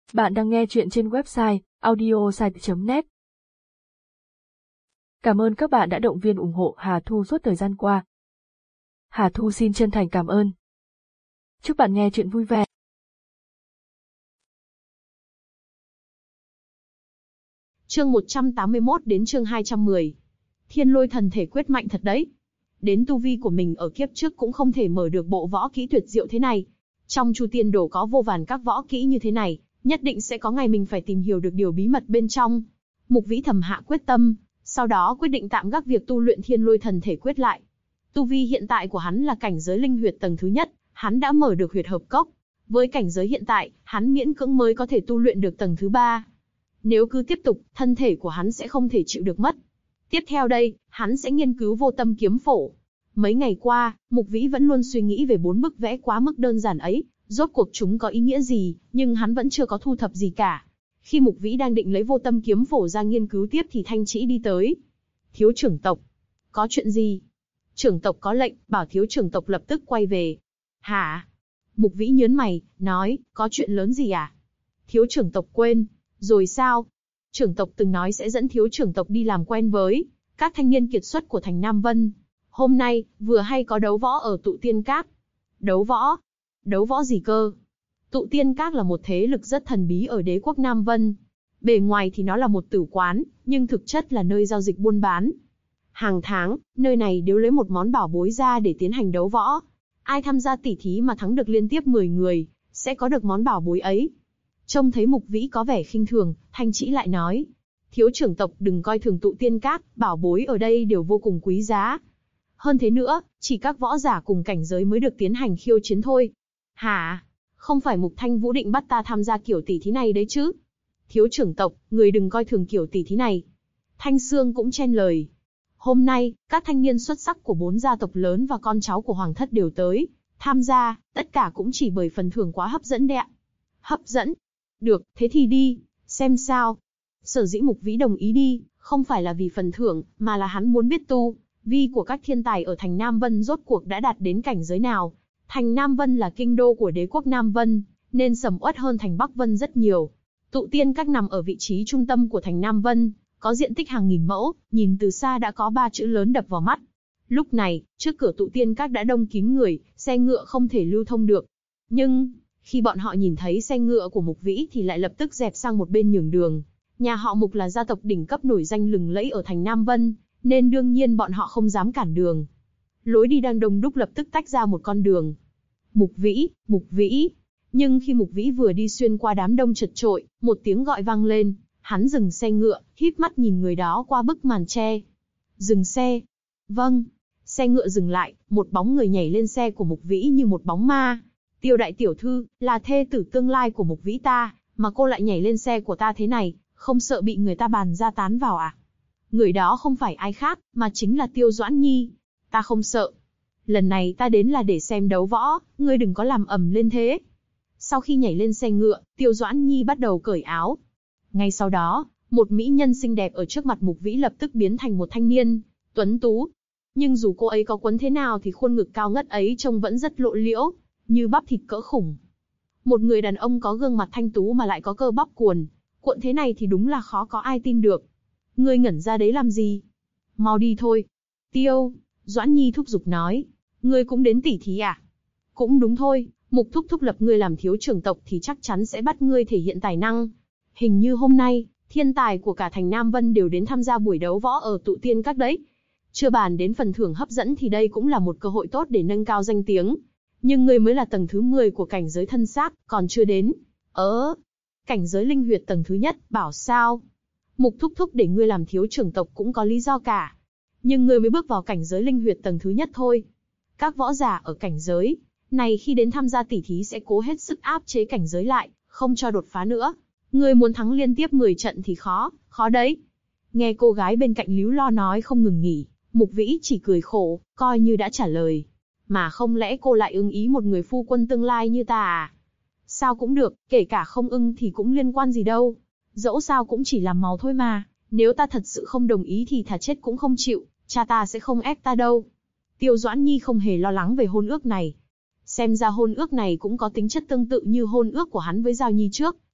Bạn đang nghe chuyện trên website audiosite.net. Cảm ơn các bạn đã động viên ủng hộ Hà Thu suốt thời gian qua. Hà Thu xin chân thành cảm ơn. Chúc bạn nghe chuyện vui vẻ. Chương 181 đến chương 210. Thiên Lôi thần thể quyết mạnh thật đấy. Đến tu vi của mình ở kiếp trước cũng không thể mở được bộ võ kỹ tuyệt diệu thế này. Trong Chu Tiên Đồ có vô vàn các võ kỹ như thế này, nhất định sẽ có ngày mình phải tìm hiểu được điều bí mật bên trong. Mục Vĩ thầm hạ quyết tâm, sau đó quyết định tạm gác việc tu luyện Thiên Lôi thần thể quyết lại. Tu vi hiện tại của hắn là cảnh giới linh huyệt tầng thứ nhất, hắn đã mở được huyệt hợp cốc. Với cảnh giới hiện tại, hắn miễn cưỡng mới có thể tu luyện được tầng thứ 3. Nếu cứ tiếp tục, thân thể của hắn sẽ không thể chịu được mất. Tiếp theo đây, hắn sẽ nghiên cứu Vô Tâm kiếm phổ. Mấy ngày qua, Mục Vĩ vẫn luôn suy nghĩ về 4 bức vẽ quá mức đơn giản ấy, rốt cuộc chúng có ý nghĩa gì, nhưng hắn vẫn chưa có thu thập gì cả. Khi Mục Vĩ đang định lấy Vô Tâm kiếm phổ ra nghiên cứu tiếp thì Thanh Trĩ đi tới. Thiếu trưởng tộc, có chuyện gì? Trưởng tộc có lệnh, bảo thiếu trưởng tộc lập tức quay về. Hả? Mục Vĩ nhớn mày, nói, có chuyện lớn gì à? Thiếu trưởng tộc quên, rồi sao? Trưởng tộc từng nói sẽ dẫn thiếu trưởng tộc đi làm quen với các thanh niên kiệt xuất của thành Nam Vân. Hôm nay, vừa hay có đấu võ ở Tụ Tiên Các. Đấu võ? Đấu võ gì cơ? Tụ Tiên Các là một thế lực rất thần bí ở đế quốc Nam Vân. Bề ngoài thì nó là một tử quán, nhưng thực chất là nơi giao dịch buôn bán. Hàng tháng, nơi này đều lấy một món bảo bối ra để tiến hành đấu võ. Ai tham gia tỉ thí mà thắng được liên tiếp 10 người, sẽ có được món bảo bối ấy. Trông thấy Mục Vĩ có vẻ khinh thường, Thanh Trĩ lại nói. Thiếu trưởng tộc đừng coi thường Tụ Tiên Các, bảo bối ở đây đều vô cùng quý giá. Hơn thế nữa, chỉ các võ giả cùng cảnh giới mới được tiến hành khiêu chiến thôi. Hả? Không phải Mục Thanh Vũ định bắt ta tham gia kiểu tỉ thí này đấy chứ? Thiếu trưởng tộc, người đừng coi thường kiểu tỉ thí này. Thanh Sương cũng chen lời. Hôm nay, các thanh niên xuất sắc của 4 gia tộc lớn và con cháu của Hoàng thất đều tới tham gia, tất cả cũng chỉ bởi phần thưởng quá hấp dẫn đấy ạ. Hấp dẫn? Được, thế thì đi, xem sao. Sở dĩ Mục Vĩ đồng ý đi, không phải là vì phần thưởng, mà là hắn muốn biết tu vi của các thiên tài ở thành Nam Vân rốt cuộc đã đạt đến cảnh giới nào. Thành Nam Vân là kinh đô của đế quốc Nam Vân, nên sầm uất hơn thành Bắc Vân rất nhiều. Tụ Tiên Các nằm ở vị trí trung tâm của thành Nam Vân, có diện tích hàng nghìn mẫu, nhìn từ xa đã có 3 chữ lớn đập vào mắt. Lúc này, trước cửa Tụ Tiên Các đã đông kín người, xe ngựa không thể lưu thông được. Nhưng khi bọn họ nhìn thấy xe ngựa của Mục Vĩ thì lại lập tức dẹp sang một bên nhường đường. Nhà họ Mục là gia tộc đỉnh cấp nổi danh lừng lẫy ở thành Nam Vân, nên đương nhiên bọn họ không dám cản đường. Lối đi đang đông đúc lập tức tách ra một con đường. Mục Vĩ, Mục Vĩ. Nhưng khi Mục Vĩ vừa đi xuyên qua đám đông chật chội, một tiếng gọi vang lên, hắn dừng xe ngựa, híp mắt nhìn người đó qua bức màn che. Dừng xe. Vâng. Xe ngựa dừng lại, một bóng người nhảy lên xe của Mục Vĩ như một bóng ma. Tiêu đại tiểu thư, là thê tử tương lai của Mục Vĩ ta, mà cô lại nhảy lên xe của ta thế này, không sợ bị người ta bàn ra tán vào à? Người đó không phải ai khác, mà chính là Tiêu Doãn Nhi. Ta không sợ. Lần này ta đến là để xem đấu võ, ngươi đừng có làm ầm lên thế. Sau khi nhảy lên xe ngựa, Tiêu Doãn Nhi bắt đầu cởi áo. Ngay sau đó, một mỹ nhân xinh đẹp ở trước mặt Mục Vĩ lập tức biến thành một thanh niên tuấn tú. Nhưng dù cô ấy có quấn thế nào thì khuôn ngực cao ngất ấy trông vẫn rất lộ liễu, như bắp thịt cỡ khủng. Một người đàn ông có gương mặt thanh tú mà lại có cơ bắp cuộn thế này thì đúng là khó có ai tin được. Ngươi ngẩn ra đấy làm gì? Mau đi thôi. Tiêu Doãn Nhi thúc giục nói. Ngươi cũng đến tỉ thí à? Cũng đúng thôi, Mục thúc thúc lập ngươi làm thiếu trưởng tộc thì chắc chắn sẽ bắt ngươi thể hiện tài năng. Hình như hôm nay, thiên tài của cả thành Nam Vân đều đến tham gia buổi đấu võ ở Tụ Tiên Các đấy. Chưa bàn đến phần thưởng hấp dẫn thì đây cũng là một cơ hội tốt để nâng cao danh tiếng. Nhưng ngươi mới là tầng thứ 10 của cảnh giới thân xác, còn chưa đến. Cảnh giới linh huyệt tầng thứ nhất, bảo sao? Mục thúc thúc để ngươi làm thiếu trưởng tộc cũng có lý do cả. Nhưng ngươi mới bước vào cảnh giới linh huyệt tầng thứ nhất thôi. Các võ giả ở cảnh giới này khi đến tham gia tỉ thí sẽ cố hết sức áp chế cảnh giới lại, không cho đột phá nữa. Ngươi muốn thắng liên tiếp 10 trận thì khó đấy. Nghe cô gái bên cạnh líu lo nói không ngừng nghỉ, Mục Vĩ chỉ cười khổ, coi như đã trả lời. Mà không lẽ cô lại ưng ý một người phu quân tương lai như ta à? Sao cũng được, kể cả không ưng thì cũng liên quan gì đâu. Dẫu sao cũng chỉ làm màu thôi mà, nếu ta thật sự không đồng ý thì thà chết cũng không chịu, cha ta sẽ không ép ta đâu. Tiêu Doãn Nhi không hề lo lắng về hôn ước này. Xem ra hôn ước này cũng có tính chất tương tự như hôn ước của hắn với Giao Nhi trước,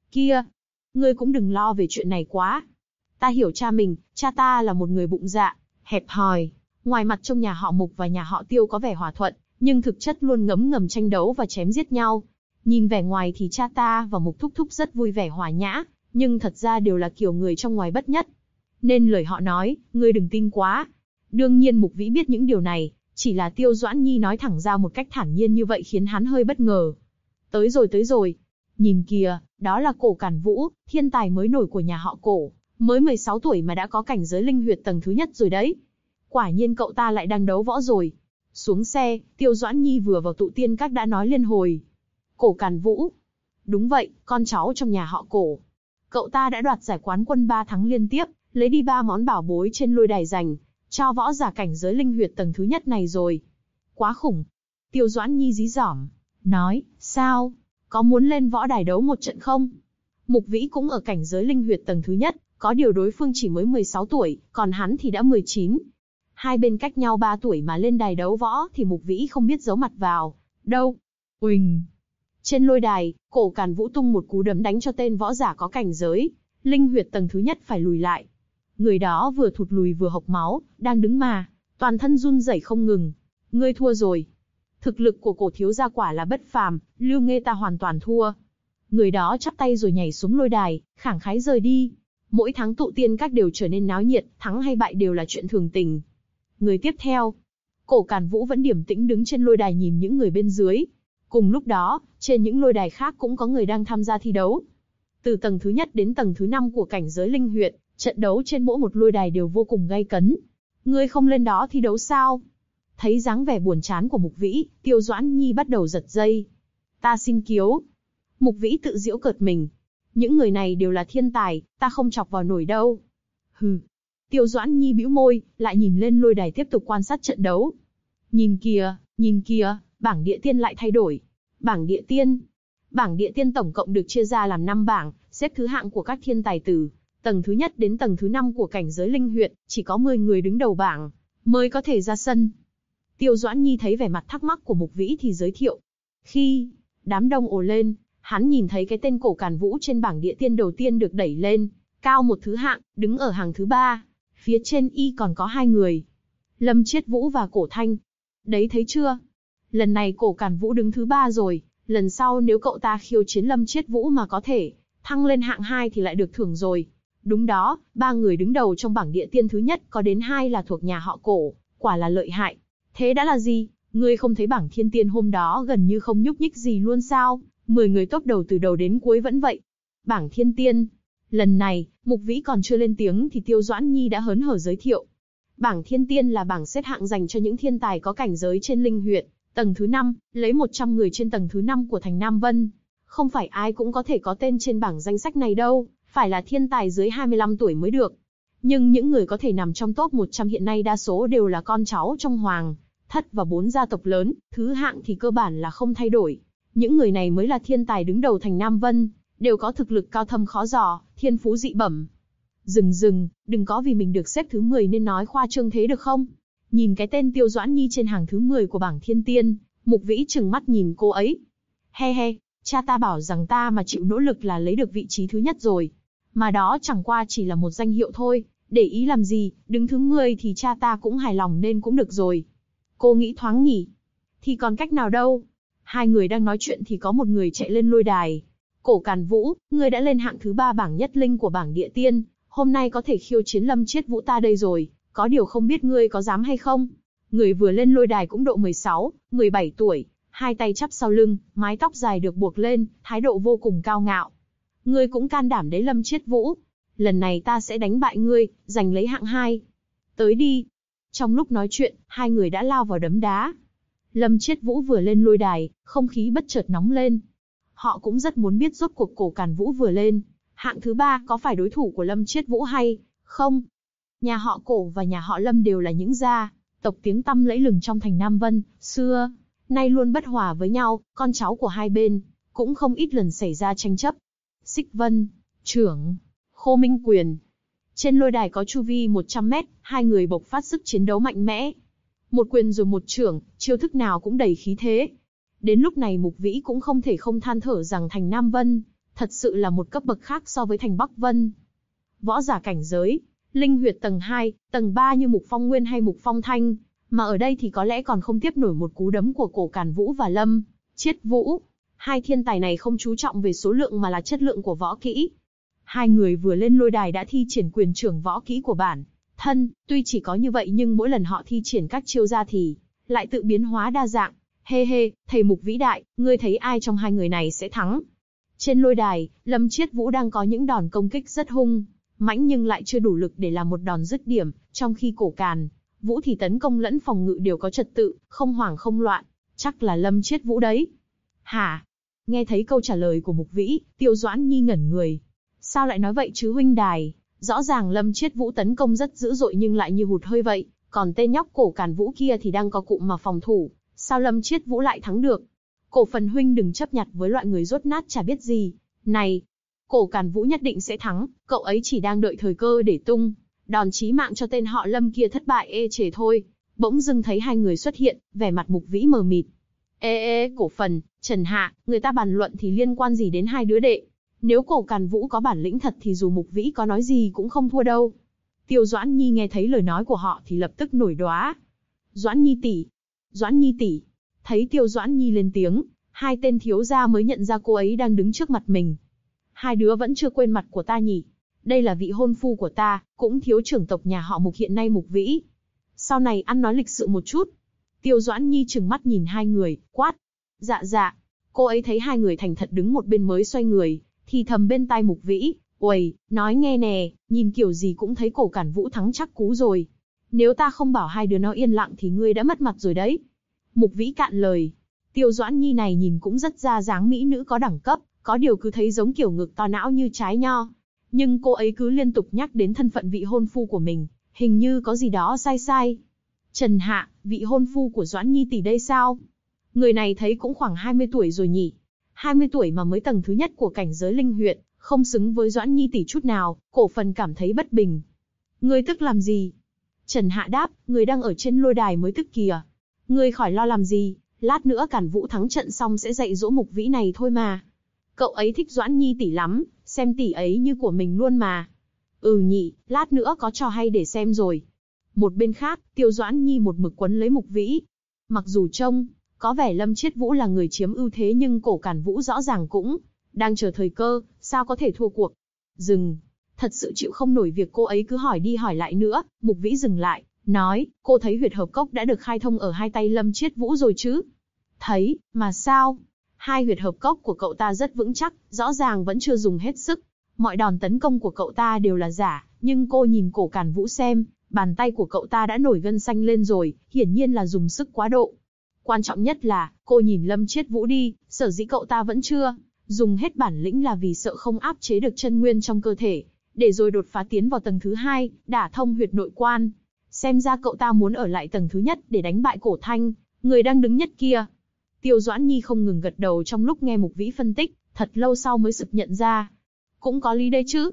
Kia, ngươi cũng đừng lo về chuyện này quá. Ta hiểu cha mình, cha ta là một người bụng dạ, hẹp hòi. Ngoài mặt trong nhà họ Mục và nhà họ Tiêu có vẻ hòa thuận, nhưng thực chất luôn ngấm ngầm tranh đấu và chém giết nhau. Nhìn vẻ ngoài thì cha ta và Mục Thúc Thúc rất vui vẻ hòa nhã, nhưng thật ra đều là kiểu người trong ngoài bất nhất. Nên lời họ nói, ngươi đừng tin quá. Đương nhiên Mục Vĩ biết những điều này, chỉ là Tiêu Doãn Nhi nói thẳng ra một cách thản nhiên như vậy khiến hắn hơi bất ngờ. Tới rồi. Nhìn kìa, đó là Cổ Càn Vũ, thiên tài mới nổi của nhà họ Cổ, mới 16 tuổi mà đã có cảnh giới linh huyệt tầng thứ nhất rồi đấy. Quả nhiên cậu ta lại đang đấu võ rồi. Xuống xe, Tiêu Doãn Nhi vừa vào tụ tiên các đã nói liên hồi. Cổ Càn Vũ. Đúng vậy, con cháu trong nhà họ Cổ. Cậu ta đã đoạt giải quán quân 3 tháng liên tiếp, lấy đi 3 món bảo bối trên lôi đài dành cho võ giả cảnh giới linh huyệt tầng thứ nhất này rồi. Quá khủng. Tiêu Doãn Nhi dí dỏm, nói, sao? Có muốn lên võ đài đấu một trận không? Mục Vĩ cũng ở cảnh giới linh huyệt tầng thứ nhất, có điều đối phương chỉ mới 16 tuổi, còn hắn thì đã 19. Hai bên cách nhau 3 tuổi mà lên đài đấu võ thì Mục Vĩ không biết giấu mặt vào đâu. Uỳnh. Trên lôi đài, Cổ Càn Vũ tung một cú đấm đánh cho tên võ giả có cảnh giới linh huyệt tầng thứ nhất phải lùi lại. Người đó vừa thụt lùi vừa hộc máu, đang đứng mà toàn thân run rẩy không ngừng. Ngươi thua rồi. Thực lực của Cổ thiếu gia quả là bất phàm, Lưu Nghê ta hoàn toàn thua. Người đó chắp tay rồi nhảy xuống lôi đài, khẳng khái rời đi. Mỗi tháng tụ tiên các đều trở nên náo nhiệt, thắng hay bại đều là chuyện thường tình. Người tiếp theo, Cổ Càn Vũ vẫn điềm tĩnh đứng trên lôi đài nhìn những người bên dưới. Cùng lúc đó, trên những lôi đài khác cũng có người đang tham gia thi đấu. Từ tầng thứ nhất đến tầng thứ 5 của cảnh giới linh huyệt, trận đấu trên mỗi một lôi đài đều vô cùng gay cấn. Ngươi không lên đó thi đấu sao? Thấy dáng vẻ buồn chán của Mục Vĩ, Tiêu Doãn Nhi bắt đầu giật dây. Ta xin kiếu. Mục Vĩ tự giễu cợt mình. Những người này đều là thiên tài, ta không chọc vào nổi đâu. Hừ. Tiêu Doãn Nhi bĩu môi, lại nhìn lên lôi đài tiếp tục quan sát trận đấu. Nhìn kìa, bảng địa tiên lại thay đổi. Bảng địa tiên tổng cộng được chia ra làm 5 bảng, xếp thứ hạng của các thiên tài từ tầng thứ nhất đến tầng thứ 5 của cảnh giới linh huyệt, chỉ có 10 người đứng đầu bảng mới có thể ra sân. Tiêu Doãn Nhi thấy vẻ mặt thắc mắc của Mục Vĩ thì giới thiệu. Khi đám đông ồ lên, hắn nhìn thấy cái tên Cổ Càn Vũ trên bảng địa tiên đầu tiên được đẩy lên, cao một thứ hạng, đứng ở hàng thứ 3. Phía trên y còn có 2 người. Lâm Chiết Vũ và Cổ Thanh. Đấy thấy chưa? Lần này Cổ Càn Vũ đứng thứ 3 rồi, lần sau nếu cậu ta khiêu chiến Lâm Chiết Vũ mà có thể thăng lên hạng 2 thì lại được thưởng rồi. Đúng đó, 3 người đứng đầu trong bảng địa tiên thứ nhất có đến 2 là thuộc nhà họ Cổ, quả là lợi hại. Thế đã là gì? Ngươi không thấy bảng thiên tiên hôm đó gần như không nhúc nhích gì luôn sao? 10 người top đầu từ đầu đến cuối vẫn vậy. Bảng thiên tiên. Lần này, Mục Vĩ còn chưa lên tiếng thì Tiêu Doãn Nhi đã hớn hở giới thiệu. Bảng thiên tiên là bảng xếp hạng dành cho những thiên tài có cảnh giới trên linh huyệt tầng thứ 5, lấy 100 người trên tầng thứ 5 của thành Nam Vân. Không phải ai cũng có thể có tên trên bảng danh sách này đâu, phải là thiên tài dưới 25 tuổi mới được. Nhưng những người có thể nằm trong top 100 hiện nay đa số đều là con cháu trong hoàng thất và 4 gia tộc lớn, thứ hạng thì cơ bản là không thay đổi. Những người này mới là thiên tài đứng đầu thành Nam Vân, đều có thực lực cao thâm khó dò, thiên phú dị bẩm. Dừng, đừng có vì mình được xếp thứ 10 nên nói khoa trương thế được không? Nhìn cái tên Tiêu Doãn Nhi trên hàng thứ 10 của bảng thiên tiên, Mục Vĩ trừng mắt nhìn cô ấy. He, cha ta bảo rằng ta mà chịu nỗ lực là lấy được vị trí thứ nhất rồi. Mà đó chẳng qua chỉ là một danh hiệu thôi, để ý làm gì, đứng thứ 10 thì cha ta cũng hài lòng nên cũng được rồi. Cô nghĩ thoáng nhỉ? Thì còn cách nào đâu? Hai người đang nói chuyện thì có một người chạy lên lôi đài. Cổ Càn Vũ, ngươi đã lên hạng thứ 3 bảng nhất linh của bảng địa tiên, hôm nay có thể khiêu chiến Lâm Chiết Vũ ta đây rồi, có điều không biết ngươi có dám hay không? Người vừa lên lôi đài cũng độ 16, 17 tuổi, hai tay chắp sau lưng, mái tóc dài được buộc lên, thái độ vô cùng cao ngạo. Ngươi cũng can đảm đấy Lâm Chiết Vũ. Lần này ta sẽ đánh bại ngươi, giành lấy hạng 2. Tới đi. Trong lúc nói chuyện, hai người đã lao vào đấm đá. Lâm Chiết Vũ vừa lên lôi đài, không khí bất chợt nóng lên. Họ cũng rất muốn biết rốt cuộc Cổ Càn Vũ vừa lên hạng thứ 3 có phải đối thủ của Lâm Chiết Vũ hay không. Nhà họ Cổ và nhà họ Lâm đều là những gia tộc tiếng tăm lẫy lừng trong thành Nam Vân, xưa nay luôn bất hòa với nhau, con cháu của hai bên cũng không ít lần xảy ra tranh chấp. Xích Vân, trưởng, Khô Minh Quyền. Trên lôi đài có chu vi 100 mét, hai người bộc phát sức chiến đấu mạnh mẽ. Một quyền rồi một chưởng, chiêu thức nào cũng đầy khí thế. Đến lúc này Mục Vĩ cũng không thể không than thở rằng thành Nam Vân thật sự là một cấp bậc khác so với thành Bắc Vân. Võ giả cảnh giới, linh huyệt tầng 2, tầng 3 như Mục Phong Nguyên hay Mục Phong Thanh, mà ở đây thì có lẽ còn không tiếp nổi một cú đấm của Cổ Càn Vũ và Lâm Chiết Vũ. Hai thiên tài này không chú trọng về số lượng mà là chất lượng của võ kỹ. Hai người vừa lên lôi đài đã thi triển quyền trưởng võ kỹ của bản thân, tuy chỉ có như vậy nhưng mỗi lần họ thi triển các chiêu ra thì lại tự biến hóa đa dạng. Hê, thầy Mục vĩ đại, ngươi thấy ai trong hai người này sẽ thắng? Trên lôi đài, Lâm Chiết Vũ đang có những đòn công kích rất hung mãnh nhưng lại chưa đủ lực để làm một đòn dứt điểm, trong khi Cổ Càn Vũ thì tấn công lẫn phòng ngự đều có trật tự, không hoảng không loạn. Chắc là Lâm Chiết Vũ đấy. Hả? Nghe thấy câu trả lời của Mục Vĩ, Tiêu Doãn Nhi ngẩn người. Sao lại nói vậy chứ huynh đài? Rõ ràng Lâm Chiết Vũ tấn công rất dữ dội nhưng lại như hụt hơi vậy, còn tên nhóc Cổ Càn Vũ kia thì đang có cụm mà phòng thủ, sao Lâm Chiết Vũ lại thắng được? Cổ Phần huynh đừng chấp nhặt với loại người dốt nát chả biết gì. Này, Cổ Càn Vũ nhất định sẽ thắng, cậu ấy chỉ đang đợi thời cơ để tung đòn chí mạng cho tên họ Lâm kia thất bại ê chề thôi. Bỗng dưng thấy hai người xuất hiện, vẻ mặt Mục Vĩ mờ mịt. Ê, Cổ Phần, Trần Hạ, người ta bàn luận thì liên quan gì đến hai đứa đệ? Nếu Cổ Càn Vũ có bản lĩnh thật thì dù Mục Vĩ có nói gì cũng không thua đâu. Tiêu Doãn Nhi nghe thấy lời nói của họ thì lập tức nổi đoá. Doãn Nhi tỷ. Thấy Tiêu Doãn Nhi lên tiếng, hai tên thiếu gia mới nhận ra cô ấy đang đứng trước mặt mình. Hai đứa vẫn chưa quên mặt của ta nhỉ? Đây là vị hôn phu của ta, cũng thiếu trưởng tộc nhà họ Mục hiện nay Mục Vĩ. Sau này ăn nói lịch sự một chút. Tiêu Doãn Nhi trừng mắt nhìn hai người, quát. Dạ. Cô ấy thấy hai người thành thật đứng một bên mới xoay người, thì thầm bên tai Mục Vĩ. Uầy, nói nghe nè, nhìn kiểu gì cũng thấy Cổ Càn Vũ thắng chắc cú rồi. Nếu ta không bảo hai đứa nó yên lặng thì ngươi đã mất mặt rồi đấy. Mục Vĩ cạn lời. Tiêu Doãn Nhi này nhìn cũng rất ra dáng mỹ nữ có đẳng cấp, có điều cứ thấy giống kiểu ngực to não như trái nho. Nhưng cô ấy cứ liên tục nhắc đến thân phận vị hôn phu của mình, hình như có gì đó sai. Trần Hạ, vị hôn phu của Doãn Nhi tỷ đây sao? Người này thấy cũng khoảng 20 tuổi rồi nhỉ? 20 tuổi mà mới tầng thứ nhất của cảnh giới linh huyệt, không xứng với Doãn Nhi tỷ chút nào. Cổ Phần cảm thấy bất bình. Ngươi tức làm gì? Trần Hạ đáp, người đang ở trên lôi đài mới tức kìa. Ngươi khỏi lo làm gì, lát nữa Càn Vũ thắng trận xong sẽ dạy dỗ Mục Vĩ này thôi mà. Cậu ấy thích Doãn Nhi tỷ lắm, xem tỷ ấy như của mình luôn mà. Ừ nhỉ, lát nữa có trò hay để xem rồi. Một bên khác, Tiêu Doãn Nhi một mực quấn lấy Mục Vĩ. Mặc dù trông có vẻ Lâm Chiết Vũ là người chiếm ưu thế nhưng Cổ Càn Vũ rõ ràng cũng đang chờ thời cơ, sao có thể thua cuộc. Dừng, thật sự chịu không nổi việc cô ấy cứ hỏi đi hỏi lại nữa. Mục Vĩ dừng lại, nói, cô thấy huyệt hợp cốc đã được khai thông ở hai tay Lâm Chiết Vũ rồi chứ? Thấy, mà sao? Hai huyệt hợp cốc của cậu ta rất vững chắc, rõ ràng vẫn chưa dùng hết sức. Mọi đòn tấn công của cậu ta đều là giả, nhưng cô nhìn Cổ Càn Vũ xem, bàn tay của cậu ta đã nổi gân xanh lên rồi, hiển nhiên là dùng sức quá độ. Quan trọng nhất là, cô nhìn Lâm Chiết Vũ đi, sở dĩ cậu ta vẫn chưa dùng hết bản lĩnh là vì sợ không áp chế được chân nguyên trong cơ thể, để rồi đột phá tiến vào tầng thứ 2, đả thông huyệt nội quan. Xem ra cậu ta muốn ở lại tầng thứ nhất để đánh bại Cổ Thanh, người đang đứng nhất kia. Tiêu Doãn Nhi không ngừng gật đầu trong lúc nghe Mục Vĩ phân tích, thật lâu sau mới sực nhận ra. Cũng có lý đấy chứ.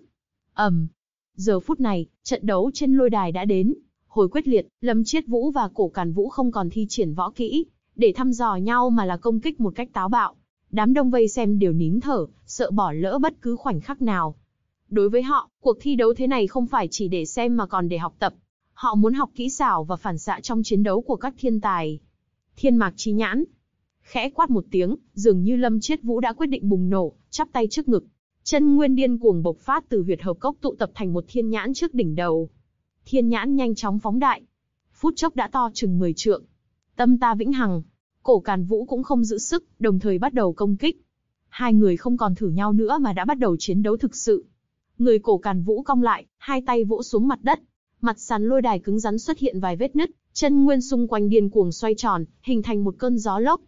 Giờ phút này, trận đấu trên lôi đài đã đến. Hồi quyết liệt, Lâm Chiết Vũ và Cổ Càn Vũ không còn thi triển võ kỹ để thăm dò nhau mà là công kích một cách táo bạo. Đám đông vây xem đều nín thở, sợ bỏ lỡ bất cứ khoảnh khắc nào. Đối với họ, cuộc thi đấu thế này không phải chỉ để xem mà còn để học tập. Họ muốn học kỹ xảo và phản xạ trong chiến đấu của các thiên tài. Thiên Mạc Chí Nhãn khẽ quát một tiếng, dường như Lâm Chiết Vũ đã quyết định bùng nổ, chắp tay trước ngực. Chân nguyên điên cuồng bộc phát từ huyệt hợp cốc tụ tập thành một thiên nhãn trước đỉnh đầu. Thiên nhãn nhanh chóng phóng đại. Phút chốc đã to chừng 10 trượng. Tâm ta vĩnh hằng. Cổ Càn Vũ cũng không giữ sức, đồng thời bắt đầu công kích. Hai người không còn thử nhau nữa mà đã bắt đầu chiến đấu thực sự. Người Cổ Càn Vũ cong lại, hai tay vỗ xuống mặt đất. Mặt sàn lôi đài cứng rắn xuất hiện vài vết nứt, chân nguyên xung quanh điên cuồng xoay tròn, hình thành một cơn gió lốc.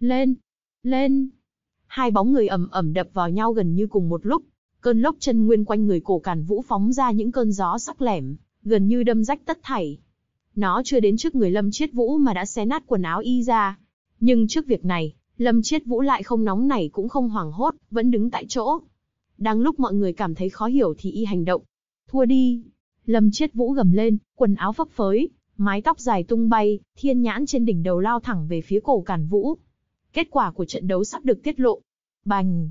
Lên! Hai bóng người ầm ầm đập vào nhau gần như cùng một lúc. Cơn lốc chân nguyên quanh người Cổ Càn Vũ phóng ra những cơn gió sắc lẻm, gần như đâm rách tất thảy. Nó chưa đến trước người Lâm Chiết Vũ mà đã xé nát quần áo y ra. Nhưng trước việc này, Lâm Chiết Vũ lại không nóng nảy cũng không hoảng hốt, vẫn đứng tại chỗ. Đang lúc mọi người cảm thấy khó hiểu thì y hành động. Thua đi! Lâm Chiết Vũ gầm lên, quần áo phấp phới, mái tóc dài tung bay, thiên nhãn trên đỉnh đầu lao thẳng về phía Cổ Càn Vũ. Kết quả của trận đấu sắp được tiết lộ. Bành!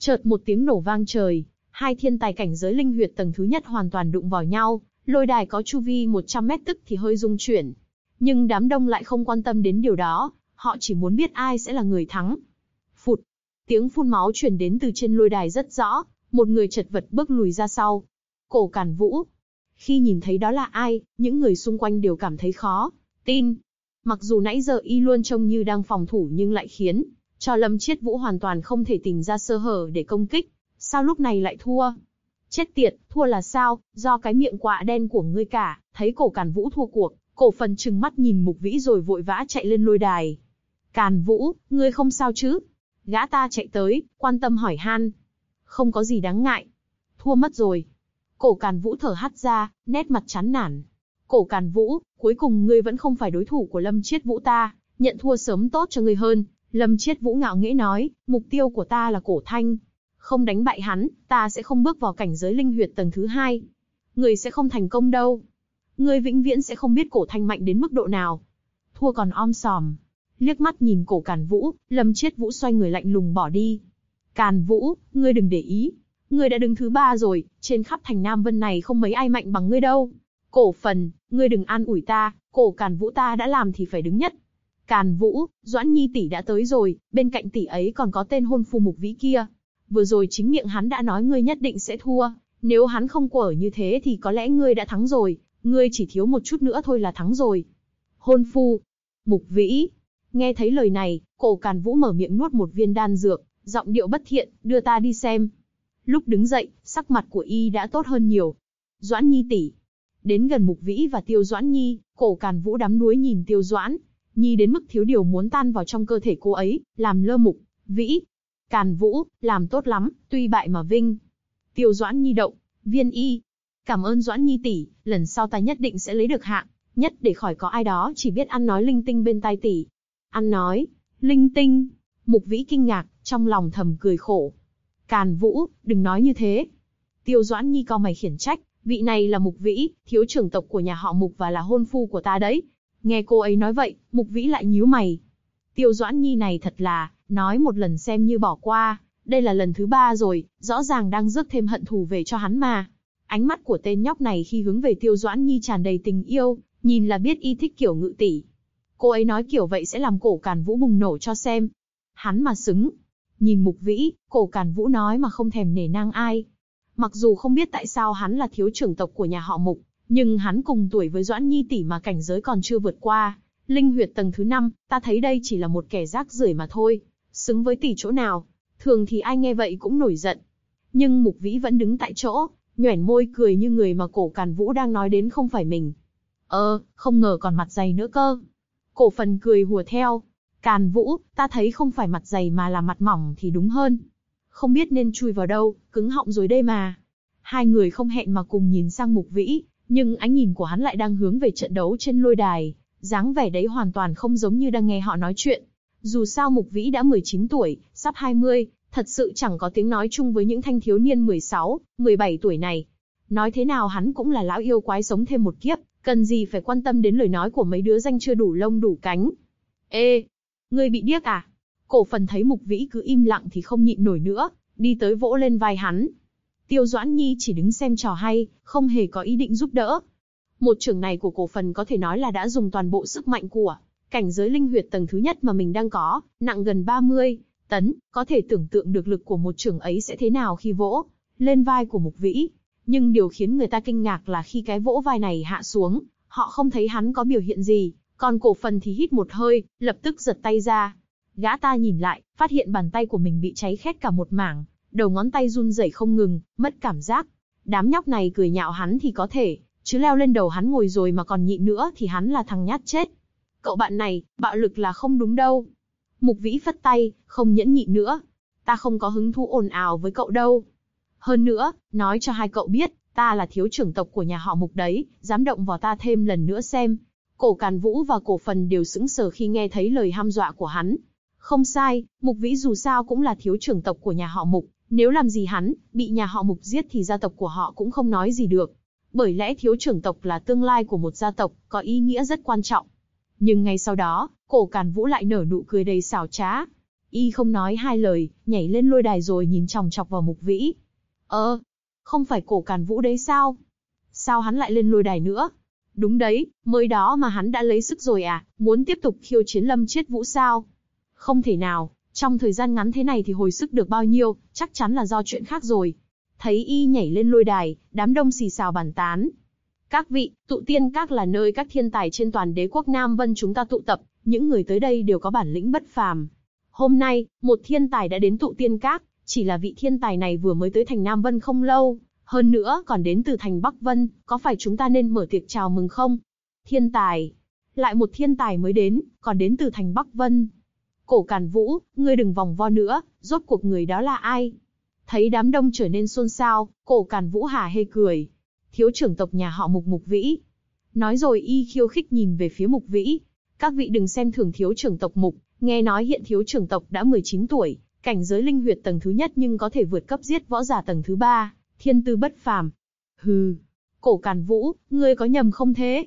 Chợt một tiếng nổ vang trời, hai thiên tài cảnh giới linh huyệt tầng thứ nhất hoàn toàn đụng vào nhau, lôi đài có chu vi 100 mét tức thì hơi rung chuyển. Nhưng đám đông lại không quan tâm đến điều đó, họ chỉ muốn biết ai sẽ là người thắng. Phụt, tiếng phun máu truyền đến từ trên lôi đài rất rõ, một người chật vật bước lùi ra sau. Cổ Càn Vũ. Khi nhìn thấy đó là ai, những người xung quanh đều cảm thấy khó tin. Mặc dù nãy giờ y luôn trông như đang phòng thủ nhưng lại khiến cho Lâm Chiết Vũ hoàn toàn không thể tìm ra sơ hở để công kích. Sao lúc này lại thua? Chết tiệt, thua là sao? Do cái miệng quạ đen của ngươi cả. Thấy Cổ Càn Vũ thua cuộc, Cổ Phần trừng mắt nhìn Mục Vĩ rồi vội vã chạy lên lôi đài. Càn Vũ, ngươi không sao chứ? Gã ta chạy tới, quan tâm hỏi han. Không có gì đáng ngại. Thua mất rồi. Cổ Càn Vũ thở hắt ra, nét mặt chán nản. Cổ Càn Vũ, cuối cùng ngươi vẫn không phải đối thủ của Lâm Chiết Vũ ta, nhận thua sớm tốt cho ngươi hơn. Lâm Chiết Vũ ngạo nghễ nói, mục tiêu của ta là Cổ Thanh. Không đánh bại hắn, ta sẽ không bước vào cảnh giới linh huyệt tầng thứ 2. Ngươi sẽ không thành công đâu. Ngươi vĩnh viễn sẽ không biết Cổ Thanh mạnh đến mức độ nào. Thua còn om sòm. Liếc mắt nhìn Cổ Càn Vũ, Lâm Chiết Vũ xoay người lạnh lùng bỏ đi. Càn Vũ, ngươi đừng để ý. Ngươi đã đứng thứ 3 rồi, trên khắp thành Nam Vân này không mấy ai mạnh bằng ngươi đâu. Cổ Phần, ngươi đừng an ủi ta, Cổ Càn Vũ ta đã làm thì phải đứng nhất. Càn Vũ, Doãn Nhi tỷ đã tới rồi, bên cạnh tỷ ấy còn có tên hôn phu Mục Vĩ kia. Vừa rồi chính miệng hắn đã nói ngươi nhất định sẽ thua, nếu hắn không quở như thế thì có lẽ ngươi đã thắng rồi, ngươi chỉ thiếu một chút nữa thôi là thắng rồi. Hôn phu, Mục Vĩ. Nghe thấy lời này, Cổ Càn Vũ mở miệng nuốt một viên đan dược, giọng điệu bất thiện, đưa ta đi xem. Lúc đứng dậy, sắc mặt của y đã tốt hơn nhiều. Doãn Nhi tỷ. Đến gần Mục Vĩ và Tiêu Doãn Nhi, Cổ Càn Vũ đắm đuối nhìn Tiêu Doãn Nhi đến mức thiếu điều muốn tan vào trong cơ thể cô ấy, làm lơ Mục Vĩ. Càn Vũ, làm tốt lắm, tuy bại mà vinh. Tiêu Doãn Nhi động, viên y. Cảm ơn Doãn Nhi tỷ, lần sau ta nhất định sẽ lấy được hạng nhất để khỏi có ai đó chỉ biết ăn nói linh tinh bên tai tỷ. Ăn nói linh tinh? Mục Vĩ kinh ngạc, trong lòng thầm cười khổ. Càn Vũ, đừng nói như thế. Tiêu Doãn Nhi cau mày khiển trách, vị này là Mục Vĩ, thiếu trưởng tộc của nhà họ Mục và là hôn phu của ta đấy. Nghe cô ấy nói vậy, Mục Vĩ lại nhíu mày. Tiêu Doãn Nhi này thật là, nói một lần xem như bỏ qua, đây là lần thứ 3 rồi, rõ ràng đang rước thêm hận thù về cho hắn mà. Ánh mắt của tên nhóc này khi hướng về Tiêu Doãn Nhi tràn đầy tình yêu, nhìn là biết y thích kiểu ngự tỷ. Cô ấy nói kiểu vậy sẽ làm Cổ Càn Vũ bùng nổ cho xem. Hắn mà xứng. Nhìn Mục Vĩ, Cổ Càn Vũ nói mà không thèm nể nang ai. Mặc dù không biết tại sao hắn là thiếu trưởng tộc của nhà họ Mục, nhưng hắn cùng tuổi với Doãn Nhi tỷ mà cảnh giới còn chưa vượt qua. Linh huyệt tầng thứ 5, ta thấy đây chỉ là một kẻ rác rưởi mà thôi. Xứng với tỷ chỗ nào? Thường thì ai nghe vậy cũng nổi giận. Nhưng Mục Vĩ vẫn đứng tại chỗ, nhoẻn môi cười như người mà Cổ Càn Vũ đang nói đến không phải mình. Không ngờ còn mặt dày nữa cơ. Cổ Phần cười hùa theo. Càn Vũ, ta thấy không phải mặt dày mà là mặt mỏng thì đúng hơn. Không biết nên chui vào đâu, cứng họng rồi đây mà. Hai người không hẹn mà cùng nhìn sang Mục Vĩ, nhưng ánh nhìn của hắn lại đang hướng về trận đấu trên lôi đài. Dáng vẻ đấy hoàn toàn không giống như đang nghe họ nói chuyện. Dù sao Mục Vĩ đã 19 tuổi, sắp 20, thật sự chẳng có tiếng nói chung với những thanh thiếu niên 16, 17 tuổi này. Nói thế nào hắn cũng là lão yêu quái sống thêm một kiếp, cần gì phải quan tâm đến lời nói của mấy đứa danh chưa đủ lông đủ cánh. Ê, ngươi bị điếc à? Cổ Phần thấy Mục Vĩ cứ im lặng thì không nhịn nổi nữa, đi tới vỗ lên vai hắn. Tiêu Doãn Nhi chỉ đứng xem trò hay, không hề có ý định giúp đỡ. Một chưởng này của Cổ Phần có thể nói là đã dùng toàn bộ sức mạnh của cảnh giới linh huyệt tầng thứ nhất mà mình đang có, nặng gần 30 tấn, có thể tưởng tượng được lực của một chưởng ấy sẽ thế nào khi vỗ lên vai của Mục Vĩ. Nhưng điều khiến người ta kinh ngạc là khi cái vỗ vai này hạ xuống, họ không thấy hắn có biểu hiện gì, còn Cổ Phần thì hít một hơi, lập tức giật tay ra. Gã ta nhìn lại, phát hiện bàn tay của mình bị cháy khét cả một mảng, đầu ngón tay run rẩy không ngừng, mất cảm giác. Đám nhóc này cười nhạo hắn thì có thể, chứ leo lên đầu hắn ngồi rồi mà còn nhịn nữa thì hắn là thằng nhát chết. Cậu bạn này, bạo lực là không đúng đâu. Mục Vĩ phất tay, không nhẫn nhịn nữa. Ta không có hứng thú ồn ào với cậu đâu. Hơn nữa, nói cho hai cậu biết, ta là thiếu trưởng tộc của nhà họ Mục đấy, dám động vào ta thêm lần nữa xem. Cổ Càn Vũ và Cổ Phần đều sững sờ khi nghe thấy lời hăm dọa của hắn. Không sai, Mục Vĩ dù sao cũng là thiếu trưởng tộc của nhà họ Mục, nếu làm gì hắn, bị nhà họ Mục giết thì gia tộc của họ cũng không nói gì được. Bởi lẽ thiếu trưởng tộc là tương lai của một gia tộc, có ý nghĩa rất quan trọng. Nhưng ngay sau đó, Cổ Càn Vũ lại nở nụ cười đầy xảo trá. Y không nói hai lời, nhảy lên lôi đài rồi nhìn chòng chọc vào Mục Vĩ. Không phải Cổ Càn Vũ đấy sao? Sao hắn lại lên lôi đài nữa? Đúng đấy, mới đó mà hắn đã lấy sức rồi à, muốn tiếp tục khiêu chiến Lâm Chiết Vũ sao? Không thể nào, trong thời gian ngắn thế này thì hồi sức được bao nhiêu, chắc chắn là do chuyện khác rồi. Thấy Y nhảy lên lôi đài, đám đông xì xào bàn tán. Các vị, Tụ Tiên Các là nơi các thiên tài trên toàn đế quốc Nam Vân chúng ta tụ tập, những người tới đây đều có bản lĩnh bất phàm. Hôm nay, một thiên tài đã đến Tụ Tiên Các, chỉ là vị thiên tài này vừa mới tới thành Nam Vân không lâu, hơn nữa còn đến từ thành Bắc Vân, có phải chúng ta nên mở tiệc chào mừng không? Thiên tài, lại một thiên tài mới đến, còn đến từ thành Bắc Vân. Cổ Càn Vũ, ngươi đừng vòng vo nữa, rốt cuộc người đó là ai? Thấy đám đông trở nên xôn xao, Cổ Càn Vũ hả hê cười. Thiếu trưởng tộc nhà họ Mục, Mục Vĩ. Nói rồi Y khiêu khích nhìn về phía Mục Vĩ. Các vị đừng xem thường thiếu trưởng tộc Mục, nghe nói hiện thiếu trưởng tộc đã 19 tuổi, cảnh giới linh huyệt tầng thứ nhất nhưng có thể vượt cấp giết võ giả tầng thứ 3, thiên tư bất phàm. Hừ, Cổ Càn Vũ, ngươi có nhầm không thế?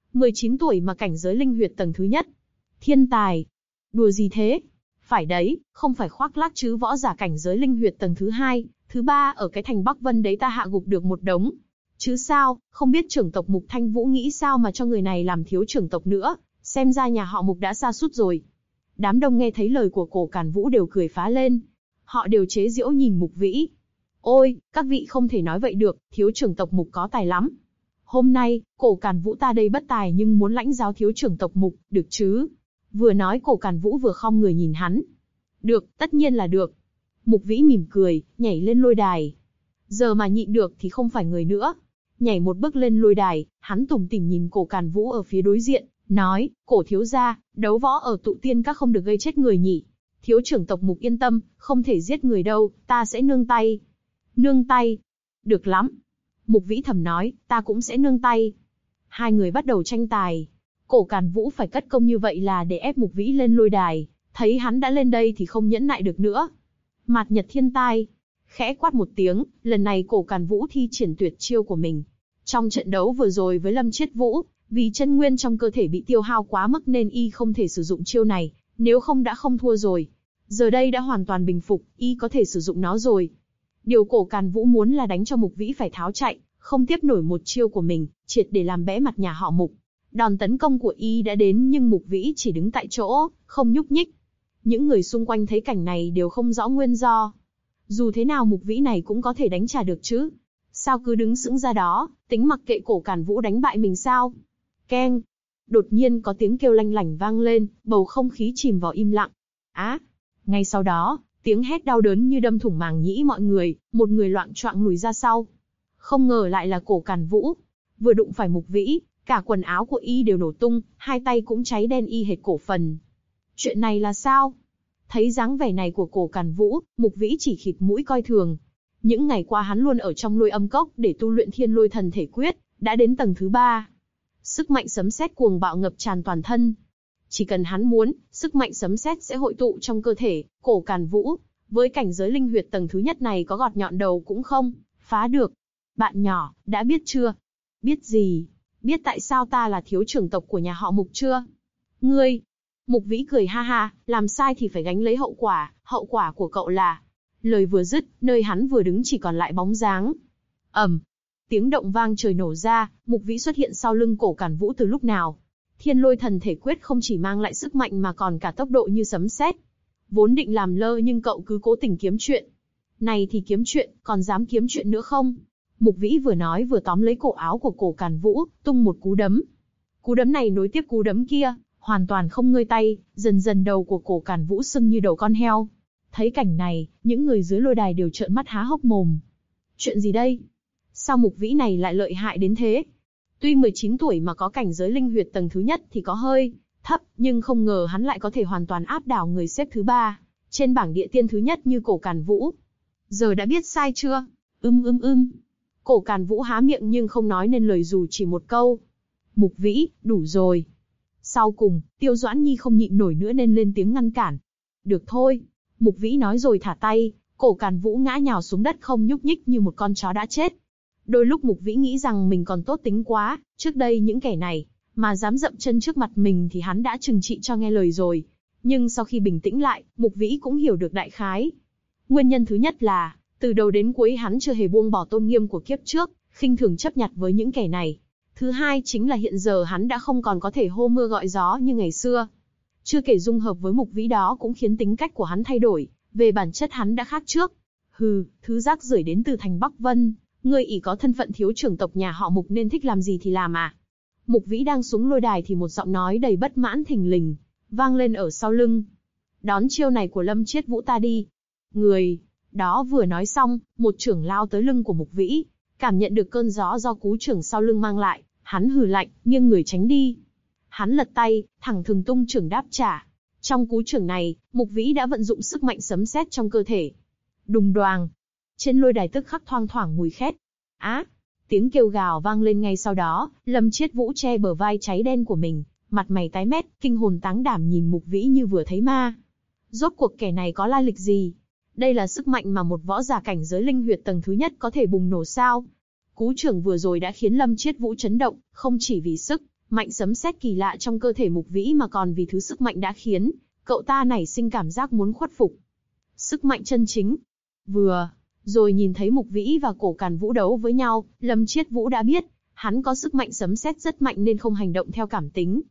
19 tuổi mà cảnh giới linh huyệt tầng thứ nhất. Thiên tài. Đùa gì thế? Phải đấy, không phải khoác lác chứ, võ giả cảnh giới linh huyệt tầng thứ 2, thứ 3 ở cái thành Bắc Vân đấy ta hạ gục được một đống. Chứ sao, không biết trưởng tộc Mục Thanh Vũ nghĩ sao mà cho người này làm thiếu trưởng tộc nữa, xem ra nhà họ Mục đã sa sút rồi. Đám đông nghe thấy lời của Cổ Càn Vũ đều cười phá lên. Họ đều chế giễu nhìn Mục Vĩ. Ôi, các vị không thể nói vậy được, thiếu trưởng tộc Mục có tài lắm. Hôm nay, Cổ Càn Vũ ta đây bất tài nhưng muốn lãnh giáo thiếu trưởng tộc Mục, được chứ? Vừa nói Cổ Càn Vũ vừa khom người nhìn hắn. Được, tất nhiên là được. Mục Vĩ mỉm cười, nhảy lên lôi đài. Giờ mà nhịn được thì không phải người nữa. Nhảy một bước lên lôi đài, hắn tủm tỉm nhìn Cổ Càn Vũ ở phía đối diện, nói, Cổ thiếu gia, đấu võ ở Tụ Tiên Các không được gây chết người nhỉ? Thiếu trưởng tộc Mục yên tâm, không thể giết người đâu, ta sẽ nương tay. Nương tay? Được lắm. Mục Vĩ thầm nói, ta cũng sẽ nương tay. Hai người bắt đầu tranh tài. Cổ Càn Vũ phải cất công như vậy là để ép Mục Vĩ lên lôi đài, thấy hắn đã lên đây thì không nhẫn nại được nữa. Mạt Nhật Thiên Tai. Khẽ quát một tiếng, lần này Cổ Càn Vũ thi triển tuyệt chiêu của mình. Trong trận đấu vừa rồi với Lâm Chiết Vũ, vì chân nguyên trong cơ thể bị tiêu hao quá mức nên Y không thể sử dụng chiêu này, nếu không đã không thua rồi. Giờ đây đã hoàn toàn bình phục, Y có thể sử dụng nó rồi. Điều Cổ Càn Vũ muốn là đánh cho Mục Vĩ phải tháo chạy, không tiếp nổi một chiêu của mình, triệt để làm bẽ mặt nhà họ Mục. Đòn tấn công của Y đã đến nhưng Mục Vĩ chỉ đứng tại chỗ, không nhúc nhích. Những người xung quanh thấy cảnh này đều không rõ nguyên do. Dù thế nào Mục Vĩ này cũng có thể đánh trả được chứ. Sao cứ đứng sững ra đó, tính mặc kệ Cổ Càn Vũ đánh bại mình sao? Keng! Đột nhiên có tiếng kêu lanh lảnh vang lên, bầu không khí chìm vào im lặng. Ngay sau đó, tiếng hét đau đớn như đâm thủng màng nhĩ mọi người, một người loạng choạng lùi ra sau. Không ngờ lại là Cổ Càn Vũ. Vừa đụng phải Mục Vĩ, cả quần áo của Y đều nổ tung, hai tay cũng cháy đen y hệt cổ phần. Chuyện này là sao? Thấy dáng vẻ này của Cổ Càn Vũ, Mục Vĩ chỉ khịt mũi coi thường. Những ngày qua hắn luôn ở trong Lôi Âm Cốc để tu luyện Thiên Lôi Thần Thể Quyết, đã đến tầng thứ 3. Sức mạnh sấm sét cuồng bạo ngập tràn toàn thân. Chỉ cần hắn muốn, sức mạnh sấm sét sẽ hội tụ trong cơ thể. Cổ Càn Vũ, với cảnh giới linh huyệt tầng thứ nhất này có gọt nhọn đầu cũng không phá được. Bạn nhỏ, đã biết chưa? Biết gì? Biết tại sao ta là thiếu trưởng tộc của nhà họ Mục chưa? Ngươi! Mục Vĩ cười ha ha, làm sai thì phải gánh lấy hậu quả của cậu là... Lời vừa dứt, nơi hắn vừa đứng chỉ còn lại bóng dáng. Tiếng động vang trời nổ ra, Mục Vĩ xuất hiện sau lưng Cổ Càn Vũ từ lúc nào. Thiên Lôi Thần Thể Quyết không chỉ mang lại sức mạnh mà còn cả tốc độ như sấm sét. Vốn định làm lơ nhưng cậu cứ cố tình kiếm chuyện. Này thì kiếm chuyện, còn dám kiếm chuyện nữa không? Mục Vĩ vừa nói vừa tóm lấy cổ áo của Cổ Càn Vũ, tung một cú đấm. Cú đấm này nối tiếp cú đấm kia, hoàn toàn không ngơi tay, dần dần đầu của Cổ Càn Vũ sưng như đầu con heo. Thấy cảnh này, những người dưới lôi đài đều trợn mắt há hốc mồm. Chuyện gì đây? Sao Mục Vĩ này lại lợi hại đến thế? Tuy 19 tuổi mà có cảnh giới linh huyệt tầng thứ nhất thì có hơi thấp, nhưng không ngờ hắn lại có thể hoàn toàn áp đảo người xếp thứ 3 trên bảng địa tiên thứ nhất như Cổ Càn Vũ. Giờ đã biết sai chưa? Cổ Càn Vũ há miệng nhưng không nói nên lời dù chỉ một câu. Mục Vĩ, đủ rồi. Sau cùng, Tiêu Doãn Nhi không nhịn nổi nữa nên lên tiếng ngăn cản. Được thôi. Mục Vĩ nói rồi thả tay, Cổ Càn Vũ ngã nhào xuống đất không nhúc nhích như một con chó đã chết. Đôi lúc Mục Vĩ nghĩ rằng mình còn tốt tính quá, trước đây những kẻ này mà dám dậm chân trước mặt mình thì hắn đã trừng trị cho nghe lời rồi. Nhưng sau khi bình tĩnh lại, Mục Vĩ cũng hiểu được đại khái. Nguyên nhân thứ nhất là, từ đầu đến cuối hắn chưa hề buông bỏ tôn nghiêm của kiếp trước, khinh thường chấp nhặt với những kẻ này. Thứ hai chính là hiện giờ hắn đã không còn có thể hô mưa gọi gió như ngày xưa. Chưa kể dung hợp với Mục Vĩ đó cũng khiến tính cách của hắn thay đổi, về bản chất hắn đã khác trước. Hừ, thứ rác rưởi đến từ thành Bắc Vân, ngươi ỷ có thân phận thiếu trưởng tộc nhà họ Mục nên thích làm gì thì làm à? Mục Vĩ đang xuống lôi đài thì một giọng nói đầy bất mãn thình lình vang lên ở sau lưng. Đón chiêu này của Lâm Chiết Vũ ta đi. Người đó vừa nói xong, một chưởng lao tới lưng của Mục Vĩ, cảm nhận được cơn gió do cú chưởng sau lưng mang lại, hắn hừ lạnh, nghiêng người tránh đi. Hắn lật tay, thẳng thừng tung chưởng đáp trả. Trong cú chưởng này, Mục Vĩ đã vận dụng sức mạnh sấm sét trong cơ thể. Đùng đoàng, trên lôi đài tức khắc thoang thoảng mùi khét. Á, tiếng kêu gào vang lên ngay sau đó, Lâm Chiết Vũ che bờ vai cháy đen của mình, mặt mày tái mét, kinh hồn táng đảm nhìn Mục Vĩ như vừa thấy ma. Rốt cuộc kẻ này có lai lịch gì? Đây là sức mạnh mà một võ giả cảnh giới linh huyệt tầng thứ nhất có thể bùng nổ sao? Cú chưởng vừa rồi đã khiến Lâm Chiết Vũ chấn động, không chỉ vì sức mạnh sấm sét kỳ lạ trong cơ thể Mục Vĩ mà còn vì thứ sức mạnh đã khiến cậu ta nảy sinh cảm giác muốn khuất phục. Sức mạnh chân chính. Vừa rồi nhìn thấy Mục Vĩ và Cổ Càn Vũ đấu với nhau, Lâm Chiết Vũ đã biết, hắn có sức mạnh sấm sét rất mạnh nên không hành động theo cảm tính.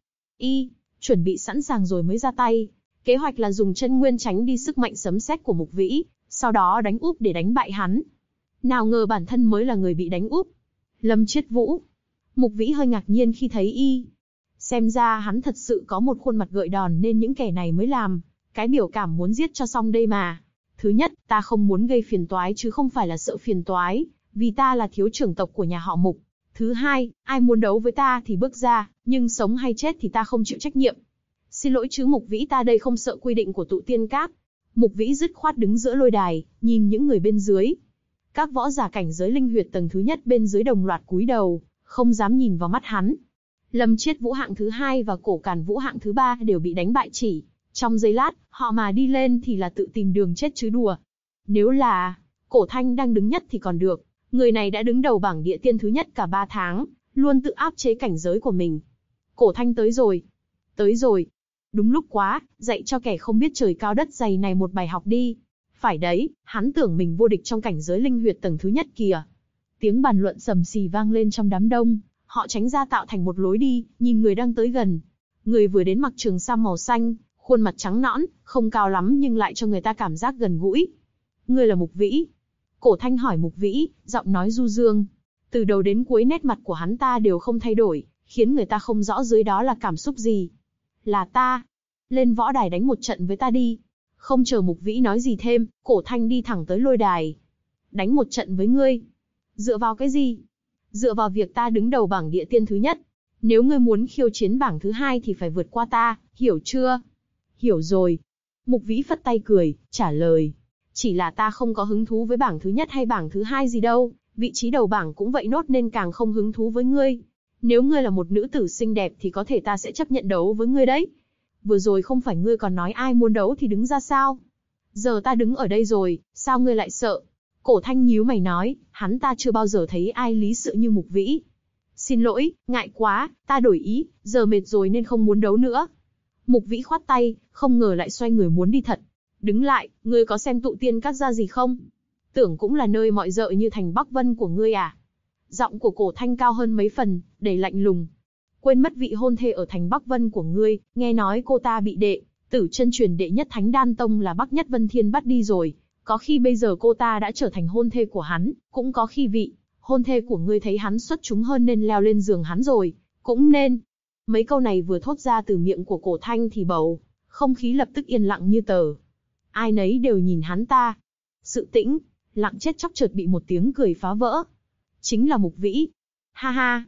Chuẩn bị sẵn sàng rồi mới ra tay. Kế hoạch là dùng chân nguyên tránh đi sức mạnh sấm sét của Mục Vĩ, sau đó đánh úp để đánh bại hắn. Nào ngờ bản thân mới là người bị đánh úp. Lâm Chiết Vũ. Mục Vĩ hơi ngạc nhiên khi thấy xem ra hắn thật sự có một khuôn mặt gợi đòn nên những kẻ này mới làm cái biểu cảm muốn giết cho xong đây mà. Thứ nhất, ta không muốn gây phiền toái chứ không phải là sợ phiền toái, vì ta là thiếu trưởng tộc của nhà họ Mục. Thứ hai, ai muốn đấu với ta thì bước ra, nhưng sống hay chết thì ta không chịu trách nhiệm. Xin lỗi chứ Mục Vĩ, ta đây không sợ quy định của tụ tiên các. Mục Vĩ dứt khoát đứng giữa lôi đài, nhìn những người bên dưới. Các võ giả cảnh giới linh huyệt tầng thứ nhất bên dưới đồng loạt cúi đầu, không dám nhìn vào mắt hắn. Lâm Chiết Vũ hạng thứ hai và Cổ Càn Vũ hạng thứ ba đều bị đánh bại chỉ. Trong giây lát, họ mà đi lên thì là tự tìm đường chết chứ đùa. Nếu là Cổ Thanh đang đứng nhất thì còn được, người này đã đứng đầu bảng địa tiên thứ nhất cả 3 tháng, luôn tự áp chế cảnh giới của mình. Cổ Thanh tới rồi. Tới rồi. Đúng lúc quá, dạy cho kẻ không biết trời cao đất dày này một bài học đi. Phải đấy, hắn tưởng mình vô địch trong cảnh giới linh huyệt tầng thứ nhất kìa. Tiếng bàn luận sầm xì vang lên trong đám đông, họ tránh ra tạo thành một lối đi, nhìn người đang tới gần. Người vừa đến mặc trường sam màu xanh, khuôn mặt trắng nõn, không cao lắm nhưng lại cho người ta cảm giác gần gũi. Ngươi là Mục Vĩ? Cổ Thanh hỏi Mục Vĩ, giọng nói du dương. Từ đầu đến cuối nét mặt của hắn ta đều không thay đổi, khiến người ta không rõ dưới đó là cảm xúc gì. Là ta. Lên võ đài đánh một trận với ta đi. Không chờ Mục Vĩ nói gì thêm, Cổ Thanh đi thẳng tới lôi đài. Đánh một trận với ngươi. Dựa vào cái gì? Dựa vào việc ta đứng đầu bảng địa tiên thứ nhất. Nếu ngươi muốn khiêu chiến bảng thứ hai thì phải vượt qua ta, hiểu chưa? Hiểu rồi. Mục Vĩ phất tay cười, trả lời. Chỉ là ta không có hứng thú với bảng thứ nhất hay bảng thứ hai gì đâu, vị trí đầu bảng cũng vậy nốt nên càng không hứng thú với ngươi. Nếu ngươi là một nữ tử xinh đẹp thì có thể ta sẽ chấp nhận đấu với ngươi đấy. Vừa rồi không phải ngươi còn nói ai muốn đấu thì đứng ra sao? Giờ ta đứng ở đây rồi, sao ngươi lại sợ? Cổ Thanh nhíu mày nói, hắn ta chưa bao giờ thấy ai lý sự như Mục Vĩ. Xin lỗi, ngại quá, ta đổi ý, giờ mệt rồi nên không muốn đấu nữa. Mục Vĩ khoát tay, không ngờ lại xoay người muốn đi thật. Đứng lại, ngươi có xem tụ tiên các ra gì không? Tưởng cũng là nơi mọi dợ như thành Bắc Vân của ngươi à? Giọng của Cổ Thanh cao hơn mấy phần, đầy lạnh lùng. Quên mất vị hôn thê ở thành Bắc Vân của ngươi, nghe nói cô ta bị đệ tử chân truyền đệ nhất Thánh Đan Tông là Bắc Nhất Vân Thiên bắt đi rồi. Có khi bây giờ cô ta đã trở thành hôn thê của hắn, cũng có khi vị hôn thê của ngươi thấy hắn xuất chúng hơn nên leo lên giường hắn rồi, cũng nên. Mấy câu này vừa thốt ra từ miệng của Cổ Thanh thì bầu không khí lập tức yên lặng như tờ. Ai nấy đều nhìn hắn ta. Sự tĩnh lặng chết chóc chợt bị một tiếng cười phá vỡ. Chính là Mục Vĩ. Ha ha.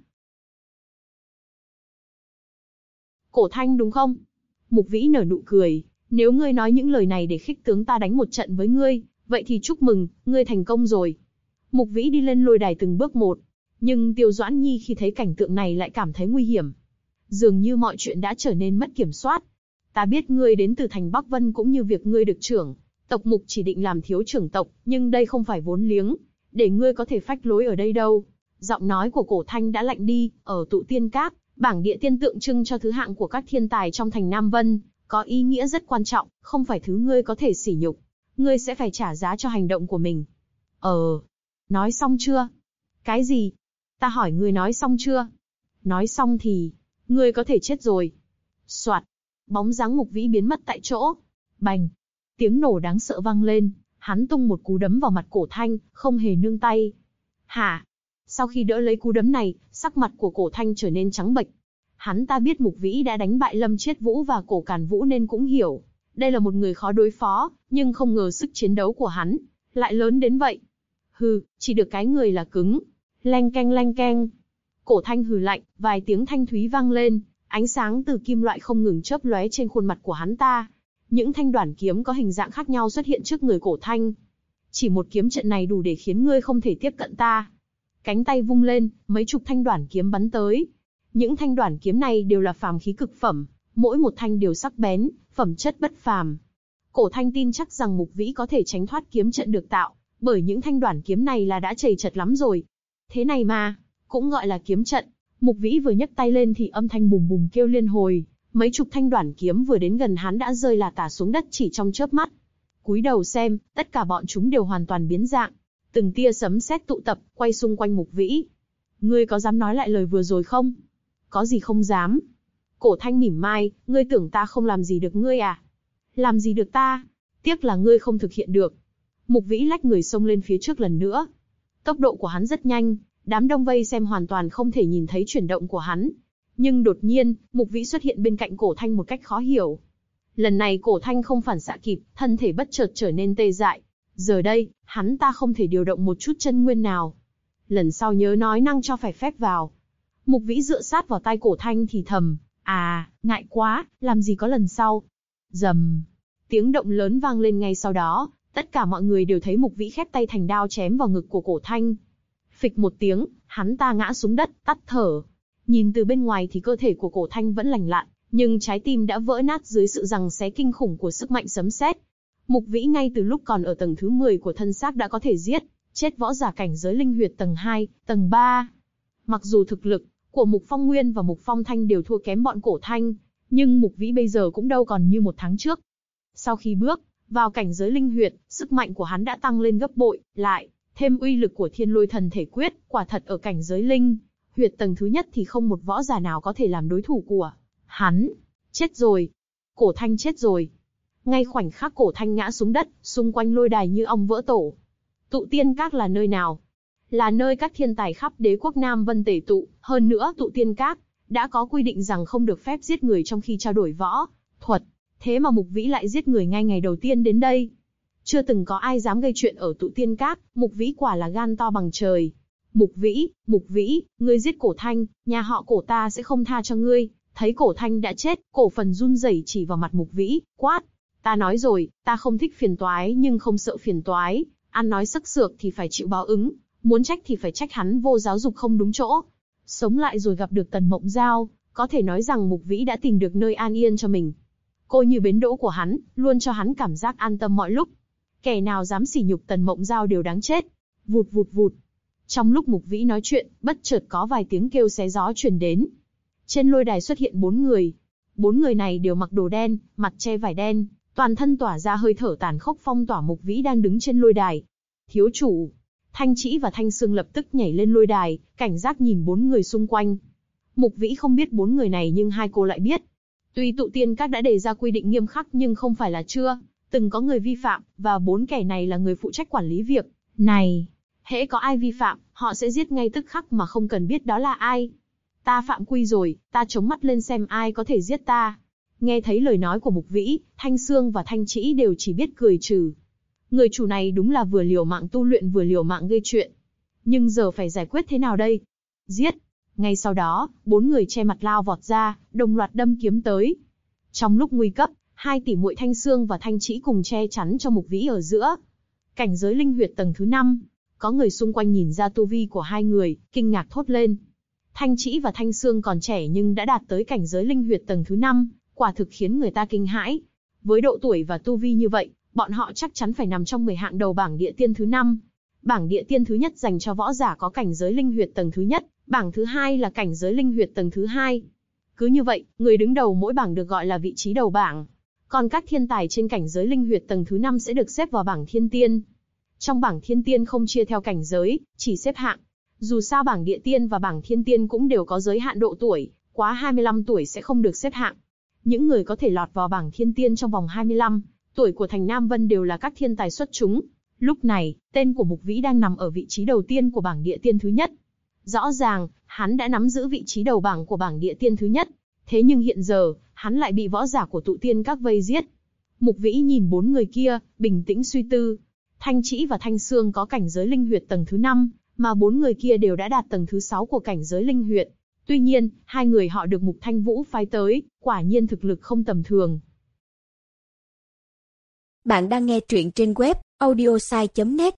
Cổ Thanh đúng không? Mục Vĩ nở nụ cười. Nếu ngươi nói những lời này để khích tướng ta đánh một trận với ngươi, vậy thì chúc mừng, ngươi thành công rồi. Mục Vĩ đi lên lôi đài từng bước một. Nhưng Tiêu Doãn Nhi khi thấy cảnh tượng này lại cảm thấy nguy hiểm. Dường như mọi chuyện đã trở nên mất kiểm soát. Ta biết ngươi đến từ thành Bắc Vân cũng như việc ngươi được trưởng tộc Mục chỉ định làm thiếu trưởng tộc, nhưng đây không phải vốn liếng để ngươi có thể phách lối ở đây đâu. Giọng nói của Cổ Thanh đã lạnh đi, ở tụ tiên các, bảng địa tiên tượng trưng cho thứ hạng của các thiên tài trong thành Nam Vân, có ý nghĩa rất quan trọng, không phải thứ ngươi có thể sỉ nhục. Ngươi sẽ phải trả giá cho hành động của mình. Nói xong chưa? Cái gì? Ta hỏi ngươi nói xong chưa? Nói xong thì, ngươi có thể chết rồi. Soạt, bóng dáng Mục Vĩ biến mất tại chỗ. Bành, tiếng nổ đáng sợ vang lên, hắn tung một cú đấm vào mặt Cổ Thanh, không hề nương tay. Hả? Sau khi đỡ lấy cú đấm này, sắc mặt của Cổ Thanh trở nên trắng bệch. Hắn ta biết Mục Vĩ đã đánh bại Lâm Chiết Vũ và Cổ Càn Vũ nên cũng hiểu, đây là một người khó đối phó, nhưng không ngờ sức chiến đấu của hắn lại lớn đến vậy. Hừ, chỉ được cái người là cứng. Leng keng leng keng. Cổ Thanh hừ lạnh, vài tiếng thanh thúy vang lên, ánh sáng từ kim loại không ngừng chớp lóe trên khuôn mặt của hắn ta. Những thanh đoản kiếm có hình dạng khác nhau xuất hiện trước người Cổ Thanh. Chỉ một kiếm trận này đủ để khiến ngươi không thể tiếp cận ta. Cánh tay vung lên, mấy chục thanh đoản kiếm bắn tới. Những thanh đoản kiếm này đều là phàm khí cực phẩm, mỗi một thanh đều sắc bén, phẩm chất bất phàm. Cổ Thanh tin chắc rằng Mục Vĩ có thể tránh thoát kiếm trận được tạo, bởi những thanh đoản kiếm này là đã chầy chật lắm rồi. Thế này mà, cũng gọi là kiếm trận. Mục Vĩ vừa nhấc tay lên thì âm thanh bùng bùng kêu liên hồi, mấy chục thanh đoản kiếm vừa đến gần hắn đã rơi là tả xuống đất chỉ trong chớp mắt. Cúi đầu xem, tất cả bọn chúng đều hoàn toàn biến dạng. Từng tia sấm sét tụ tập, quay xung quanh Mục Vĩ. Ngươi có dám nói lại lời vừa rồi không? Có gì không dám? Cổ Thanh mỉm mai, ngươi tưởng ta không làm gì được ngươi à? Làm gì được ta? Tiếc là ngươi không thực hiện được. Mục Vĩ lách người xông lên phía trước lần nữa. Tốc độ của hắn rất nhanh, đám đông vây xem hoàn toàn không thể nhìn thấy chuyển động của hắn. Nhưng đột nhiên, Mục Vĩ xuất hiện bên cạnh Cổ Thanh một cách khó hiểu. Lần này Cổ Thanh không phản xạ kịp, thân thể bất chợt trở nên tê dại. Giờ đây, hắn ta không thể điều động một chút chân nguyên nào. Lần sau nhớ nói năng cho phải phép vào. Mục Vĩ dựa sát vào tai Cổ Thanh thì thầm, ngại quá, làm gì có lần sau. Rầm, tiếng động lớn vang lên ngay sau đó, tất cả mọi người đều thấy Mục Vĩ khép tay thành đao chém vào ngực của Cổ Thanh. Phịch một tiếng, hắn ta ngã xuống đất, tắt thở. Nhìn từ bên ngoài thì cơ thể của Cổ Thanh vẫn lành lặn, nhưng trái tim đã vỡ nát dưới sự giằng xé kinh khủng của sức mạnh sấm sét. Mục Vĩ ngay từ lúc còn ở tầng thứ 10 của thân xác đã có thể giết chết võ giả cảnh giới linh huyệt tầng 2, tầng 3. Mặc dù thực lực của Mục Phong Nguyên và Mục Phong Thanh đều thua kém bọn Cổ Thanh, nhưng Mục Vĩ bây giờ cũng đâu còn như một tháng trước. Sau khi bước vào cảnh giới linh huyệt, sức mạnh của hắn đã tăng lên gấp bội, lại thêm uy lực của Thiên Lôi Thần Thể Quyết, quả thật ở cảnh giới linh huyệt tầng thứ nhất thì không một võ giả nào có thể làm đối thủ của hắn. Chết rồi. Cổ Thanh chết rồi. Ngay khoảnh khắc Cổ Thanh ngã xuống đất, xung quanh lôi đài như ong vỡ tổ. Tụ Tiên Các là nơi nào? Là nơi các thiên tài khắp đế quốc Nam Vân tề tụ, hơn nữa Tụ Tiên Các đã có quy định rằng không được phép giết người trong khi trao đổi võ thuật. Thế mà Mục Vĩ lại giết người ngay ngày đầu tiên đến đây. Chưa từng có ai dám gây chuyện ở Tụ Tiên Các, Mục Vĩ quả là gan to bằng trời. Mục Vĩ, ngươi giết Cổ Thanh, nhà họ Cổ ta sẽ không tha cho ngươi. Thấy Cổ Thanh đã chết, Cổ Phần run rẩy chỉ vào mặt Mục Vĩ, quát. Ta nói rồi, ta không thích phiền toái nhưng không sợ phiền toái. Ăn nói sắc sược thì phải chịu báo ứng, muốn trách thì phải trách hắn vô giáo dục không đúng chỗ. Sống lại rồi gặp được Tần Mộng Giao, có thể nói rằng Mục Vĩ đã tìm được nơi an yên cho mình. Cô như bến đỗ của hắn, luôn cho hắn cảm giác an tâm mọi lúc. Kẻ nào dám sỉ nhục Tần Mộng Giao đều đáng chết. Vụt vụt vụt. Trong lúc Mục Vĩ nói chuyện, bất chợt có vài tiếng kêu xé gió truyền đến. Trên lôi đài xuất hiện 4 người. 4 người này đều mặc đồ đen, mặt che vải đen, toàn thân tỏa ra hơi thở tàn khốc phong tỏa Mục Vĩ đang đứng trên lôi đài. Thiếu chủ. Thanh Trĩ và Thanh Sương lập tức nhảy lên lôi đài, cảnh giác nhìn 4 người xung quanh. Mục Vĩ không biết 4 người này nhưng hai cô lại biết. Tuy Tụ Tiên Các đã đề ra quy định nghiêm khắc nhưng không phải là chưa từng có người vi phạm, và 4 kẻ này là người phụ trách quản lý việc này. Hễ có ai vi phạm, họ sẽ giết ngay tức khắc mà không cần biết đó là ai. Ta phạm quy rồi, ta chống mắt lên xem ai có thể giết ta. Nghe thấy lời nói của Mục Vĩ, Thanh Sương và Thanh Trĩ đều chỉ biết cười trừ. Người chủ này đúng là vừa liều mạng tu luyện vừa liều mạng gây chuyện. Nhưng giờ phải giải quyết thế nào đây? Giết! Ngay sau đó, 4 người che mặt lao vọt ra, đồng loạt đâm kiếm tới. Trong lúc nguy cấp, 2 tỷ muội Thanh Sương và Thanh Trĩ cùng che chắn cho Mục Vĩ ở giữa. Cảnh giới linh huyệt tầng thứ 5, có người xung quanh nhìn ra tu vi của hai người, kinh ngạc thốt lên. Thanh Trĩ và Thanh Sương còn trẻ nhưng đã đạt tới cảnh giới linh huyệt tầng thứ 5, quả thực khiến người ta kinh hãi. Với độ tuổi và tu vi như vậy, bọn họ chắc chắn phải nằm trong 10 hạng đầu bảng địa tiên thứ 5. Bảng địa tiên thứ nhất dành cho võ giả có cảnh giới linh huyệt tầng thứ nhất, bảng thứ 2 là cảnh giới linh huyệt tầng thứ 2. Cứ như vậy, người đứng đầu mỗi bảng được gọi là vị trí đầu bảng. Còn các thiên tài trên cảnh giới linh huyệt tầng thứ 5 sẽ được xếp vào bảng thiên tiên. Trong bảng thiên tiên không chia theo cảnh giới, chỉ xếp hạng. Dù sao bảng địa tiên và bảng thiên tiên cũng đều có giới hạn độ tuổi, quá 25 tuổi sẽ không được xếp hạng. Những người có thể lọt vào bảng thiên tiên trong vòng 25 tuổi của thành Nam Vân đều là các thiên tài xuất chúng. Lúc này, tên của Mục Vĩ đang nằm ở vị trí đầu tiên của bảng địa tiên thứ nhất. Rõ ràng, hắn đã nắm giữ vị trí đầu bảng của bảng địa tiên thứ nhất. Thế nhưng hiện giờ, hắn lại bị võ giả của tụ tiên các vây giết. Mục Vĩ nhìn 4 người kia, bình tĩnh suy tư. Thanh Trĩ và Thanh Sương có cảnh giới linh huyệt tầng thứ 5, mà 4 người kia đều đã đạt tầng thứ 6 của cảnh giới linh huyệt. Tuy nhiên, 2 người họ được Mục Thanh Vũ phái tới, quả nhiên thực lực không tầm thường. Bạn đang nghe truyện trên web audiosai.net.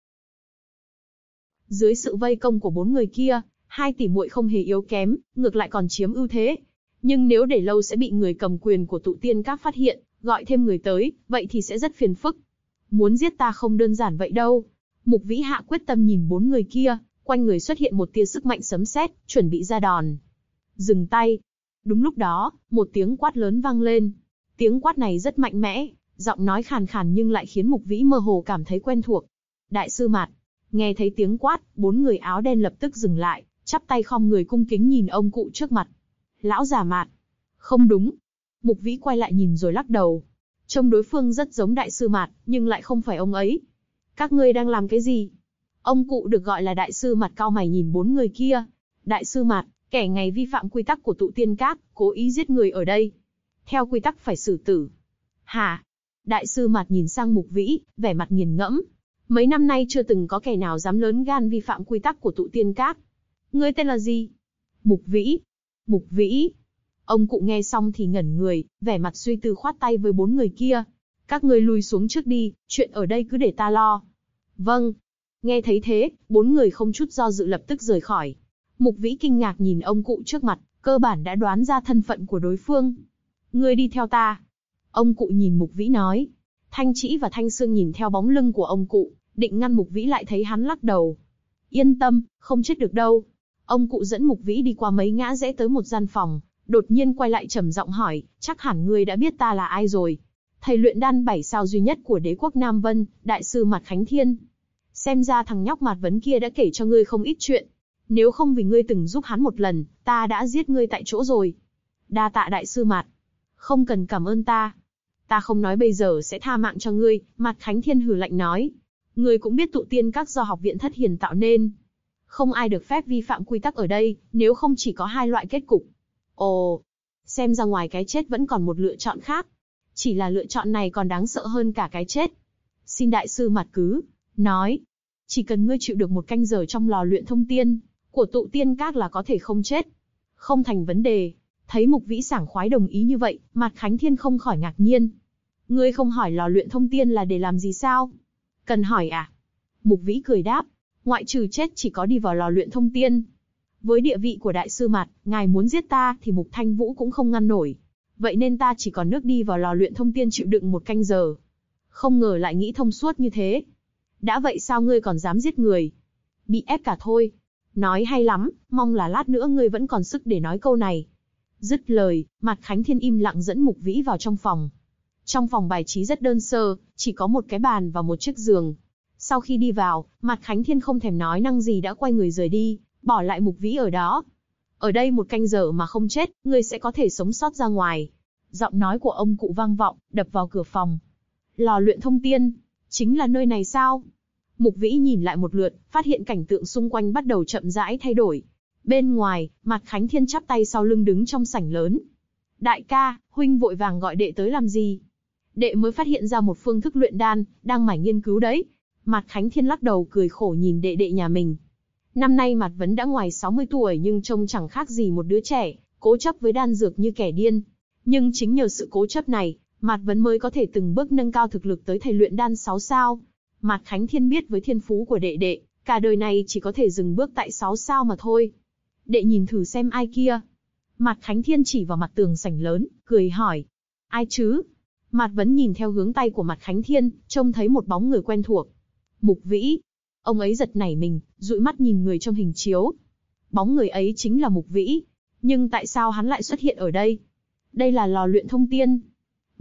Dưới sự vây công của 4 người kia, 2 tỷ muội không hề yếu kém, ngược lại còn chiếm ưu thế. Nhưng nếu để lâu sẽ bị người cầm quyền của tụ tiên các phát hiện, gọi thêm người tới, vậy thì sẽ rất phiền phức. Muốn giết ta không đơn giản vậy đâu. Mục Vĩ hạ quyết tâm nhìn 4 người kia, quanh người xuất hiện một tia sức mạnh sấm sét, chuẩn bị ra đòn. Dừng tay. Đúng lúc đó, một tiếng quát lớn vang lên. Tiếng quát này rất mạnh mẽ, giọng nói khàn khàn nhưng lại khiến Mục Vĩ mơ hồ cảm thấy quen thuộc. Đại sư Mạt. Nghe thấy tiếng quát, 4 người áo đen lập tức dừng lại, chắp tay khom người cung kính nhìn ông cụ trước mặt. Lão già Mạt. Không đúng. Mục Vĩ quay lại nhìn rồi lắc đầu. Trông đối phương rất giống đại sư Mạt, nhưng lại không phải ông ấy. Các ngươi đang làm cái gì? Ông cụ được gọi là đại sư Mạt cau mày nhìn 4 người kia. Đại sư Mạt, kẻ ngày vi phạm quy tắc của tụ tiên các, cố ý giết người ở đây. Theo quy tắc phải xử tử. Hả? Đại sư Mạt nhìn sang Mục Vĩ, vẻ mặt nghiền ngẫm. Mấy năm nay chưa từng có kẻ nào dám lớn gan vi phạm quy tắc của tụ tiên các. Ngươi tên là gì? Mục Vĩ. Mục Vĩ. Ông cụ nghe xong thì ngẩn người, vẻ mặt suy tư khoát tay với 4 người kia. Các ngươi lui xuống trước đi, chuyện ở đây cứ để ta lo. Vâng. Nghe thấy thế, 4 người không chút do dự lập tức rời khỏi. Mục Vĩ kinh ngạc nhìn ông cụ trước mặt, cơ bản đã đoán ra thân phận của đối phương. Ngươi đi theo ta. Ông cụ nhìn Mục Vĩ nói. Thanh Trĩ và Thanh Sương nhìn theo bóng lưng của ông cụ, định ngăn Mục Vĩ lại thấy hắn lắc đầu. Yên tâm, không chết được đâu. Ông cụ dẫn Mục Vĩ đi qua mấy ngã rẽ tới một gian phòng, đột nhiên quay lại trầm giọng hỏi, chắc hẳn ngươi đã biết ta là ai rồi. Thầy luyện đan 7 sao duy nhất của đế quốc Nam Vân, đại sư Mạt Khánh Thiên. Xem ra thằng nhóc Mạt Vấn kia đã kể cho ngươi không ít chuyện. Nếu không vì ngươi từng giúp hắn một lần, ta đã giết ngươi tại chỗ rồi. Đa tạ đại sư Mạt. Không cần cảm ơn ta. Ta không nói bây giờ sẽ tha mạng cho ngươi, Mạt Khánh Thiên hừ lạnh nói. Ngươi cũng biết tụ tiên các do học viện Thất Hiền tạo nên. Không ai được phép vi phạm quy tắc ở đây, nếu không chỉ có 2 loại kết cục. Ồ, xem ra ngoài cái chết vẫn còn một lựa chọn khác. Chỉ là lựa chọn này còn đáng sợ hơn cả cái chết. Xin đại sư Mạt cứ nói, chỉ cần ngươi chịu được 1 canh giờ trong lò luyện thông tiên của tụ tiên các là có thể không chết. Không thành vấn đề. Thấy Mục Vĩ sảng khoái đồng ý như vậy, Mạt Khánh Thiên không khỏi ngạc nhiên. Ngươi không hỏi lò luyện thông tiên là để làm gì sao? Cần hỏi à? Mục Vĩ cười đáp, ngoại trừ chết chỉ có đi vào lò luyện thông tiên. Với địa vị của đại sư Mạt, ngài muốn giết ta thì Mục Thanh Vũ cũng không ngăn nổi. Vậy nên ta chỉ còn nước đi vào lò luyện thông tiên chịu đựng 1 canh giờ. Không ngờ lại nghĩ thông suốt như thế. Đã vậy sao ngươi còn dám giết người? Bị ép cả thôi. Nói hay lắm, mong là lát nữa ngươi vẫn còn sức để nói câu này. Dứt lời, Mạt Khánh Thiên im lặng dẫn Mục Vĩ vào trong phòng. Trong phòng bài trí rất đơn sơ, chỉ có một cái bàn và một chiếc giường. Sau khi đi vào, Mạt Khánh Thiên không thèm nói năng gì đã quay người rời đi, bỏ lại Mục Vĩ ở đó. Ở đây 1 canh giờ mà không chết, ngươi sẽ có thể sống sót ra ngoài. Giọng nói của ông cụ vang vọng, đập vào cửa phòng. Lò luyện thông tiên, chính là nơi này sao? Mục Vĩ nhìn lại một lượt, phát hiện cảnh tượng xung quanh bắt đầu chậm rãi thay đổi. Bên ngoài, Mạt Khánh Thiên chắp tay sau lưng đứng trong sảnh lớn. Đại ca, huynh vội vàng gọi đệ tới làm gì? Đệ mới phát hiện ra một phương thức luyện đan, đang mải nghiên cứu đấy. Mạt Khánh Thiên lắc đầu cười khổ nhìn đệ đệ nhà mình. Năm nay Mạt Vấn đã ngoài 60 tuổi nhưng trông chẳng khác gì một đứa trẻ, cố chấp với đan dược như kẻ điên. Nhưng chính nhờ sự cố chấp này, Mạt Vấn mới có thể từng bước nâng cao thực lực tới thầy luyện đan 6 sao. Mạt Khánh Thiên biết với thiên phú của đệ đệ, cả đời này chỉ có thể dừng bước tại 6 sao mà thôi. Đệ nhìn thử xem ai kia. Mạt Khánh Thiên chỉ vào mặt tường sảnh lớn, cười hỏi. Ai chứ? Mạt Vấn nhìn theo hướng tay của Mạt Khánh Thiên, trông thấy một bóng người quen thuộc. Mục Vĩ. Ông ấy giật nảy mình, dụi mắt nhìn người trong hình chiếu. Bóng người ấy chính là Mục Vĩ. Nhưng tại sao hắn lại xuất hiện ở đây? Đây là lò luyện thông tiên.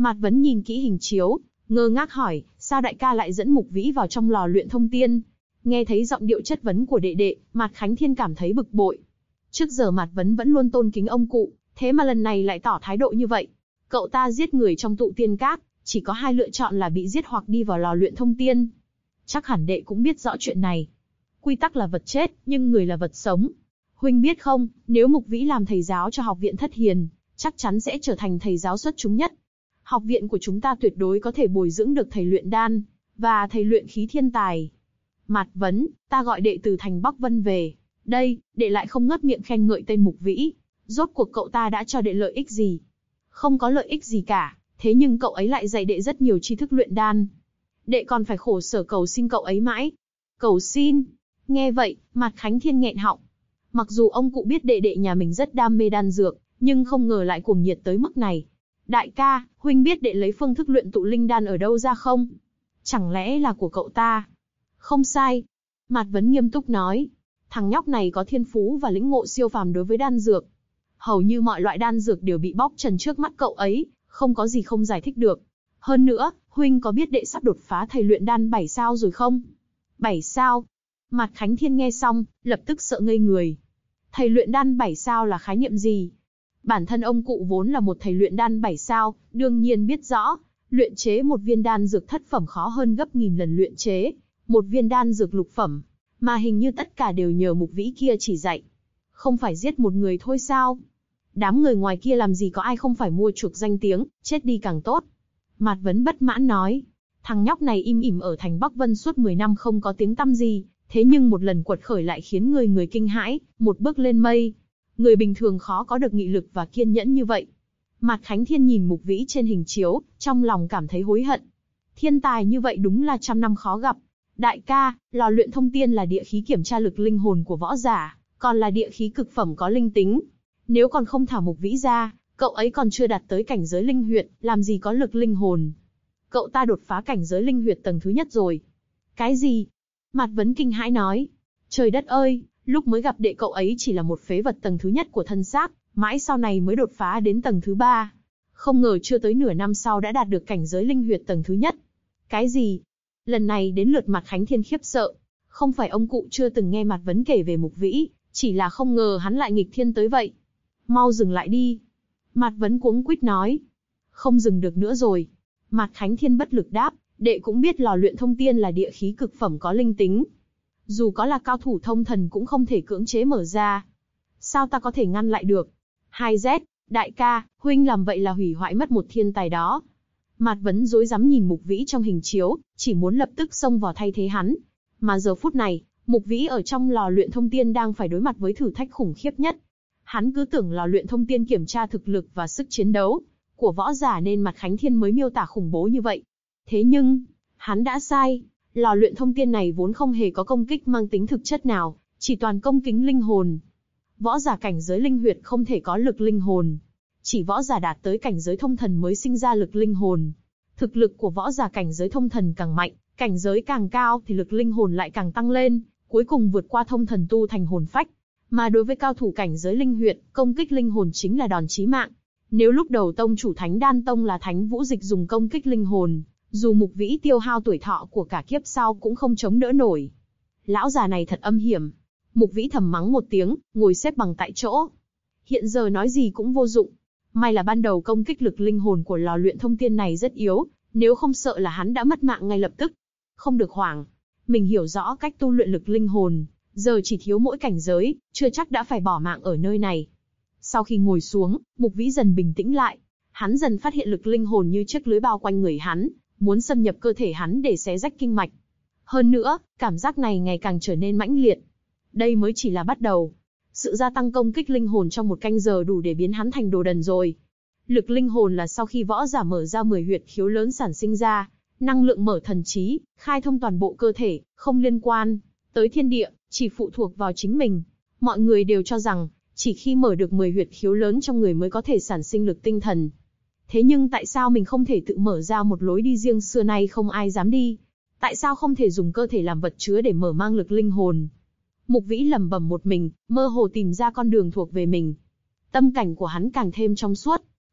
Mạt Vấn nhìn kỹ hình chiếu, ngơ ngác hỏi, sao đại ca lại dẫn Mục Vĩ vào trong lò luyện thông tiên? Nghe thấy giọng điệu chất vấn của đệ đệ, Mạt Khánh Thiên cảm thấy bực bội. Trước giờ Mạt Vấn vẫn luôn tôn kính ông cụ, thế mà lần này lại tỏ thái độ như vậy. Cậu ta giết người trong tụ tiên các, chỉ có hai lựa chọn là bị giết hoặc đi vào lò luyện thông tiên. Chắc hẳn đệ cũng biết rõ chuyện này. Quy tắc là vật chết, nhưng người là vật sống. Huynh biết không, nếu Mục Vĩ làm thầy giáo cho học viện Thất Hiền, chắc chắn sẽ trở thành thầy giáo xuất chúng nhất. Học viện của chúng ta tuyệt đối có thể bồi dưỡng được thầy luyện đan, và thầy luyện khí thiên tài. Mạt Vấn, ta gọi đệ từ thành Bắc Vân về. Đây, đệ lại không ngớt miệng khen ngợi tên Mục Vĩ. Rốt cuộc cậu ta đã cho đệ lợi ích gì? Không có lợi ích gì cả, thế nhưng cậu ấy lại dạy đệ rất nhiều tri thức luyện đan. Đệ còn phải khổ sở cầu xin cậu ấy mãi. Cầu xin? Nghe vậy, Mạt Khánh Thiên nghẹn họng. Mặc dù ông cụ biết đệ đệ nhà mình rất đam mê đan dược, nhưng không ngờ lại cuồng nhiệt tới mức này. Đại ca, huynh biết đệ lấy phương thức luyện tụ linh đan ở đâu ra không? Chẳng lẽ là của cậu ta? Không sai. Mạt Vấn nghiêm túc nói. Thằng nhóc này có thiên phú và lĩnh ngộ siêu phàm đối với đan dược. Hầu như mọi loại đan dược đều bị bóc trần trước mắt cậu ấy, không có gì không giải thích được. Hơn nữa, huynh có biết đệ sắp đột phá thầy luyện đan 7 sao rồi không? 7 sao? Mạt Khánh Thiên nghe xong, lập tức sợ ngây người. Thầy luyện đan 7 sao là khái niệm gì? Bản thân ông cụ vốn là một thầy luyện đan 7 sao, đương nhiên biết rõ, luyện chế một viên đan dược thất phẩm khó hơn gấp nghìn lần luyện chế một viên đan dược lục phẩm, mà hình như tất cả đều nhờ Mục Vĩ kia chỉ dạy. Không phải giết một người thôi sao? Đám người ngoài kia làm gì có ai không phải mua chuộc danh tiếng, chết đi càng tốt. Mạt Vấn bất mãn nói, thằng nhóc này im ỉm ở thành Bắc Vân suốt 10 năm không có tiếng tăm gì, thế nhưng một lần quật khởi lại khiến người kinh hãi, một bước lên mây. Người bình thường khó có được nghị lực và kiên nhẫn như vậy. Mạt Khánh Thiên nhìn Mục Vĩ trên hình chiếu, trong lòng cảm thấy hối hận. Thiên tài như vậy đúng là trăm năm khó gặp. Đại ca, lò luyện thông tiên là địa khí kiểm tra lực linh hồn của võ giả, còn là địa khí cực phẩm có linh tính. Nếu còn không thả Mục Vĩ ra, cậu ấy còn chưa đạt tới cảnh giới linh huyệt, làm gì có lực linh hồn. Cậu ta đột phá cảnh giới linh huyệt tầng thứ nhất rồi. Cái gì? Mạt Vấn kinh hãi nói. Trời đất ơi, lúc mới gặp đệ cậu ấy chỉ là một phế vật tầng thứ nhất của thân xác, mãi sau này mới đột phá đến tầng thứ 3. Không ngờ chưa tới nửa năm sau đã đạt được cảnh giới linh huyệt tầng thứ nhất. Cái gì? Lần này đến lượt Mạt Khánh Thiên khiếp sợ. Không phải ông cụ chưa từng nghe Mạt Vấn kể về Mục Vĩ, chỉ là không ngờ hắn lại nghịch thiên tới vậy. Mau dừng lại đi. Mạt Vấn cuống quýt nói. Không dừng được nữa rồi. Mạt Khánh Thiên bất lực đáp, đệ cũng biết lò luyện thông tiên là địa khí cực phẩm có linh tính. Dù có là cao thủ thông thần cũng không thể cưỡng chế mở ra. Sao ta có thể ngăn lại được? 2Z, đại ca, huynh làm vậy là hủy hoại mất một thiên tài đó. Mạt Vấn rối rắm nhìn Mục Vĩ trong hình chiếu, chỉ muốn lập tức xông vào thay thế hắn. Mà giờ phút này, Mục Vĩ ở trong lò luyện thông tiên đang phải đối mặt với thử thách khủng khiếp nhất. Hắn cứ tưởng lò luyện thông tiên kiểm tra thực lực và sức chiến đấu của võ giả nên Mạt Khánh Thiên mới miêu tả khủng bố như vậy. Thế nhưng, hắn đã sai. Lò luyện thông tiên này vốn không hề có công kích mang tính thực chất nào, chỉ toàn công kính linh hồn. Võ giả cảnh giới linh huyệt không thể có lực linh hồn. Chỉ võ giả đạt tới cảnh giới thông thần mới sinh ra lực linh hồn. Thực lực của võ giả cảnh giới thông thần càng mạnh, cảnh giới càng cao thì lực linh hồn lại càng tăng lên, cuối cùng vượt qua thông thần tu thành hồn phách. Mà đối với cao thủ cảnh giới linh huyệt, công kích linh hồn chính là đòn chí mạng. Nếu lúc đầu tông chủ Thánh Đan Tông là Thánh Vũ Dịch dùng công kích linh hồn, dù Mục Vĩ tiêu hao tuổi thọ của cả kiếp sau cũng không chống đỡ nổi. Lão già này thật âm hiểm. Mục Vĩ thầm mắng một tiếng, ngồi xếp bằng tại chỗ. Hiện giờ nói gì cũng vô dụng. May là ban đầu công kích lực linh hồn của lò luyện thông tiên này rất yếu, nếu không sợ là hắn đã mất mạng ngay lập tức. Không được hoảng. Mình hiểu rõ cách tu luyện lực linh hồn, giờ chỉ thiếu mỗi cảnh giới, chưa chắc đã phải bỏ mạng ở nơi này. Sau khi ngồi xuống, Mục Vĩ dần bình tĩnh lại. Hắn dần phát hiện lực linh hồn như chiếc lưới bao quanh người hắn, muốn xâm nhập cơ thể hắn để xé rách kinh mạch. Hơn nữa, cảm giác này ngày càng trở nên mãnh liệt. Đây mới chỉ là bắt đầu. Sự gia tăng công kích linh hồn trong một canh giờ đủ để biến hắn thành đồ đần rồi. Lực linh hồn là sau khi võ giả mở ra 10 huyệt khiếu lớn sản sinh ra, năng lượng mở thần trí, khai thông toàn bộ cơ thể, không liên quan tới thiên địa, chỉ phụ thuộc vào chính mình. Mọi người đều cho rằng, chỉ khi mở được 10 huyệt khiếu lớn trong người mới có thể sản sinh lực tinh thần. Thế nhưng tại sao mình không thể tự mở ra một lối đi riêng xưa nay không ai dám đi? Tại sao không thể dùng cơ thể làm vật chứa để mở mang lực linh hồn? Mục Vĩ lẩm bẩm một mình, mơ hồ tìm ra con đường thuộc về mình. Tâm cảnh của hắn càng thêm trong suốt.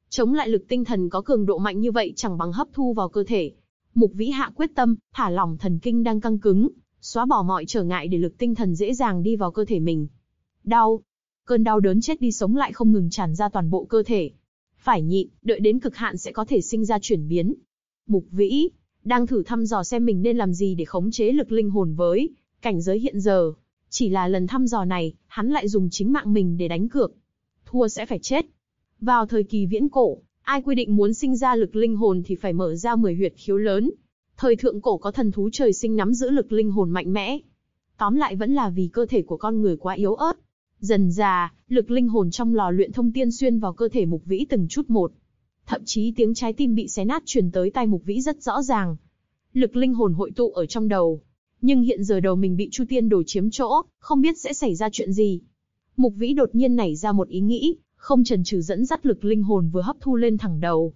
Chống lại lực tinh thần có cường độ mạnh như vậy chẳng bằng hấp thu vào cơ thể. Mục Vĩ hạ quyết tâm, thả lỏng thần kinh đang căng cứng, xóa bỏ mọi trở ngại để lực tinh thần dễ dàng đi vào cơ thể mình. Đau. Cơn đau đớn chết đi sống lại không ngừng tràn ra toàn bộ cơ thể. Phải nhịn, đợi đến cực hạn sẽ có thể sinh ra chuyển biến. Mục Vĩ đang thử thăm dò xem mình nên làm gì để khống chế lực linh hồn với cảnh giới hiện giờ. Chỉ là lần thăm dò này, hắn lại dùng chính mạng mình để đánh cược. Thua sẽ phải chết. Vào thời kỳ viễn cổ, ai quy định muốn sinh ra lực linh hồn thì phải mở ra 10 huyệt khiếu lớn. Thời thượng cổ có thần thú trời sinh nắm giữ lực linh hồn mạnh mẽ. Tóm lại vẫn là vì cơ thể của con người quá yếu ớt. Dần dà, lực linh hồn trong lò luyện thông tiên xuyên vào cơ thể Mục Vĩ từng chút một. Thậm chí tiếng trái tim bị xé nát truyền tới tai Mục Vĩ rất rõ ràng. Lực linh hồn hội tụ ở trong đầu. Nhưng hiện giờ đầu mình bị Chu Tiên Đồ chiếm chỗ, không biết sẽ xảy ra chuyện gì. Mục Vĩ đột nhiên nảy ra một ý nghĩ, không chần chừ dẫn dắt lực linh hồn vừa hấp thu lên thẳng đầu.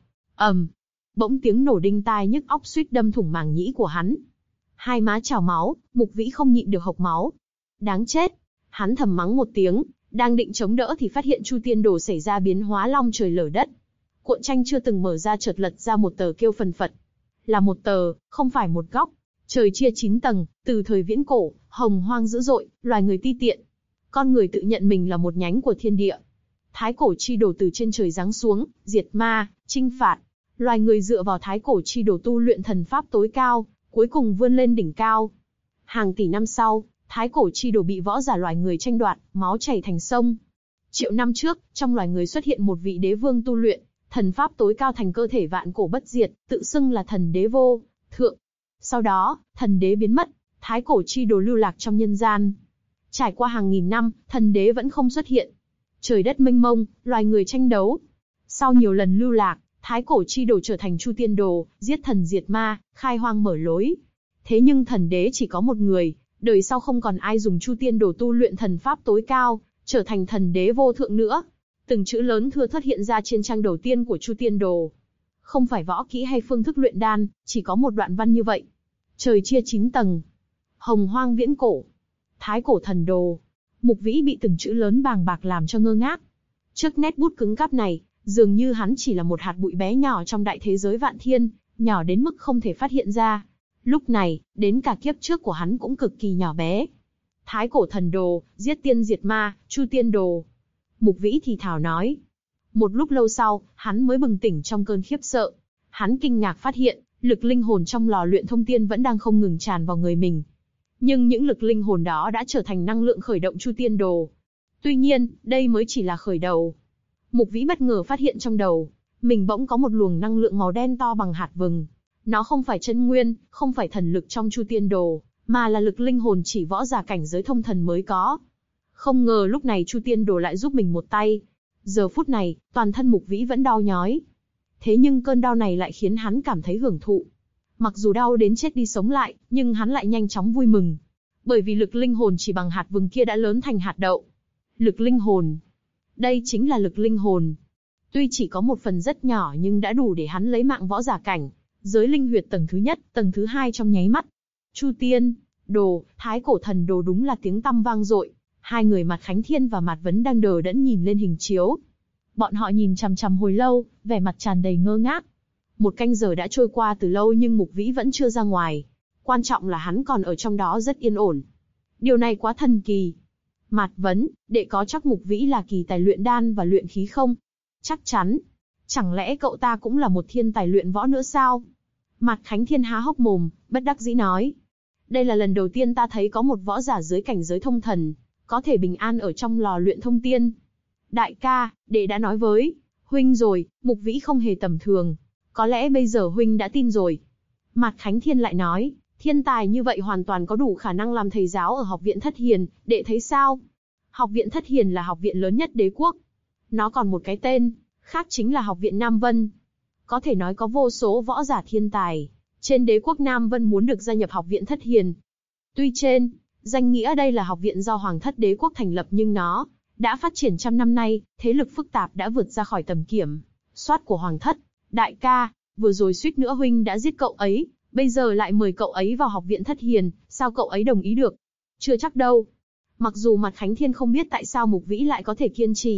Bỗng tiếng nổ đinh tai nhức óc suýt đâm thủng màng nhĩ của hắn. Hai má trào máu, Mục Vĩ không nhịn được hộc máu. Đáng chết! Hắn thầm mắng một tiếng, đang định chống đỡ thì phát hiện Chu Tiên Đồ xảy ra biến hóa long trời lở đất. Cuộn tranh chưa từng mở ra chợt lật ra một tờ kêu phần phật. Là một tờ, không phải một góc. Trời chia 9 tầng, từ thời viễn cổ, hồng hoang dữ dội, loài người ti tiện. Con người tự nhận mình là một nhánh của thiên địa. Thái cổ chi đồ từ trên trời giáng xuống, diệt ma, chinh phạt. Loài người dựa vào thái cổ chi đồ tu luyện thần pháp tối cao, cuối cùng vươn lên đỉnh cao. Hàng tỷ năm sau, thái cổ chi đồ bị võ giả loài người tranh đoạt, máu chảy thành sông. Triệu năm trước, trong loài người xuất hiện một vị đế vương tu luyện thần pháp tối cao thành cơ thể vạn cổ bất diệt, tự xưng là thần đế vô thượng. Sau đó, thần đế biến mất, thái cổ chi đồ lưu lạc trong nhân gian. Trải qua hàng nghìn năm, thần đế vẫn không xuất hiện. Trời đất mênh mông, loài người tranh đấu. Sau nhiều lần lưu lạc, thái cổ chi đồ trở thành Chu Tiên Đồ, giết thần diệt ma, khai hoang mở lối. Thế nhưng thần đế chỉ có một người, đời sau không còn ai dùng Chu Tiên Đồ tu luyện thần pháp tối cao, trở thành thần đế vô thượng nữa. Từng chữ lớn thưa thớt hiện ra trên trang đầu tiên của Chu Tiên Đồ. Không phải võ kỹ hay phương thức luyện đan, chỉ có một đoạn văn như vậy. Trời chia 9 tầng. Hồng hoang viễn cổ. Thái cổ thần đồ. Mục Vĩ bị từng chữ lớn bàng bạc làm cho ngơ ngác. Trước nét bút cứng cáp này, dường như hắn chỉ là một hạt bụi bé nhỏ trong đại thế giới vạn thiên, nhỏ đến mức không thể phát hiện ra. Lúc này, đến cả kiếp trước của hắn cũng cực kỳ nhỏ bé. Thái cổ thần đồ, giết tiên diệt ma, Chu Tiên Đồ. Mục Vĩ thì thào nói. Một lúc lâu sau, hắn mới bừng tỉnh trong cơn khiếp sợ. Hắn kinh ngạc phát hiện, lực linh hồn trong lò luyện thông tiên vẫn đang không ngừng tràn vào người mình. Nhưng những lực linh hồn đó đã trở thành năng lượng khởi động Chu Tiên Đồ. Tuy nhiên, đây mới chỉ là khởi đầu. Mục Vĩ bất ngờ phát hiện trong đầu, mình bỗng có một luồng năng lượng màu đen to bằng hạt vừng. Nó không phải chân nguyên, không phải thần lực trong Chu Tiên Đồ, mà là lực linh hồn chỉ võ giả cảnh giới thông thần mới có. Không ngờ lúc này Chu Tiên Đồ lại giúp mình một tay. Giờ phút này, toàn thân Mục Vĩ vẫn đau nhói. Thế nhưng cơn đau này lại khiến hắn cảm thấy hưởng thụ. Mặc dù đau đến chết đi sống lại, nhưng hắn lại nhanh chóng vui mừng. Bởi vì lực linh hồn chỉ bằng hạt vừng kia đã lớn thành hạt đậu. Lực linh hồn. Đây chính là lực linh hồn. Tuy chỉ có một phần rất nhỏ nhưng đã đủ để hắn lấy mạng võ giả cảnh. Giới linh huyệt tầng thứ nhất, tầng thứ hai trong nháy mắt. Chu Tiên Đồ, thái cổ thần đồ đúng là tiếng tăm vang dội. Hai người Mạt Khánh Thiên và Mạt Vấn đang đờ đẫn nhìn lên hình chiếu. Bọn họ nhìn chằm chằm hồi lâu, vẻ mặt tràn đầy ngơ ngác. Một canh giờ đã trôi qua từ lâu nhưng Mục Vĩ vẫn chưa ra ngoài. Quan trọng là hắn còn ở trong đó rất yên ổn. Điều này quá thần kỳ. Mạt Vấn, đệ có chắc Mục Vĩ là kỳ tài luyện đan và luyện khí không? Chắc chắn. Chẳng lẽ cậu ta cũng là một thiên tài luyện võ nữa sao? Mạt Khánh Thiên há hốc mồm, bất đắc dĩ nói. Đây là lần đầu tiên ta thấy có một võ giả dưới cảnh giới thông thần, có thể bình an ở trong lò luyện thông tiên. Đại ca, đệ đã nói với huynh rồi, Mục Vĩ không hề tầm thường. Có lẽ bây giờ huynh đã tin rồi. Mạt Khánh Thiên lại nói, thiên tài như vậy hoàn toàn có đủ khả năng làm thầy giáo ở học viện Thất Hiền, đệ thấy sao? Học viện Thất Hiền là học viện lớn nhất đế quốc. Nó còn một cái tên, khác chính là học viện Nam Vân. Có thể nói có vô số võ giả thiên tài trên đế quốc Nam Vân muốn được gia nhập học viện Thất Hiền. Tuy trên danh nghĩa đây là học viện do Hoàng thất đế quốc thành lập nhưng nó đã phát triển trăm năm nay, thế lực phức tạp đã vượt ra khỏi tầm kiểm soát của Hoàng thất. Đại ca, vừa rồi suýt nữa huynh đã giết cậu ấy, bây giờ lại mời cậu ấy vào học viện Thất Hiền, sao cậu ấy đồng ý được? Chưa chắc đâu. Mặc dù Mạt Khánh Thiên không biết tại sao Mục Vĩ lại có thể kiên trì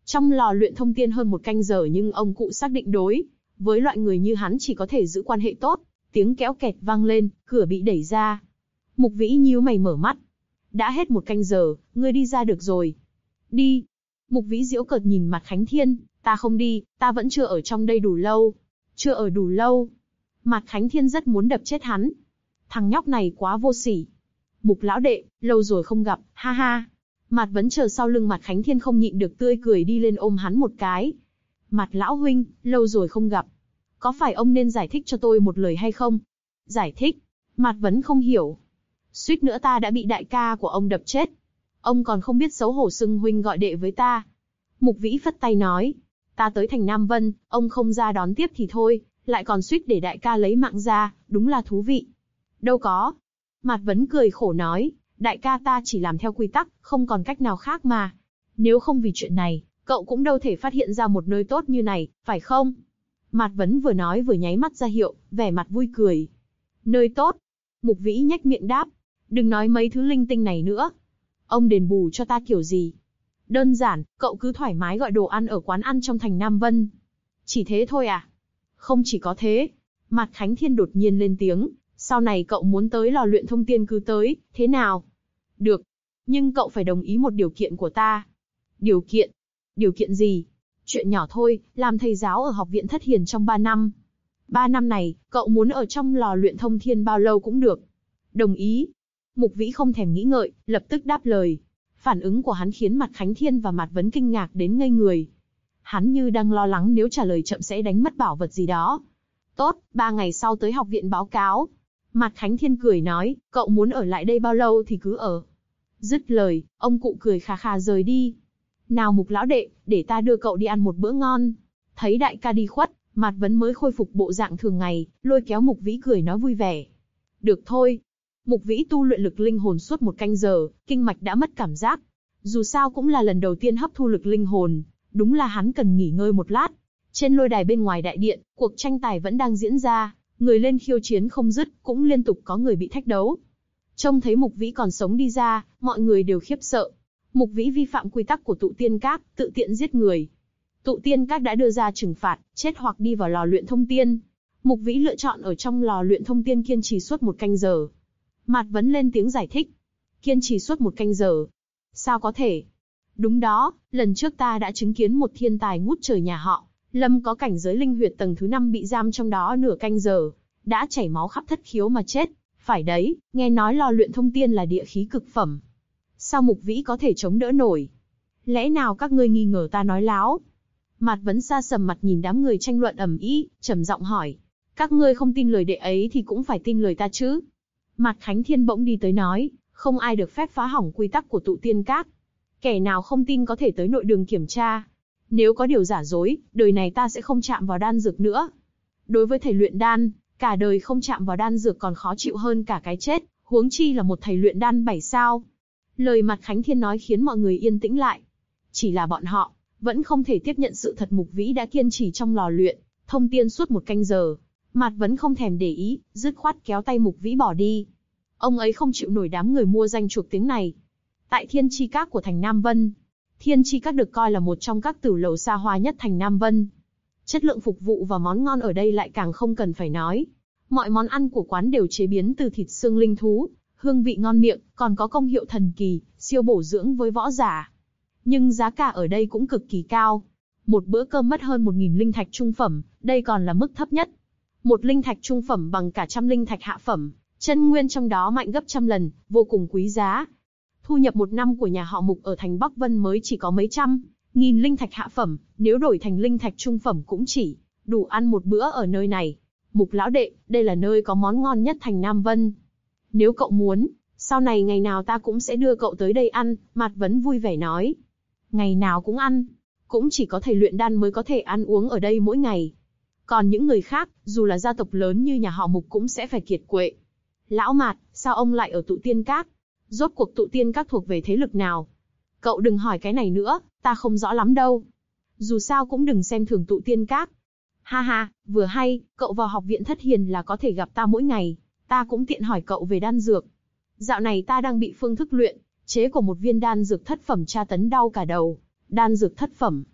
Trong lò luyện thông tiên hơn 1 canh giờ nhưng ông cụ xác định đối với loại người như hắn chỉ có thể giữ quan hệ tốt. Tiếng kéo kẹt vang lên, cửa bị đẩy ra. Mục Vĩ nhíu mày mở mắt. Đã hết 1 canh giờ, ngươi đi ra được rồi. Đi. Mục Vĩ giễu cợt nhìn mặt Khánh Thiên, ta không đi, ta vẫn chưa ở trong đây đủ lâu. Chưa ở đủ lâu. Mặt Khánh Thiên rất muốn đập chết hắn. Thằng nhóc này quá vô sỉ. Mục lão đệ, lâu rồi không gặp, ha ha. Mặt Vấn chờ sau lưng mặt Khánh Thiên không nhịn được tươi cười đi lên ôm hắn một cái. Mặt lão huynh, lâu rồi không gặp. Có phải ông nên giải thích cho tôi một lời hay không? Giải thích? Mặt Vấn không hiểu. Suýt nữa ta đã bị đại ca của ông đập chết. Ông còn không biết xấu hổ xưng huynh gọi đệ với ta. Mục Vĩ phất tay nói. Ta tới thành Nam Vân, ông không ra đón tiếp thì thôi, lại còn suýt để đại ca lấy mạng ra, đúng là thú vị. Đâu có. Mạt Vấn cười khổ nói, đại ca ta chỉ làm theo quy tắc, không còn cách nào khác mà. Nếu không vì chuyện này, cậu cũng đâu thể phát hiện ra một nơi tốt như này, phải không? Mạt Vấn vừa nói vừa nháy mắt ra hiệu, vẻ mặt vui cười. Nơi tốt? Mục Vĩ nhếch miệng đáp. Đừng nói mấy thứ linh tinh này nữa. Ông đền bù cho ta kiểu gì? Đơn giản, cậu cứ thoải mái gọi đồ ăn ở quán ăn trong thành Nam Vân. Chỉ thế thôi à? Không chỉ có thế. Mạt Khánh Thiên đột nhiên lên tiếng. Sau này cậu muốn tới lò luyện thông tiên cứ tới, thế nào? Được. Nhưng cậu phải đồng ý một điều kiện của ta. Điều kiện? Điều kiện gì? Chuyện nhỏ thôi, làm thầy giáo ở học viện Thất Hiền trong 3 năm. 3 năm này, cậu muốn ở trong lò luyện thông thiên bao lâu cũng được. Đồng ý. Mục Vĩ không thèm nghĩ ngợi, lập tức đáp lời. Phản ứng của hắn khiến mặt Khánh Thiên và Mạt Vấn kinh ngạc đến ngây người. Hắn như đang lo lắng nếu trả lời chậm sẽ đánh mất bảo vật gì đó. Tốt, 3 ngày sau tới học viện báo cáo. Mạt Khánh Thiên cười nói, cậu muốn ở lại đây bao lâu thì cứ ở. Dứt lời, ông cụ cười khà khà rời đi. Nào Mục lão đệ, để ta đưa cậu đi ăn một bữa ngon. Thấy đại ca đi khuất, Mạt Vấn mới khôi phục bộ dạng thường ngày, lôi kéo Mục Vĩ cười nói vui vẻ. Được thôi. Mục Vĩ tu luyện lực linh hồn suốt 1 canh giờ, kinh mạch đã mất cảm giác. Dù sao cũng là lần đầu tiên hấp thu lực linh hồn, đúng là hắn cần nghỉ ngơi một lát. Trên lôi đài bên ngoài đại điện, cuộc tranh tài vẫn đang diễn ra, người lên khiêu chiến không dứt, cũng liên tục có người bị thách đấu. Trông thấy Mục Vĩ còn sống đi ra, mọi người đều khiếp sợ. Mục Vĩ vi phạm quy tắc của tụ tiên các, tự tiện giết người. Tụ tiên các đã đưa ra trừng phạt, chết hoặc đi vào lò luyện thông tiên. Mục Vĩ lựa chọn ở trong lò luyện thông tiên kiên trì suốt 1 canh giờ. Mạt Vấn lên tiếng giải thích. Kiên trì suốt 1 canh giờ. Sao có thể? Đúng đó, lần trước ta đã chứng kiến một thiên tài ngút trời nhà họ Lâm có cảnh giới linh huyệt tầng thứ 5 bị giam trong đó nửa canh giờ, đã chảy máu khắp thất khiếu mà chết. Phải đấy, nghe nói lò luyện thông tiên là địa khí cực phẩm. Sao Mục Vĩ có thể chống đỡ nổi? Lẽ nào các ngươi nghi ngờ ta nói láo? Mạt Vấn sa sầm mặt nhìn đám người tranh luận ầm ĩ, trầm giọng hỏi. Các ngươi không tin lời đệ ấy thì cũng phải tin lời ta chứ? Mạt Khánh Thiên bỗng đi tới nói, không ai được phép phá hỏng quy tắc của tụ tiên các. Kẻ nào không tin có thể tới nội đường kiểm tra. Nếu có điều giả dối, đời này ta sẽ không chạm vào đan dược nữa. Đối với thầy luyện đan, cả đời không chạm vào đan dược còn khó chịu hơn cả cái chết, huống chi là một thầy luyện đan 7 sao. Lời Mạt Khánh Thiên nói khiến mọi người yên tĩnh lại. Chỉ là bọn họ vẫn không thể tiếp nhận sự thật Mục Vĩ đã kiên trì trong lò luyện thông tiên suốt 1 canh giờ. Mạt Vấn không thèm để ý, dứt khoát kéo tay Mục Vĩ bỏ đi. Ông ấy không chịu nổi đám người mua danh chuộc tiếng này. Tại Thiên Chi Các của thành Nam Vân, Thiên Chi Các được coi là một trong các tử lầu xa hoa nhất thành Nam Vân. Chất lượng phục vụ và món ngon ở đây lại càng không cần phải nói. Mọi món ăn của quán đều chế biến từ thịt xương linh thú, hương vị ngon miệng, còn có công hiệu thần kỳ, siêu bổ dưỡng với võ giả. Nhưng giá cả ở đây cũng cực kỳ cao. Một bữa cơm mất hơn 1.000 linh thạch trung phẩm, đây còn là mức thấp nhất. Một linh thạch trung phẩm bằng cả 100 linh thạch hạ phẩm, chân nguyên trong đó mạnh gấp 100 lần, vô cùng quý giá. Thu nhập 1 năm của nhà họ Mục ở thành Bắc Vân mới chỉ có mấy trăm nghìn linh thạch hạ phẩm, nếu đổi thành linh thạch trung phẩm cũng chỉ đủ ăn một bữa ở nơi này. Mục lão đệ, đây là nơi có món ngon nhất thành Nam Vân. Nếu cậu muốn, sau này ngày nào ta cũng sẽ đưa cậu tới đây ăn, Mạt Vấn vui vẻ nói. Ngày nào cũng ăn, cũng chỉ có thầy luyện đan mới có thể ăn uống ở đây mỗi ngày. Còn những người khác, dù là gia tộc lớn như nhà họ Mục cũng sẽ phải kiệt quệ. Lão Mạt, sao ông lại ở tụ tiên các? Rốt cuộc tụ tiên các thuộc về thế lực nào? Cậu đừng hỏi cái này nữa, ta không rõ lắm đâu. Dù sao cũng đừng xem thường tụ tiên các. Ha ha, vừa hay, cậu vào học viện Thất Hiền là có thể gặp ta mỗi ngày. Ta cũng tiện hỏi cậu về đan dược. Dạo này ta đang bị phương thức luyện chế của một viên đan dược thất phẩm tra tấn đau cả đầu. Đan dược thất phẩm.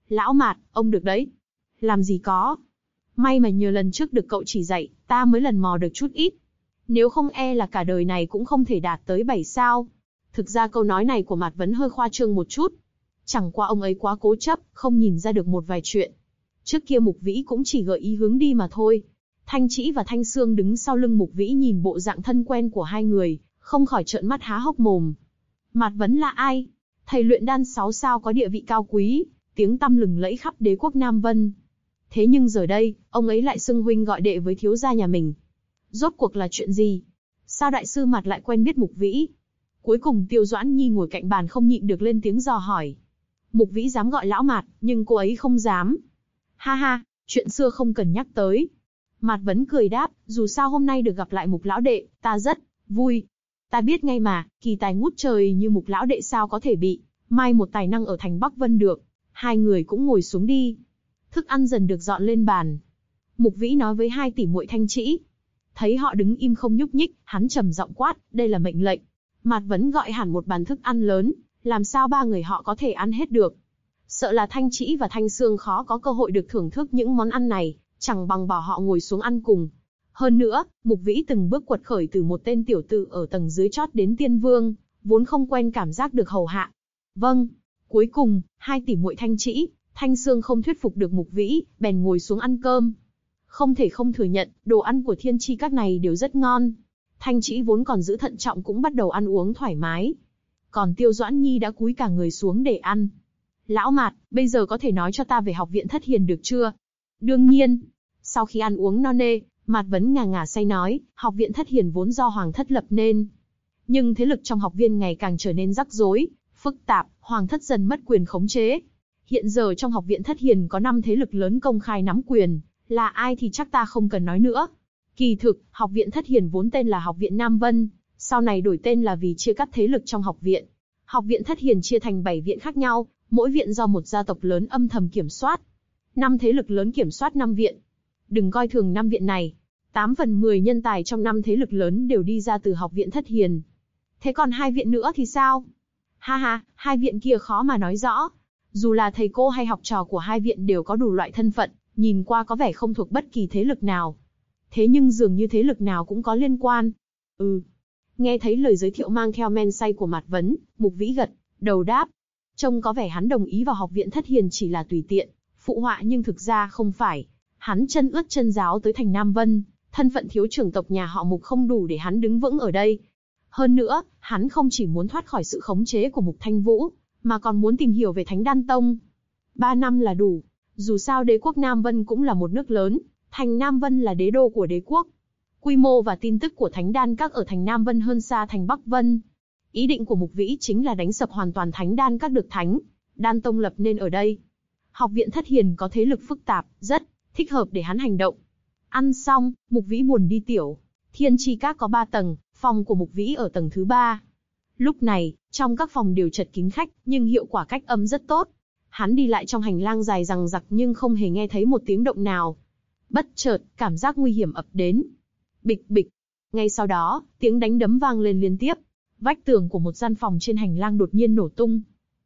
Lão Mạt, ông được đấy. Làm gì có. May mà nhờ lần trước được cậu chỉ dạy, ta mới lần mò được chút ít. Nếu không e là cả đời này cũng không thể đạt tới 7 sao. Thực ra câu nói này của Mạt Vấn hơi khoa trương một chút. Chẳng qua ông ấy quá cố chấp, không nhìn ra được một vài chuyện. Trước kia Mục Vĩ cũng chỉ gợi ý hướng đi mà thôi. Thanh Trĩ và Thanh Sương đứng sau lưng Mục Vĩ nhìn bộ dạng thân quen của hai người, không khỏi trợn mắt há hốc mồm. Mạt Vấn là ai? Thầy luyện đan 6 sao có địa vị cao quý, tiếng tăm lừng lẫy khắp đế quốc Nam Vân. Thế nhưng giờ đây, ông ấy lại xưng huynh gọi đệ với thiếu gia nhà mình. Rốt cuộc là chuyện gì? Sao đại sư Mạt lại quen biết Mục Vĩ? Cuối cùng Tiêu Doãn Nhi ngồi cạnh bàn không nhịn được lên tiếng dò hỏi. Mục Vĩ dám gọi lão Mạt, nhưng cô ấy không dám. Ha ha, chuyện xưa không cần nhắc tới. Mạt Vấn cười đáp, dù sao hôm nay được gặp lại Mục lão đệ, ta rất vui. Ta biết ngay mà, kỳ tài ngút trời như Mục lão đệ sao có thể bị mai một tài năng ở thành Bắc Vân được. Hai người cũng ngồi xuống đi. Thức ăn dần được dọn lên bàn. Mục Vĩ nói với hai tỷ muội Thanh Trĩ. Thấy họ đứng im không nhúc nhích, hắn trầm giọng quát, đây là mệnh lệnh. Mạt Vấn gọi hẳn một bàn thức ăn lớn, làm sao ba người họ có thể ăn hết được. Sợ là Thanh Trĩ và Thanh Sương khó có cơ hội được thưởng thức những món ăn này, chẳng bằng bảo họ ngồi xuống ăn cùng. Hơn nữa, Mục Vĩ từng bước quật khởi từ một tên tiểu tử ở tầng dưới chót đến tiên vương, vốn không quen cảm giác được hầu hạ. Vâng. Cuối cùng, hai tỷ muội Thanh Trĩ, Thanh Sương không thuyết phục được Mục Vĩ, bèn ngồi xuống ăn cơm. Không thể không thừa nhận, đồ ăn của Thiên Chi các này đều rất ngon. Thanh Trĩ vốn còn giữ thận trọng cũng bắt đầu ăn uống thoải mái. Còn Tiêu Doãn Nhi đã cúi cả người xuống để ăn. Lão Mạt, bây giờ có thể nói cho ta về học viện Thất Hiền được chưa? Đương nhiên. Sau khi ăn uống no nê, Mạt Vấn ngà ngà say nói, học viện Thất Hiền vốn do Hoàng thất lập nên. Nhưng thế lực trong học viên ngày càng trở nên rắc rối, phức tạp, Hoàng thất dần mất quyền khống chế. Hiện giờ trong học viện Thất Hiền có 5 thế lực lớn công khai nắm quyền, là ai thì chắc ta không cần nói nữa. Kỳ thực, học viện Thất Hiền vốn tên là Học viện Nam Vân, sau này đổi tên là vì chia cắt thế lực trong học viện. Học viện Thất Hiền chia thành 7 viện khác nhau, mỗi viện do một gia tộc lớn âm thầm kiểm soát. 5 thế lực lớn kiểm soát 5 viện. Đừng coi thường 5 viện này. 8 phần 10 nhân tài trong 5 thế lực lớn đều đi ra từ học viện Thất Hiền. Thế còn 2 viện nữa thì sao? Ha ha, 2 viện kia khó mà nói rõ. Dù là thầy cô hay học trò của 2 viện đều có đủ loại thân phận, nhìn qua có vẻ không thuộc bất kỳ thế lực nào. Thế nhưng dường như thế lực nào cũng có liên quan. Nghe thấy lời giới thiệu mang theo men say của Mạt Vấn, Mục Vĩ gật đầu đáp. Trông có vẻ hắn đồng ý vào học viện Thất Hiền chỉ là tùy tiện, phụ họa nhưng thực ra không phải. Hắn chân ướt chân ráo tới thành Nam Vân, thân phận thiếu trưởng tộc nhà họ Mục không đủ để hắn đứng vững ở đây. Hơn nữa, hắn không chỉ muốn thoát khỏi sự khống chế của Mục Thanh Vũ, mà còn muốn tìm hiểu về Thánh Đan Tông. 3 năm là đủ. Dù sao đế quốc Nam Vân cũng là một nước lớn, thành Nam Vân là đế đô của đế quốc. Quy mô và tin tức của Thánh Đan Các ở thành Nam Vân hơn xa thành Bắc Vân. Ý định của Mục Vĩ chính là đánh sập hoàn toàn Thánh Đan Các được Thánh Đan Tông lập nên ở đây. Học viện Thất Hiền có thế lực phức tạp, rất thích hợp để hắn hành động. Ăn xong, Mục Vĩ buồn đi tiểu. Thiên Chi Các có 3 tầng, phòng của Mục Vĩ ở tầng thứ 3. Lúc này, trong các phòng đều chật kín khách, nhưng hiệu quả cách âm rất tốt. Hắn đi lại trong hành lang dài dằng dặc nhưng không hề nghe thấy một tiếng động nào. Bất chợt, cảm giác nguy hiểm ập đến. Bịch bịch. Ngay sau đó, tiếng đánh đấm vang lên liên tiếp. Vách tường của một gian phòng trên hành lang đột nhiên nổ tung.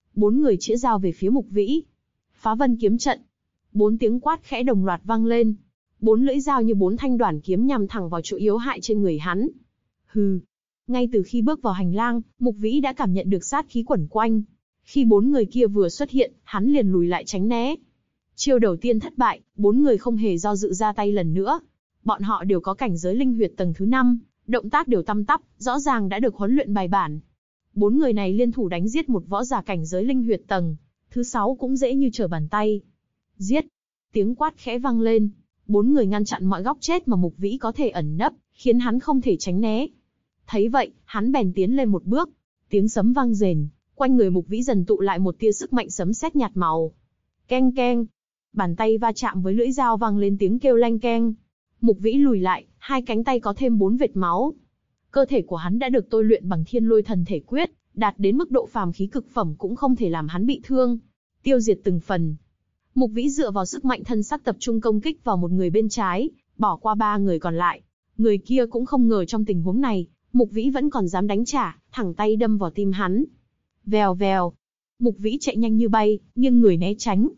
4 người chĩa dao về phía Mục Vĩ. Phá vân kiếm trận. 4 tiếng quát khẽ đồng loạt vang lên. 4 lưỡi dao như 4 thanh đoản kiếm nhằm thẳng vào chỗ yếu hại trên người hắn. Hừ. Ngay từ khi bước vào hành lang, Mục Vĩ đã cảm nhận được sát khí quẩn quanh. Khi 4 người kia vừa xuất hiện, hắn liền lùi lại tránh né. Chiêu đầu tiên thất bại, 4 người không hề do dự ra tay lần nữa. Bọn họ đều có cảnh giới linh huyệt tầng thứ 5, động tác đều tăm tắp, rõ ràng đã được huấn luyện bài bản. 4 người này liên thủ đánh giết một võ giả cảnh giới linh huyệt tầng thứ 6 cũng dễ như trở bàn tay. Giết! Tiếng quát khẽ vang lên. 4 người ngăn chặn mọi góc chết mà Mục Vĩ có thể ẩn nấp, khiến hắn không thể tránh né. Thấy vậy, hắn bèn tiến lên một bước. Tiếng sấm vang rền, quanh người Mục Vĩ dần tụ lại một tia sức mạnh sấm sét nhạt màu. Keng keng. Bàn tay va chạm với lưỡi dao vang lên tiếng kêu leng keng. Mục Vĩ lùi lại, 2 cánh tay có thêm 4 vệt máu. Cơ thể của hắn đã được tôi luyện bằng Thiên Lôi Thần Thể Quyết, đạt đến mức độ phàm khí cực phẩm cũng không thể làm hắn bị thương. Tiêu diệt từng phần. Mục Vĩ dựa vào sức mạnh thân sắc tập trung công kích vào một người bên trái, bỏ qua 3 người còn lại. Người kia cũng không ngờ trong tình huống này, Mục Vĩ vẫn còn dám đánh trả, thẳng tay đâm vào tim hắn. Vèo vèo. Mục Vĩ chạy nhanh như bay, nghiêng người né tránh.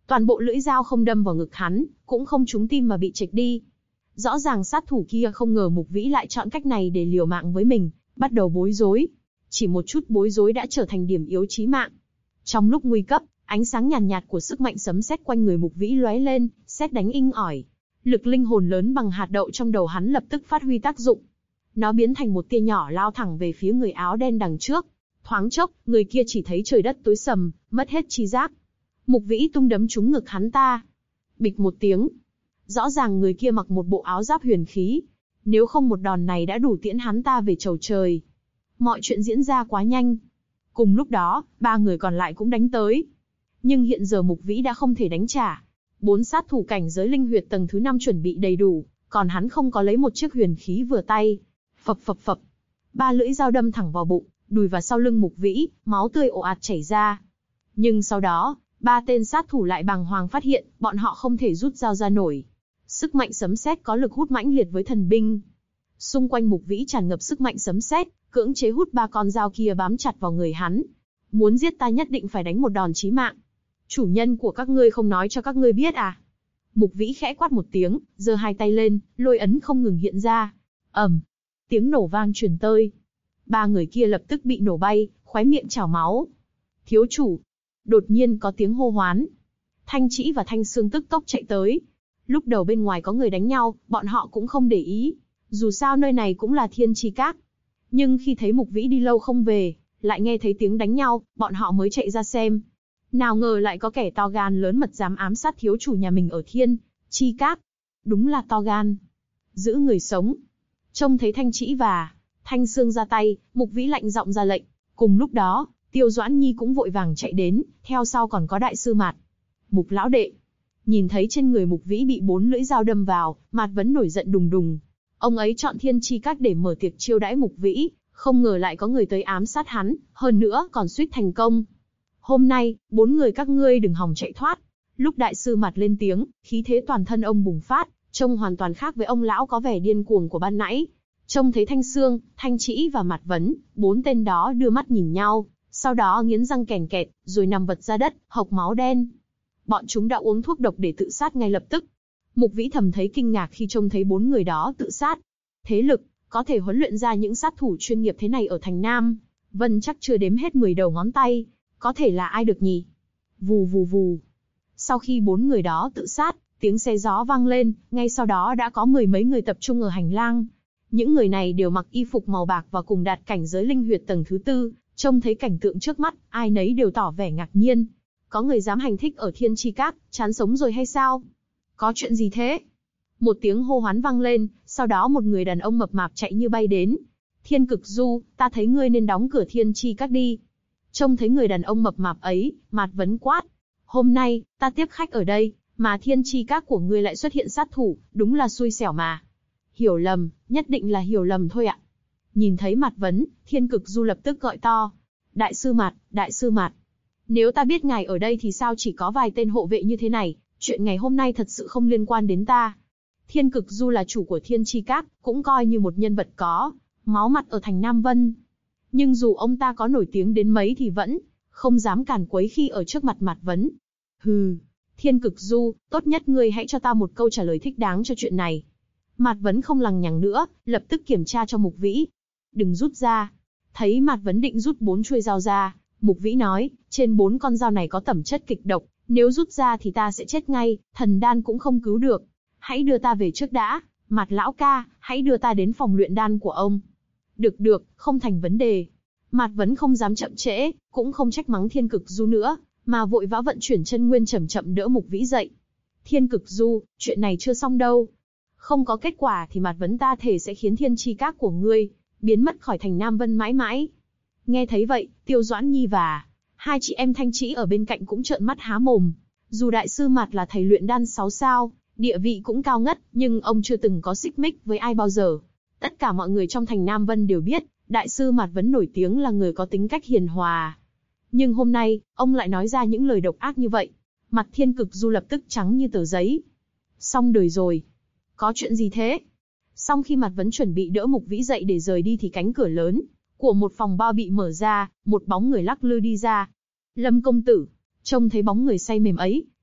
Toàn bộ lưỡi dao không đâm vào ngực hắn, cũng không trúng tim mà bị chệch đi. Rõ ràng sát thủ kia không ngờ Mục Vĩ lại chọn cách này để liều mạng với mình, bắt đầu bối rối. Chỉ một chút bối rối đã trở thành điểm yếu chí mạng. Trong lúc nguy cấp, ánh sáng nhàn nhạt của sức mạnh sấm sét quanh người Mục Vĩ lóe lên, sét đánh inh ỏi. Lực linh hồn lớn bằng hạt đậu trong đầu hắn lập tức phát huy tác dụng. Nó biến thành một tia nhỏ lao thẳng về phía người áo đen đằng trước. Thoáng chốc, người kia chỉ thấy trời đất tối sầm, mất hết tri giác. Mục Vĩ tung đấm trúng ngực hắn ta. Bịch một tiếng. Rõ ràng người kia mặc một bộ áo giáp huyền khí. Nếu không một đòn này đã đủ tiễn hắn ta về chầu trời. Mọi chuyện diễn ra quá nhanh. Cùng lúc đó, 3 người còn lại cũng đánh tới. Nhưng hiện giờ Mục Vĩ đã không thể đánh trả. 4 sát thủ cảnh giới linh huyệt tầng thứ 5 chuẩn bị đầy đủ, còn hắn không có lấy một chiếc huyền khí vừa tay. Phập phập phập. 3 lưỡi dao đâm thẳng vào bụng, đùi và sau lưng Mục Vĩ, máu tươi ồ ạt chảy ra. Nhưng sau đó, 3 tên sát thủ lại bàng hoàng phát hiện, bọn họ không thể rút dao ra nổi. Sức mạnh sấm sét có lực hút mãnh liệt với thần binh. Xung quanh Mục Vĩ tràn ngập sức mạnh sấm sét, cưỡng chế hút 3 con dao kia bám chặt vào người hắn. Muốn giết ta nhất định phải đánh một đòn chí mạng. Chủ nhân của các ngươi không nói cho các ngươi biết à? Mục Vĩ khẽ quát một tiếng, giơ 2 tay lên, lôi ấn không ngừng hiện ra. Ầm, tiếng nổ vang truyền tới. 3 người kia lập tức bị nổ bay, khóe miệng trào máu. Thiếu chủ! Đột nhiên có tiếng hô hoán. Thanh Trĩ và Thanh Sương tức tốc chạy tới. Lúc đầu bên ngoài có người đánh nhau, bọn họ cũng không để ý. Dù sao nơi này cũng là Thiên Chi Các. Nhưng khi thấy Mục Vĩ đi lâu không về, lại nghe thấy tiếng đánh nhau, bọn họ mới chạy ra xem. Nào ngờ lại có kẻ to gan lớn mật dám ám sát thiếu chủ nhà mình ở Thiên Chi Các. Đúng là to gan. Giữ người sống. Trông thấy Thanh Trĩ và Thanh Sương ra tay, Mục Vĩ lạnh giọng ra lệnh. Cùng lúc đó, Tiêu Doãn Nhi cũng vội vàng chạy đến, theo sau còn có Đại sư Mạt. Mục lão đệ. Nhìn thấy trên người Mục Vĩ bị 4 lưỡi dao đâm vào, Mạt Vấn nổi giận đùng đùng. Ông ấy chọn Thiên Chi Các để mở tiệc chiêu đãi Mục Vĩ, không ngờ lại có người tới ám sát hắn, hơn nữa còn suýt thành công. Hôm nay, 4 người các ngươi đừng hòng chạy thoát. Lúc Đại sư Mạt lên tiếng, khí thế toàn thân ông bùng phát, trông hoàn toàn khác với ông lão có vẻ điên cuồng của ban nãy. Trông thấy Thanh Sương, Thanh Trĩ và Mạt Vấn, 4 tên đó đưa mắt nhìn nhau, sau đó nghiến răng kèn kẹt, rồi nằm vật ra đất, hộc máu đen. Bọn chúng đã uống thuốc độc để tự sát ngay lập tức. Mục Vĩ thầm thấy kinh ngạc khi trông thấy 4 người đó tự sát. Thế lực, có thể huấn luyện ra những sát thủ chuyên nghiệp thế này ở thành Nam Vân chắc chưa đếm hết 10 đầu ngón tay. Có thể là ai được nhỉ? Vù vù vù. Sau khi 4 người đó tự sát, tiếng xe gió vang lên, ngay sau đó đã có 10 mấy người tập trung ở hành lang. Những người này đều mặc y phục màu bạc và cùng đạt cảnh giới linh huyệt tầng thứ 4, trông thấy cảnh tượng trước mắt, ai nấy đều tỏ vẻ ngạc nhiên. Có người dám hành thích ở Thiên Chi Các, chán sống rồi hay sao? Có chuyện gì thế? Một tiếng hô hoán vang lên, sau đó một người đàn ông mập mạp chạy như bay đến. Thiên Cực Du, ta thấy ngươi nên đóng cửa Thiên Chi Các đi. Trông thấy người đàn ông mập mạp ấy, Mạt Vấn quát. Hôm nay, ta tiếp khách ở đây, mà Thiên Chi Các của ngươi lại xuất hiện sát thủ, đúng là xui xẻo mà. Hiểu lầm, nhất định là hiểu lầm thôi ạ. Nhìn thấy Mạt Vấn, Thiên Cực Du lập tức gọi to. Đại sư Mạt, Đại sư Mạt. Nếu ta biết ngài ở đây thì sao chỉ có vài tên hộ vệ như thế này, chuyện ngày hôm nay thật sự không liên quan đến ta. Thiên Cực Du là chủ của Thiên Chi Các, cũng coi như một nhân vật có máu mặt ở thành Nam Vân. Nhưng dù ông ta có nổi tiếng đến mấy thì vẫn không dám càn quấy khi ở trước mặt Mạt Vấn. Hừ, Thiên Cực Du, tốt nhất ngươi hãy cho ta một câu trả lời thích đáng cho chuyện này. Mạt Vấn không lằng nhằng nữa, lập tức kiểm tra cho Mục Vĩ. Đừng rút ra. Thấy Mạt Vấn định rút 4 chuôi dao ra, Mục Vĩ nói, trên 4 con dao này có tẩm chất kịch độc, nếu rút ra thì ta sẽ chết ngay, thần đan cũng không cứu được. Hãy đưa ta về trước đã, Mạt lão ca, hãy đưa ta đến phòng luyện đan của ông. Được, không thành vấn đề. Mạt Vấn không dám chậm trễ, cũng không trách mắng Thiên Cực Du nữa, mà vội vã vận chuyển chân nguyên chậm chậm đỡ Mục Vĩ dậy. Thiên Cực Du, chuyện này chưa xong đâu. Không có kết quả thì Mạt Vấn ta thề sẽ khiến Thiên Chi Các của ngươi biến mất khỏi thành Nam Vân mãi mãi. Nghe thấy vậy, Tiêu Doãn Nhi và 2 chị em Thanh Trĩ ở bên cạnh cũng trợn mắt há mồm. Dù Đại sư Mạt là thầy luyện đan 6 sao, địa vị cũng cao ngất, nhưng ông chưa từng có xích mích với ai bao giờ. Tất cả mọi người trong thành Nam Vân đều biết, Đại sư Mạt Vấn nổi tiếng là người có tính cách hiền hòa. Nhưng hôm nay, ông lại nói ra những lời độc ác như vậy. Mặt Thiên Cực Du lập tức trắng như tờ giấy. Xong đời rồi. Có chuyện gì thế? Xong khi Mạt Vấn chuẩn bị đỡ Mục Vĩ dậy để rời đi thì cánh cửa lớn của một phòng bao bị mở ra, một bóng người lắc lư đi ra. Lâm công tử. Trông thấy bóng người say mềm ấy,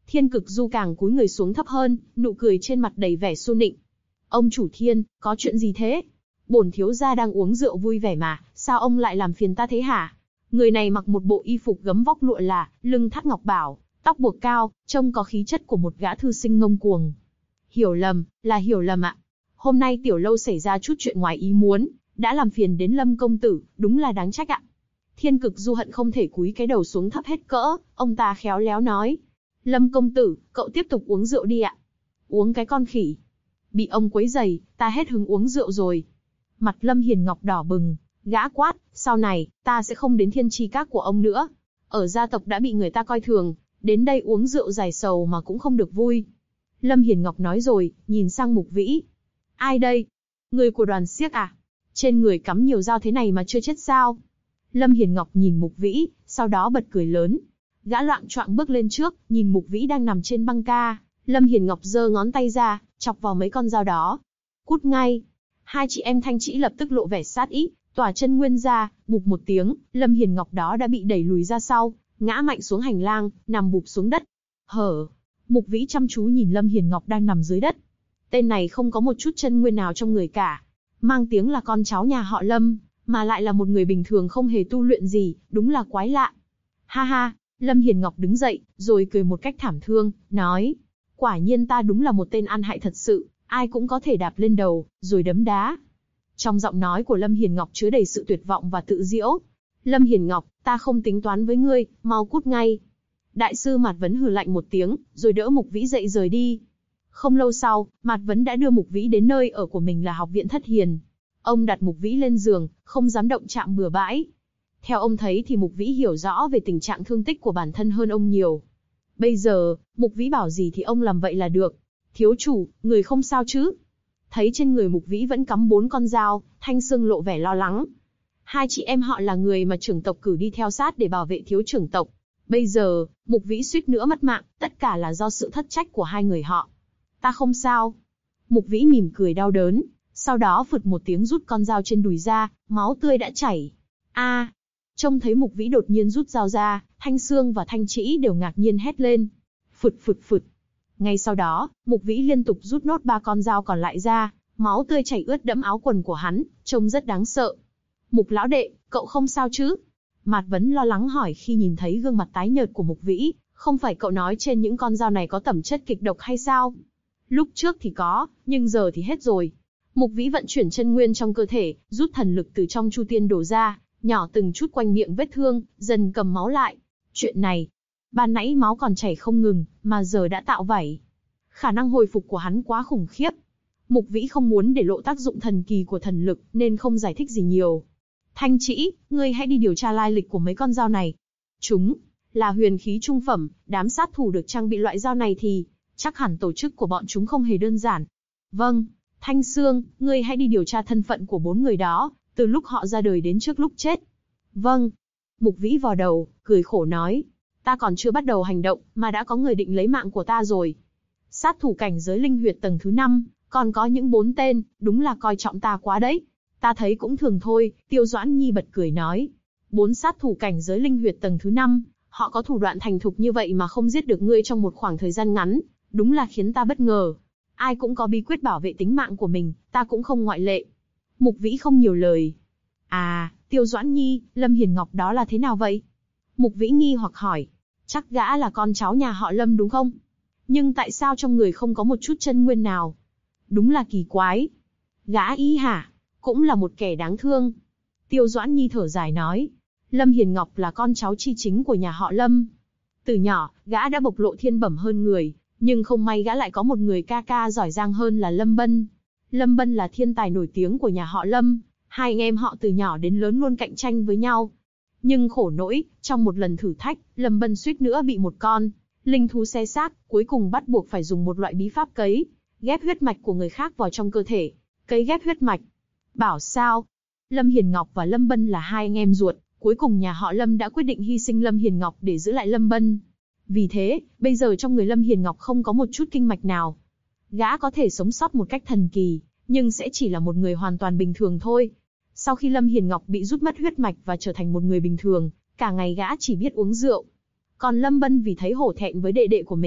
Thiên Cực Du càng cúi người xuống thấp hơn, nụ cười trên mặt đầy vẻ xu nịnh. Ông chủ Thiên, có chuyện gì thế? Bổn thiếu gia đang uống rượu vui vẻ mà, sao ông lại làm phiền ta thế hả? Người này mặc một bộ y phục gấm vóc lụa là, lưng thắt ngọc bảo, tóc buộc cao, trông có khí chất của một gã thư sinh ngông cuồng. Hiểu lầm, là hiểu lầm ạ. Hôm nay tiểu lâu xảy ra chút chuyện ngoài ý muốn, đã làm phiền đến Lâm công tử, đúng là đáng trách ạ. Thiên Cực Du hận không thể cúi cái đầu xuống thấp hết cỡ, ông ta khéo léo nói. Lâm công tử, cậu tiếp tục uống rượu đi ạ. Uống cái con khỉ. Bị ông quấy rầy, ta hết hứng uống rượu rồi. Mặt Lâm Hiền Ngọc đỏ bừng, gã quát, sau này, ta sẽ không đến thiên tri các của ông nữa. Ở gia tộc đã bị người ta coi thường, đến đây uống rượu giải sầu mà cũng không được vui. Lâm Hiền Ngọc nói rồi, nhìn sang Mục Vĩ. Ai đây? Người của đoàn xiếc à? Trên người cắm nhiều dao thế này mà chưa chết sao? Lâm Hiền Ngọc nhìn Mục Vĩ, sau đó bật cười lớn. Gã loạng choạng bước lên trước, nhìn Mục Vĩ đang nằm trên băng ca. Lâm Hiền Ngọc giơ ngón tay ra, chọc vào mấy con dao đó. Cút ngay! Hai chị em Thanh Trĩ lập tức lộ vẻ sát ý, tỏa chân nguyên ra, bụp một tiếng, Lâm Hiền Ngọc đó đã bị đẩy lùi ra sau, ngã mạnh xuống hành lang, nằm bụp xuống đất. Hở! Mục Vĩ chăm chú nhìn Lâm Hiền Ngọc đang nằm dưới đất. Tên này không có một chút chân nguyên nào trong người cả. Mang tiếng là con cháu nhà họ Lâm, mà lại là một người bình thường không hề tu luyện gì, đúng là quái lạ. Ha ha! Lâm Hiền Ngọc đứng dậy, rồi cười một cách thảm thương, nói. Quả nhiên ta đúng là một tên ăn hại thật sự, ai cũng có thể đạp lên đầu, rồi đấm đá. Trong giọng nói của Lâm Hiền Ngọc chứa đầy sự tuyệt vọng và tự giễu. Lâm Hiền Ngọc, ta không tính toán với ngươi, mau cút ngay. Đại sư Mạt Vấn hừ lạnh một tiếng, rồi đỡ Mục Vĩ dậy rời đi. Không lâu sau, Mạt Vấn đã đưa Mục Vĩ đến nơi ở của mình là học viện Thất Hiền. Ông đặt Mục Vĩ lên giường, không dám động chạm bừa bãi. Theo ông thấy thì Mục Vĩ hiểu rõ về tình trạng thương tích của bản thân hơn ông nhiều. Bây giờ, Mục Vĩ bảo gì thì ông làm vậy là được. Thiếu chủ, người không sao chứ? Thấy trên người Mục Vĩ vẫn cắm 4 con dao, Thanh Sương lộ vẻ lo lắng. Hai chị em họ là người mà trưởng tộc cử đi theo sát để bảo vệ thiếu trưởng tộc. Bây giờ, Mục Vĩ suýt nữa mất mạng, tất cả là do sự thất trách của hai người họ. Ta không sao. Mục Vĩ mỉm cười đau đớn, sau đó phụt một tiếng rút con dao trên đùi ra, máu tươi đã chảy. A! Trông thấy Mục Vĩ đột nhiên rút dao ra, Thanh Sương và Thanh Trĩ đều ngạc nhiên hét lên. Phụt phụt phụt. Ngay sau đó, Mục Vĩ liên tục rút nốt 3 con dao còn lại ra, máu tươi chảy ướt đẫm áo quần của hắn, trông rất đáng sợ. Mục lão đệ, cậu không sao chứ? Mạt Vấn lo lắng hỏi khi nhìn thấy gương mặt tái nhợt của Mục Vĩ, không phải cậu nói trên những con dao này có tẩm chất kịch độc hay sao? Lúc trước thì có, nhưng giờ thì hết rồi. Mục Vĩ vận chuyển chân nguyên trong cơ thể, rút thần lực từ trong chu tiên đổ ra, nhỏ từng chút quanh miệng vết thương, dần cầm máu lại. Chuyện này, ban nãy máu còn chảy không ngừng, mà giờ đã tạo vảy. Khả năng hồi phục của hắn quá khủng khiếp. Mục Vĩ không muốn để lộ tác dụng thần kỳ của thần lực, nên không giải thích gì nhiều. Thanh Trĩ, ngươi hãy đi điều tra lai lịch của mấy con dao này. Chúng là huyền khí trung phẩm, đám sát thủ được trang bị loại dao này thì chắc hẳn tổ chức của bọn chúng không hề đơn giản. Vâng, Thanh Sương, ngươi hãy đi điều tra thân phận của 4 người đó, từ lúc họ ra đời đến trước lúc chết. Vâng. Mục Vĩ vò đầu, cười khổ nói. Ta còn chưa bắt đầu hành động, mà đã có người định lấy mạng của ta rồi. Sát thủ cảnh giới linh huyệt tầng thứ 5, còn có những 4 tên, đúng là coi trọng ta quá đấy. Ta thấy cũng thường thôi, Tiêu Doãn Nhi bật cười nói. 4 sát thủ cảnh giới linh huyệt tầng thứ 5, họ có thủ đoạn thành thục như vậy mà không giết được ngươi trong một khoảng thời gian ngắn, đúng là khiến ta bất ngờ. Ai cũng có bí quyết bảo vệ tính mạng của mình, ta cũng không ngoại lệ. Mục Vĩ không nhiều lời. À, Tiêu Doãn Nhi, Lâm Hiền Ngọc đó là thế nào vậy? Mục Vĩ nghi hoặc hỏi. Chắc gã là con cháu nhà họ Lâm đúng không? Nhưng tại sao trong người không có một chút chân nguyên nào? Đúng là kỳ quái. Gã ý hả? Cũng là một kẻ đáng thương. Tiêu Doãn Nhi thở dài nói. Lâm Hiền Ngọc là con cháu chi chính của nhà họ Lâm. Từ nhỏ, gã đã bộc lộ thiên bẩm hơn người, nhưng không may gã lại có một người ca ca giỏi giang hơn là Lâm Bân. Lâm Bân là thiên tài nổi tiếng của nhà họ Lâm, hai anh em họ từ nhỏ đến lớn luôn cạnh tranh với nhau. Nhưng khổ nỗi, trong một lần thử thách, Lâm Bân suýt nữa bị một con linh thú xé xác, cuối cùng bắt buộc phải dùng một loại bí pháp cấy ghép huyết mạch của người khác vào trong cơ thể. Cấy ghép huyết mạch. Bảo sao? Lâm Hiền Ngọc và Lâm Bân là hai anh em ruột, cuối cùng nhà họ Lâm đã quyết định hy sinh Lâm Hiền Ngọc để giữ lại Lâm Bân. Vì thế, bây giờ trong người Lâm Hiền Ngọc không có một chút kinh mạch nào. Gã có thể sống sót một cách thần kỳ, nhưng sẽ chỉ là một người hoàn toàn bình thường thôi. Sau khi Lâm Hiền Ngọc bị rút mất huyết mạch và trở thành một người bình thường, cả ngày gã chỉ biết uống rượu. Còn Lâm Bân vì thấy hổ thẹn với đệ đệ của mình,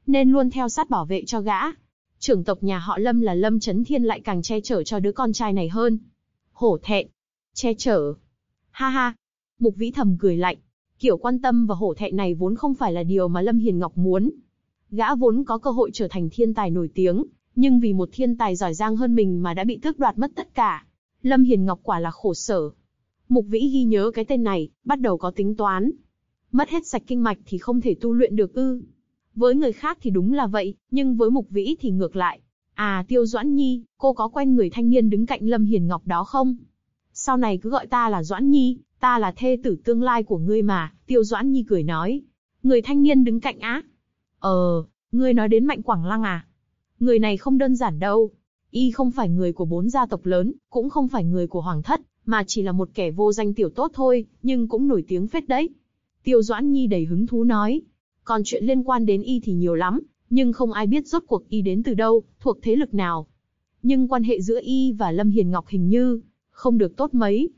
nên luôn theo sát bảo vệ cho gã. Trưởng tộc nhà họ Lâm là Lâm Chấn Thiên lại càng che chở cho đứa con trai này hơn. Hổ thẹn. Che chở. Ha ha. Mục Vĩ thầm cười lạnh. Kiểu quan tâm và hổ thẹn này vốn không phải là điều mà Lâm Hiền Ngọc muốn. Gã vốn có cơ hội trở thành thiên tài nổi tiếng, nhưng vì một thiên tài giỏi giang hơn mình mà đã bị tước đoạt mất tất cả. Lâm Hiền Ngọc quả là khổ sở. Mục Vĩ ghi nhớ cái tên này, bắt đầu có tính toán. Mất hết sạch kinh mạch thì không thể tu luyện được ư? Với người khác thì đúng là vậy, nhưng với Mục Vĩ thì ngược lại. À, Tiêu Doãn Nhi, cô có quen người thanh niên đứng cạnh Lâm Hiền Ngọc đó không? Sau này cứ gọi ta là Doãn Nhi, ta là thê tử tương lai của ngươi mà, Tiêu Doãn Nhi cười nói. Người thanh niên đứng cạnh á? Ngươi nói đến Mạnh Quảng Lăng à? Người này không đơn giản đâu. Y không phải người của 4 gia tộc lớn, cũng không phải người của Hoàng thất, mà chỉ là một kẻ vô danh tiểu tốt thôi, nhưng cũng nổi tiếng phết đấy. Tiêu Doãn Nhi đầy hứng thú nói. Còn chuyện liên quan đến Y thì nhiều lắm, nhưng không ai biết rốt cuộc Y đến từ đâu, thuộc thế lực nào. Nhưng quan hệ giữa Y và Lâm Hiền Ngọc hình như không được tốt mấy.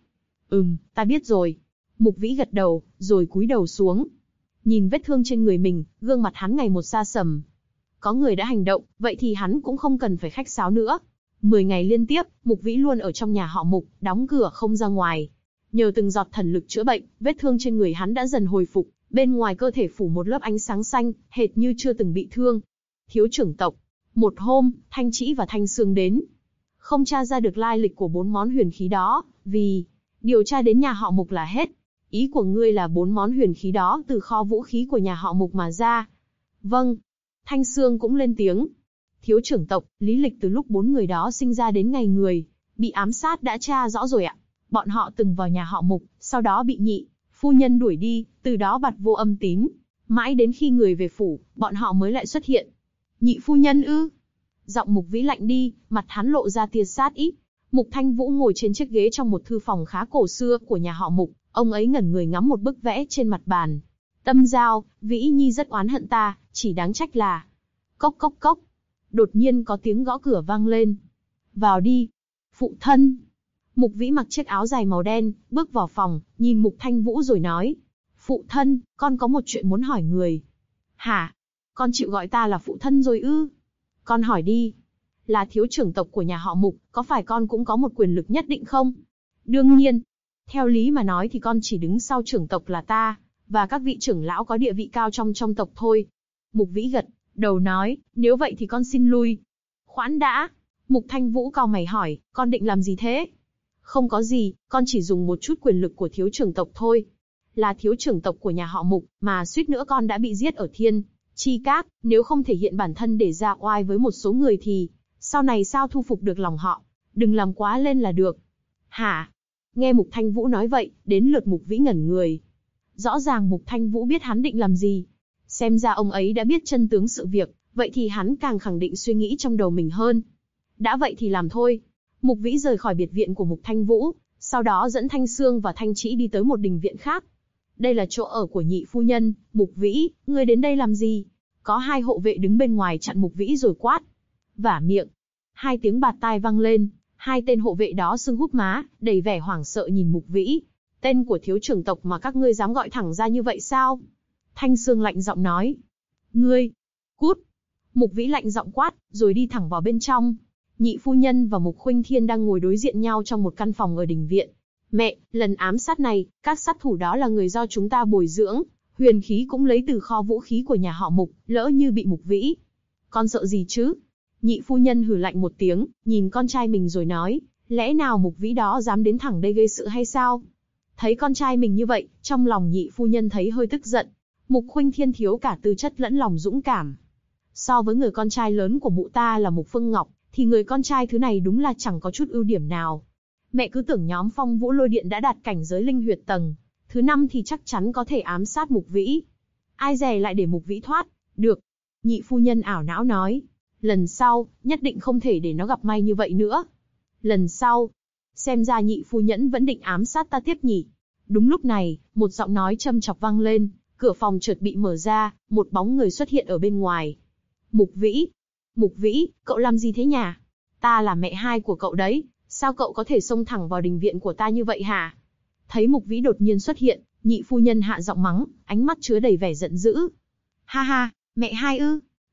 Ta biết rồi. Mục Vĩ gật đầu, rồi cúi đầu xuống. Nhìn vết thương trên người mình, gương mặt hắn ngày một xa sầm. Có người đã hành động, vậy thì hắn cũng không cần phải khách sáo nữa. 10 ngày liên tiếp, Mục Vĩ luôn ở trong nhà họ Mục, đóng cửa không ra ngoài. Nhờ từng giọt thần lực chữa bệnh, vết thương trên người hắn đã dần hồi phục, bên ngoài cơ thể phủ một lớp ánh sáng xanh, hệt như chưa từng bị thương. Thiếu trưởng tộc. Một hôm, Thanh Trĩ và Thanh Sương đến. Không tra ra được lai lịch của 4 món huyền khí đó, vì điều tra đến nhà họ Mục là hết. Ý của ngươi là 4 món huyền khí đó từ kho vũ khí của nhà họ Mục mà ra. Vâng. Thanh Sương cũng lên tiếng. Thiếu trưởng tộc, lý lịch từ lúc 4 người đó sinh ra đến ngày người bị ám sát đã tra rõ rồi ạ. Bọn họ từng vào nhà họ Mục, sau đó bị Nhị phu nhân đuổi đi, từ đó bặt vô âm tín. Mãi đến khi người về phủ, bọn họ mới lại xuất hiện. Nhị phu nhân ư? Giọng Mục Vĩ lạnh đi, mặt hắn lộ ra tia sát ý. Mục Thanh Vũ ngồi trên chiếc ghế trong một thư phòng khá cổ xưa của nhà họ Mục, ông ấy ngẩn người ngắm một bức vẽ trên mặt bàn. Tâm giao, Vĩ Nhi rất oán hận ta, chỉ đáng trách là... Cốc cốc cốc. Đột nhiên có tiếng gõ cửa vang lên. Vào đi. Phụ thân. Mục Vĩ mặc chiếc áo dài màu đen, bước vào phòng, nhìn Mục Thanh Vũ rồi nói. Phụ thân, con có một chuyện muốn hỏi người. Hả? Con chịu gọi ta là phụ thân rồi ư? Con hỏi đi. Là thiếu trưởng tộc của nhà họ Mục, có phải con cũng có một quyền lực nhất định không? Đương nhiên. Theo lý mà nói thì con chỉ đứng sau trưởng tộc là ta, và các vị trưởng lão có địa vị cao trong tộc thôi. Mục Vĩ gật đầu nói, nếu vậy thì con xin lui. Khoan đã. Mục Thanh Vũ cau mày hỏi, con định làm gì thế? Không có gì, con chỉ dùng một chút quyền lực của thiếu trưởng tộc thôi. Là thiếu trưởng tộc của nhà họ Mục, mà suýt nữa con đã bị giết ở Thiên Chi Các, nếu không thể hiện bản thân để ra oai với một số người thì sau này sao thu phục được lòng họ? Đừng làm quá lên là được. Hả? Nghe Mục Thanh Vũ nói vậy, đến lượt Mục Vĩ ngẩn người. Rõ ràng Mục Thanh Vũ biết hắn định làm gì. Xem ra ông ấy đã biết chân tướng sự việc, vậy thì hắn càng khẳng định suy nghĩ trong đầu mình hơn. Đã vậy thì làm thôi. Mục Vĩ rời khỏi biệt viện của Mục Thanh Vũ, sau đó dẫn Thanh Sương và Thanh Trĩ đi tới một đình viện khác. Đây là chỗ ở của nhị phu nhân. Mục Vĩ, ngươi đến đây làm gì? Có 2 hộ vệ đứng bên ngoài chặn Mục Vĩ rồi quát. Vả miệng. 2 tiếng bạt tai vang lên, 2 tên hộ vệ đó sưng húp má, đầy vẻ hoảng sợ nhìn Mục Vĩ. Tên của thiếu trưởng tộc mà các ngươi dám gọi thẳng ra như vậy sao? Thanh Sương lạnh giọng nói. Ngươi, cút. Mục Vĩ lạnh giọng quát, rồi đi thẳng vào bên trong. Nhị phu nhân và Mục Khuynh Thiên đang ngồi đối diện nhau trong một căn phòng ở đình viện. Mẹ, lần ám sát này, các sát thủ đó là người do chúng ta bồi dưỡng, huyền khí cũng lấy từ kho vũ khí của nhà họ Mục, lỡ như bị Mục Vĩ. Con sợ gì chứ? Nhị phu nhân hừ lạnh một tiếng, nhìn con trai mình rồi nói, lẽ nào Mục Vĩ đó dám đến thẳng đây gây sự hay sao? Thấy con trai mình như vậy, trong lòng nhị phu nhân thấy hơi tức giận. Mục Khuynh Thiên thiếu cả tư chất lẫn lòng dũng cảm. So với người con trai lớn của mụ ta là Mục Phương Ngọc, thì người con trai thứ này đúng là chẳng có chút ưu điểm nào. Mẹ cứ tưởng nhóm Phong Vũ Lôi Điện đã đạt cảnh giới linh huyệt tầng thứ 5 thì chắc chắn có thể ám sát Mục Vĩ. Ai dè lại để Mục Vĩ thoát. Được. Nhị phu nhân ảo não nói. Lần sau, nhất định không thể để nó gặp may như vậy nữa. Lần sau. Xem ra nhị phu nhân vẫn định ám sát ta tiếp nhỉ. Đúng lúc này, một giọng nói châm chọc vang lên. Cửa phòng chợt bị mở ra, một bóng người xuất hiện ở bên ngoài. Mục Vĩ. Mục Vĩ, cậu làm gì thế nhỉ? Ta là mẹ 2 của cậu đấy. Sao cậu có thể xông thẳng vào đình viện của ta như vậy hả? Thấy Mục Vĩ đột nhiên xuất hiện, nhị phu nhân hạ giọng mắng, ánh mắt chứa đầy vẻ giận dữ. Ha ha, mẹ 2 ư?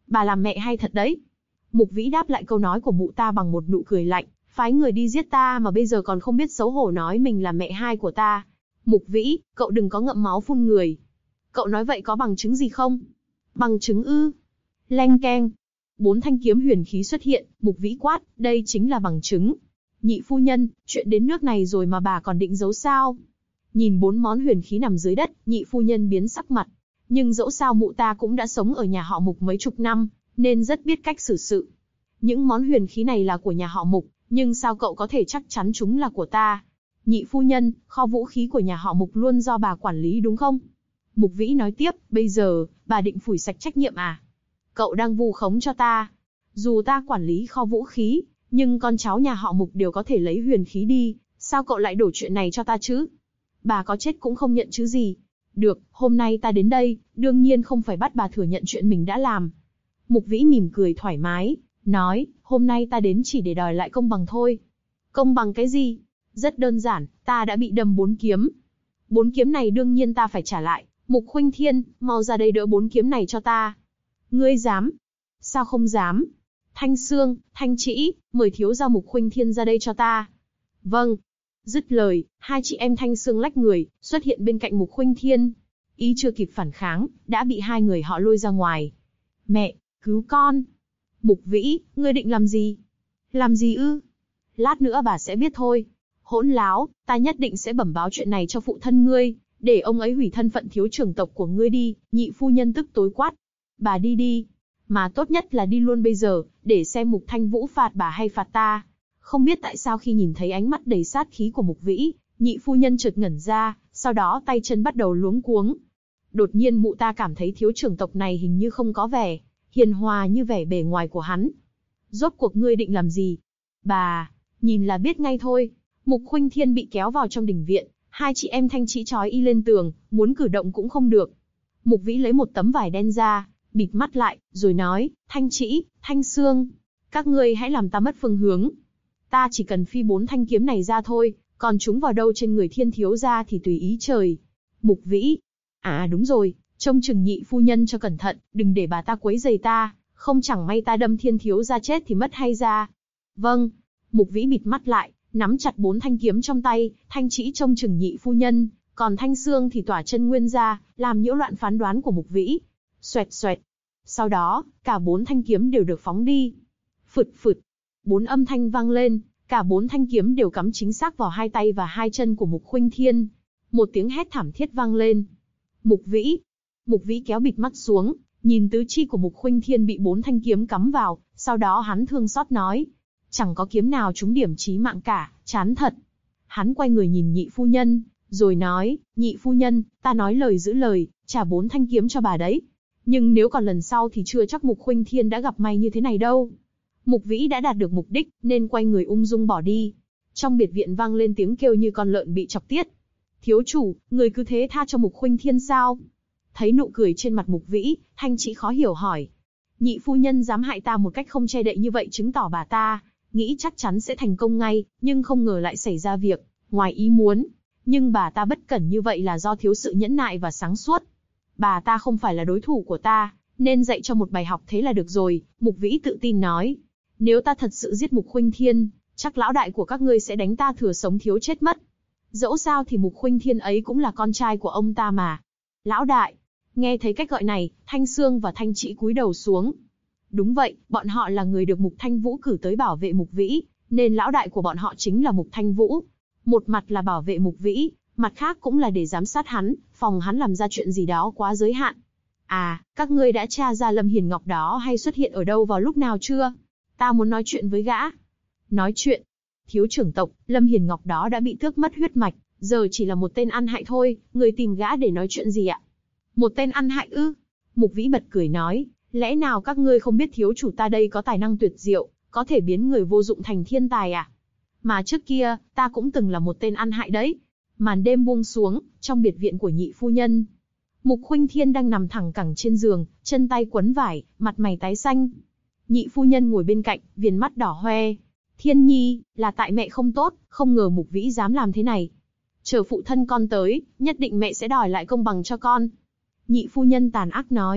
Bà làm mẹ hay thật đấy. Mục Vĩ đáp lại câu nói của mụ ta bằng một nụ cười lạnh, phái người đi giết ta mà bây giờ còn không biết xấu hổ nói mình là mẹ hai của ta. Mục Vĩ, cậu đừng có ngậm máu phun người. Cậu nói vậy có bằng chứng gì không? Bằng chứng ư? Leng keng. 4 thanh kiếm huyền khí xuất hiện, Mục Vĩ quát, đây chính là bằng chứng. Nhị phu nhân, chuyện đến nước này rồi mà bà còn định giấu sao? Nhìn 4 món huyền khí nằm dưới đất, nhị phu nhân biến sắc mặt. Nhưng dẫu sao mụ ta cũng đã sống ở nhà họ Mục mấy chục năm, nên rất biết cách xử sự. Những món huyền khí này là của nhà họ Mục, nhưng sao cậu có thể chắc chắn chúng là của ta? Nhị phu nhân, kho vũ khí của nhà họ Mục luôn do bà quản lý đúng không? Mục Vĩ nói tiếp, bây giờ, bà định phủi sạch trách nhiệm à? Cậu đang vu khống cho ta. Dù ta quản lý kho vũ khí, nhưng con cháu nhà họ Mục đều có thể lấy huyền khí đi, sao cậu lại đổ chuyện này cho ta chứ? Bà có chết cũng không nhận chứ gì. Được, hôm nay ta đến đây, đương nhiên không phải bắt bà thừa nhận chuyện mình đã làm. Mục Vĩ mỉm cười thoải mái, nói, hôm nay ta đến chỉ để đòi lại công bằng thôi. Công bằng cái gì? Rất đơn giản, ta đã bị đâm 4 kiếm. 4 kiếm này đương nhiên ta phải trả lại. Mục Khuynh Thiên, mau ra đây đỡ 4 kiếm này cho ta. Ngươi dám? Sao không dám? Thanh Sương, Thanh Trĩ, mời thiếu gia Mục Khuynh Thiên ra đây cho ta. Vâng. Dứt lời, hai chị em Thanh Sương lách người, xuất hiện bên cạnh Mục Khuynh Thiên. Ý chưa kịp phản kháng, đã bị hai người họ lôi ra ngoài. Mẹ, cứu con. Mục Vĩ, ngươi định làm gì? Làm gì ư? Lát nữa bà sẽ biết thôi. Hỗn láo, ta nhất định sẽ bẩm báo chuyện này cho phụ thân ngươi, để ông ấy hủy thân phận thiếu trưởng tộc của ngươi đi. Nhị phu nhân tức tối quát. Bà đi đi. Mà tốt nhất là đi luôn bây giờ, để xem Mục Thanh Vũ phạt bà hay phạt ta. Không biết tại sao khi nhìn thấy ánh mắt đầy sát khí của Mục Vĩ, nhị phu nhân chợt ngẩn ra, sau đó tay chân bắt đầu luống cuống. Đột nhiên mụ ta cảm thấy thiếu trưởng tộc này hình như không có vẻ hiền hòa như vẻ bề ngoài của hắn. Rốt cuộc ngươi định làm gì? Bà, nhìn là biết ngay thôi. Mục Khuynh Thiên bị kéo vào trong đình viện, hai chị em Thanh Trĩ trói y lên tường, muốn cử động cũng không được. Mục Vĩ lấy một tấm vải đen ra, bịt mắt lại, rồi nói, Thanh Trĩ, Thanh Sương, các ngươi hãy làm ta mất phương hướng. Ta chỉ cần phi 4 thanh kiếm này ra thôi, còn chúng vào đâu trên người Thiên thiếu gia thì tùy ý trời. Mục Vĩ, à đúng rồi, trông chừng nhị phu nhân cho cẩn thận, đừng để bà ta quấy rầy ta, không chẳng may ta đâm Thiên thiếu gia chết thì mất hay ra. Vâng. Mục Vĩ bịt mắt lại, nắm chặt 4 thanh kiếm trong tay, Thanh Trĩ trông chừng nhị phu nhân, còn Thanh Sương thì tỏa chân nguyên ra, làm nhiễu loạn phán đoán của Mục Vĩ. Xoẹt xoẹt. Sau đó, cả 4 thanh kiếm đều được phóng đi. Phụt phụt. 4 âm thanh vang lên, cả 4 thanh kiếm đều cắm chính xác vào hai tay và hai chân của Mục Khuynh Thiên. Một tiếng hét thảm thiết vang lên. Mục Vĩ. Mục Vĩ kéo bịt mắt xuống, nhìn tứ chi của Mục Khuynh Thiên bị 4 thanh kiếm cắm vào, sau đó hắn thương xót nói. Chẳng có kiếm nào trúng điểm chí mạng cả, chán thật. Hắn quay người nhìn nhị phu nhân, rồi nói, nhị phu nhân, ta nói lời giữ lời, trả 4 thanh kiếm cho bà đấy. Nhưng nếu còn lần sau thì chưa chắc Mục Khuynh Thiên đã gặp may như thế này đâu. Mục Vĩ đã đạt được mục đích, nên quay người ung dung bỏ đi. Trong biệt viện vang lên tiếng kêu như con lợn bị chọc tiết. Thiếu chủ, người cứ thế tha cho Mục Khuynh Thiên sao? Thấy nụ cười trên mặt Mục Vĩ, Thanh Trĩ khó hiểu hỏi. Nhị phu nhân dám hại ta một cách không che đậy như vậy chứng tỏ bà ta nghĩ chắc chắn sẽ thành công ngay, nhưng không ngờ lại xảy ra việc ngoài ý muốn. Nhưng bà ta bất cẩn như vậy là do thiếu sự nhẫn nại và sáng suốt. Bà ta không phải là đối thủ của ta, nên dạy cho một bài học thế là được rồi. Mục Vĩ tự tin nói. Nếu ta thật sự giết Mục Khuynh Thiên, chắc lão đại của các ngươi sẽ đánh ta thừa sống thiếu chết mất. Dẫu sao thì Mục Khuynh Thiên ấy cũng là con trai của ông ta mà. Lão đại. Nghe thấy cách gọi này, Thanh Sương và Thanh Trĩ cúi đầu xuống. Đúng vậy, bọn họ là người được Mục Thanh Vũ cử tới bảo vệ Mục Vĩ, nên lão đại của bọn họ chính là Mục Thanh Vũ. Một mặt là bảo vệ Mục Vĩ, mặt khác cũng là để giám sát hắn, phòng hắn làm ra chuyện gì đó quá giới hạn. À, các ngươi đã tra ra Lâm Hiền Ngọc đó hay xuất hiện ở đâu vào lúc nào chưa? Ta muốn nói chuyện với gã. Nói chuyện? Thiếu trưởng tộc, Lâm Hiền Ngọc đó đã bị tước mất huyết mạch, giờ chỉ là một tên ăn hại thôi, người tìm gã để nói chuyện gì ạ? Một tên ăn hại ư? Mục Vĩ bật cười nói, lẽ nào các ngươi không biết thiếu chủ ta đây có tài năng tuyệt diệu, có thể biến người vô dụng thành thiên tài à? Mà trước kia, ta cũng từng là một tên ăn hại đấy. Màn đêm buông xuống, trong biệt viện của nhị phu nhân. Mục Khuynh Thiên đang nằm thẳng cẳng trên giường, chân tay quấn vải, mặt mày tái xanh. Nhị phu nhân ngồi bên cạnh, viền mắt đỏ hoe. Thiên nhi, là tại mẹ không tốt, không ngờ Mục Vĩ dám làm thế này. Chờ phụ thân con tới, nhất định mẹ sẽ đòi lại công bằng cho con. Nhị phu nhân tàn ác nói.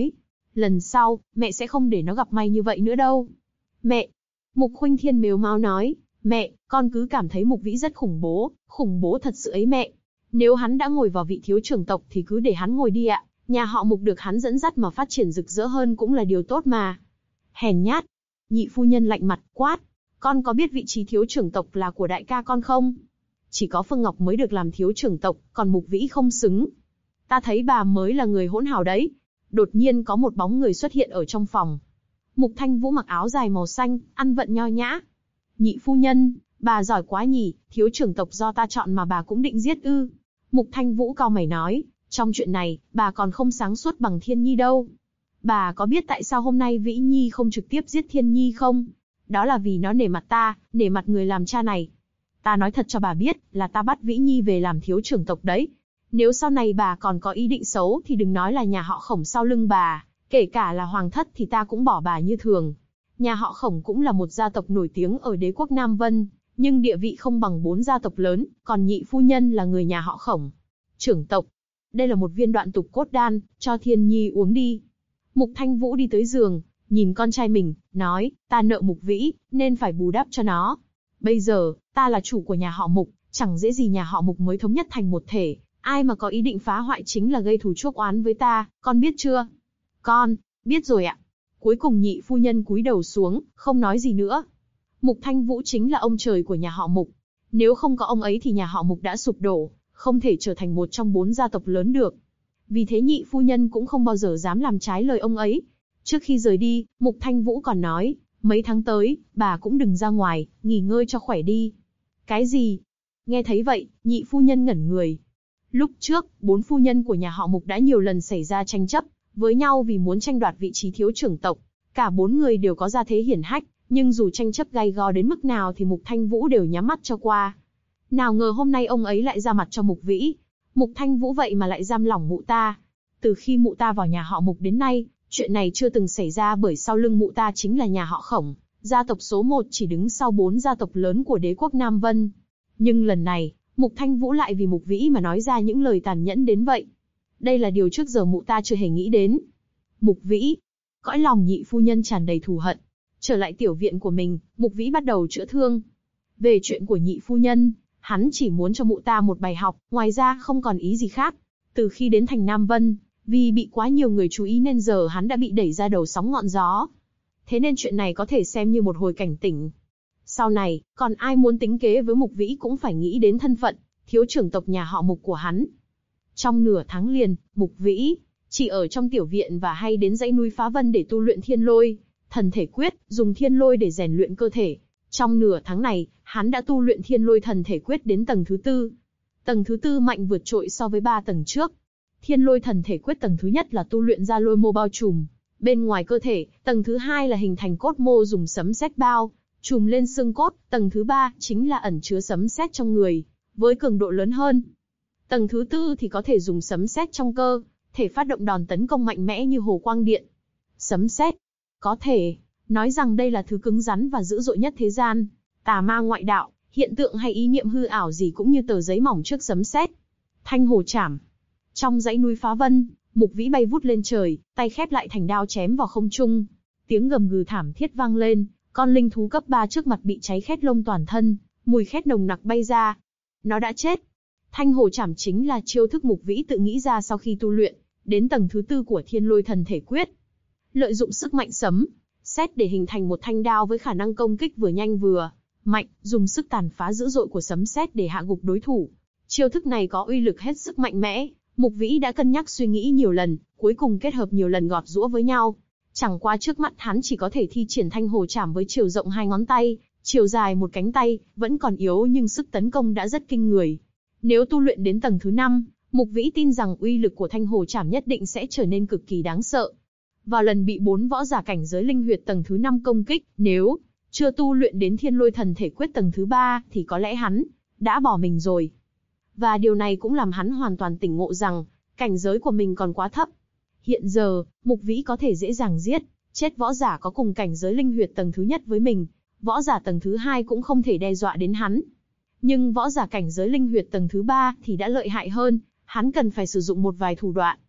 Lần sau, mẹ sẽ không để nó gặp may như vậy nữa đâu. Mẹ! Mục Khuynh Thiên mếu máo nói, mẹ, con cứ cảm thấy Mục Vĩ rất khủng bố thật sự ấy mẹ. Nếu hắn đã ngồi vào vị thiếu trưởng tộc thì cứ để hắn ngồi đi ạ, nhà họ Mục được hắn dẫn dắt mà phát triển rực rỡ hơn cũng là điều tốt mà. Hèn nhát! Nhị phu nhân lạnh mặt, quát, con có biết vị trí thiếu trưởng tộc là của đại ca con không? Chỉ có Phương Ngọc mới được làm thiếu trưởng tộc, còn Mục Vĩ không xứng. Ta thấy bà mới là người hỗn hào đấy. Đột nhiên có một bóng người xuất hiện ở trong phòng. Mục Thanh Vũ mặc áo dài màu xanh, ăn vận nho nhã. Nhị phu nhân, bà giỏi quá nhỉ, thiếu trưởng tộc do ta chọn mà bà cũng định giết ư? Mục Thanh Vũ cau mày nói, trong chuyện này, bà còn không sáng suốt bằng Thiên Nhi đâu. Bà có biết tại sao hôm nay Vĩ Nhi không trực tiếp giết Thiên Nhi không? Đó là vì nó nể mặt ta, nể mặt người làm cha này. Ta nói thật cho bà biết, là ta bắt Vĩ Nhi về làm thiếu trưởng tộc đấy. Nếu sau này bà còn có ý định xấu thì đừng nói là nhà họ Khổng sau lưng bà, kể cả là hoàng thất thì ta cũng bỏ bà như thường. Nhà họ Khổng cũng là một gia tộc nổi tiếng ở đế quốc Nam Vân, nhưng địa vị không bằng 4 gia tộc lớn, còn nhị phu nhân là người nhà họ Khổng. Trưởng tộc. Đây là một viên đoạn tục cốt đan, cho Thiên Nhi uống đi. Mục Thanh Vũ đi tới giường, nhìn con trai mình, nói, ta nợ Mục Vĩ, nên phải bù đắp cho nó. Bây giờ, ta là chủ của nhà họ Mục, chẳng dễ gì nhà họ Mục mới thống nhất thành một thể. Ai mà có ý định phá hoại chính là gây thù chuốc oán với ta, con biết chưa? Con, biết rồi ạ. Cuối cùng nhị phu nhân cúi đầu xuống, không nói gì nữa. Mục Thanh Vũ chính là ông trời của nhà họ Mục. Nếu không có ông ấy thì nhà họ Mục đã sụp đổ, không thể trở thành một trong 4 gia tộc lớn được. Vì thế nhị phu nhân cũng không bao giờ dám làm trái lời ông ấy. Trước khi rời đi, Mục Thanh Vũ còn nói, mấy tháng tới, bà cũng đừng ra ngoài, nghỉ ngơi cho khỏe đi. Cái gì? Nghe thấy vậy, nhị phu nhân ngẩn người. Lúc trước, 4 phu nhân của nhà họ Mục đã nhiều lần xảy ra tranh chấp với nhau vì muốn tranh đoạt vị trí thiếu trưởng tộc. Cả 4 người đều có gia thế hiển hách, nhưng dù tranh chấp gay go đến mức nào thì Mục Thanh Vũ đều nhắm mắt cho qua. Nào ngờ hôm nay ông ấy lại ra mặt cho Mục Vĩ. Mục Thanh Vũ vậy mà lại giam lỏng mụ ta. Từ khi mụ ta vào nhà họ Mục đến nay, chuyện này chưa từng xảy ra bởi sau lưng mụ ta chính là nhà họ Khổng, gia tộc số 1 chỉ đứng sau 4 gia tộc lớn của đế quốc Nam Vân. Nhưng lần này, Mục Thanh Vũ lại vì Mục Vĩ mà nói ra những lời tàn nhẫn đến vậy. Đây là điều trước giờ mụ ta chưa hề nghĩ đến. Mục Vĩ, cõi lòng nhị phu nhân tràn đầy thù hận. Trở lại tiểu viện của mình, Mục Vĩ bắt đầu chữa thương. Về chuyện của nhị phu nhân, hắn chỉ muốn cho mụ ta một bài học, ngoài ra không còn ý gì khác. Từ khi đến thành Nam Vân, vì bị quá nhiều người chú ý nên giờ hắn đã bị đẩy ra đầu sóng ngọn gió. Thế nên chuyện này có thể xem như một hồi cảnh tỉnh. Sau này, còn ai muốn tính kế với Mục Vĩ cũng phải nghĩ đến thân phận, thiếu trưởng tộc nhà họ Mục của hắn. Trong nửa tháng liền, Mục Vĩ chỉ ở trong tiểu viện và hay đến dãy núi Phá Vân để tu luyện Thiên Lôi Thần Thể Quyết, dùng Thiên Lôi để rèn luyện cơ thể. Trong nửa tháng này, hắn đã tu luyện Thiên Lôi Thần Thể Quyết đến tầng thứ 4. Tầng thứ 4 mạnh vượt trội so với 3 tầng trước. Thiên Lôi Thần Thể Quyết tầng thứ nhất là tu luyện ra lôi mô bao trùm bên ngoài cơ thể, tầng thứ 2 là hình thành cốt mô dùng sấm sét bao trùm lên xương cốt, tầng thứ 3 chính là ẩn chứa sấm sét trong người, với cường độ lớn hơn. Tầng thứ 4 thì có thể dùng sấm sét trong cơ thể phát động đòn tấn công mạnh mẽ như hồ quang điện. Sấm sét, có thể nói rằng đây là thứ cứng rắn và dữ dội nhất thế gian. Tà ma ngoại đạo, hiện tượng hay ý niệm hư ảo gì cũng như tờ giấy mỏng trước sấm sét. Thanh hồ chảm. Trong dãy núi Phá Vân, Mục Vĩ bay vút lên trời, tay khép lại thành đao chém vào không trung. Tiếng gầm gừ thảm thiết vang lên, con linh thú cấp 3 trước mặt bị cháy khét lông toàn thân, mùi khét nồng nặc bay ra. Nó đã chết. Thanh hồ chảm chính là chiêu thức Mục Vĩ tự nghĩ ra sau khi tu luyện đến tầng thứ 4 của Thiên Lôi Thần Thể Quyết. Lợi dụng sức mạnh sấm sét để hình thành một thanh đao với khả năng công kích vừa nhanh vừa mạnh, dùng sức tàn phá dữ dội của sấm sét để hạ gục đối thủ. Chiêu thức này có uy lực hết sức mạnh mẽ. Mục Vĩ đã cân nhắc suy nghĩ nhiều lần, cuối cùng kết hợp nhiều lần gọt giũa với nhau. Chẳng qua trước mắt hắn chỉ có thể thi triển thanh hồ chảm với chiều rộng 2 ngón tay, chiều dài một cánh tay, vẫn còn yếu nhưng sức tấn công đã rất kinh người. Nếu tu luyện đến tầng thứ 5, Mục Vĩ tin rằng uy lực của thanh hồ chảm nhất định sẽ trở nên cực kỳ đáng sợ. Vào lần bị 4 võ giả cảnh giới linh huyệt tầng thứ 5 công kích, nếu chưa tu luyện đến Thiên Lôi Thần Thể Quyết tầng thứ 3 thì có lẽ hắn đã bỏ mình rồi. Và điều này cũng làm hắn hoàn toàn tỉnh ngộ rằng cảnh giới của mình còn quá thấp. Hiện giờ, Mục Vĩ có thể dễ dàng giết chết võ giả có cùng cảnh giới linh huyệt tầng thứ nhất với mình, võ giả tầng thứ 2 cũng không thể đe dọa đến hắn. Nhưng võ giả cảnh giới linh huyệt tầng thứ 3 thì đã lợi hại hơn, hắn cần phải sử dụng một vài thủ đoạn.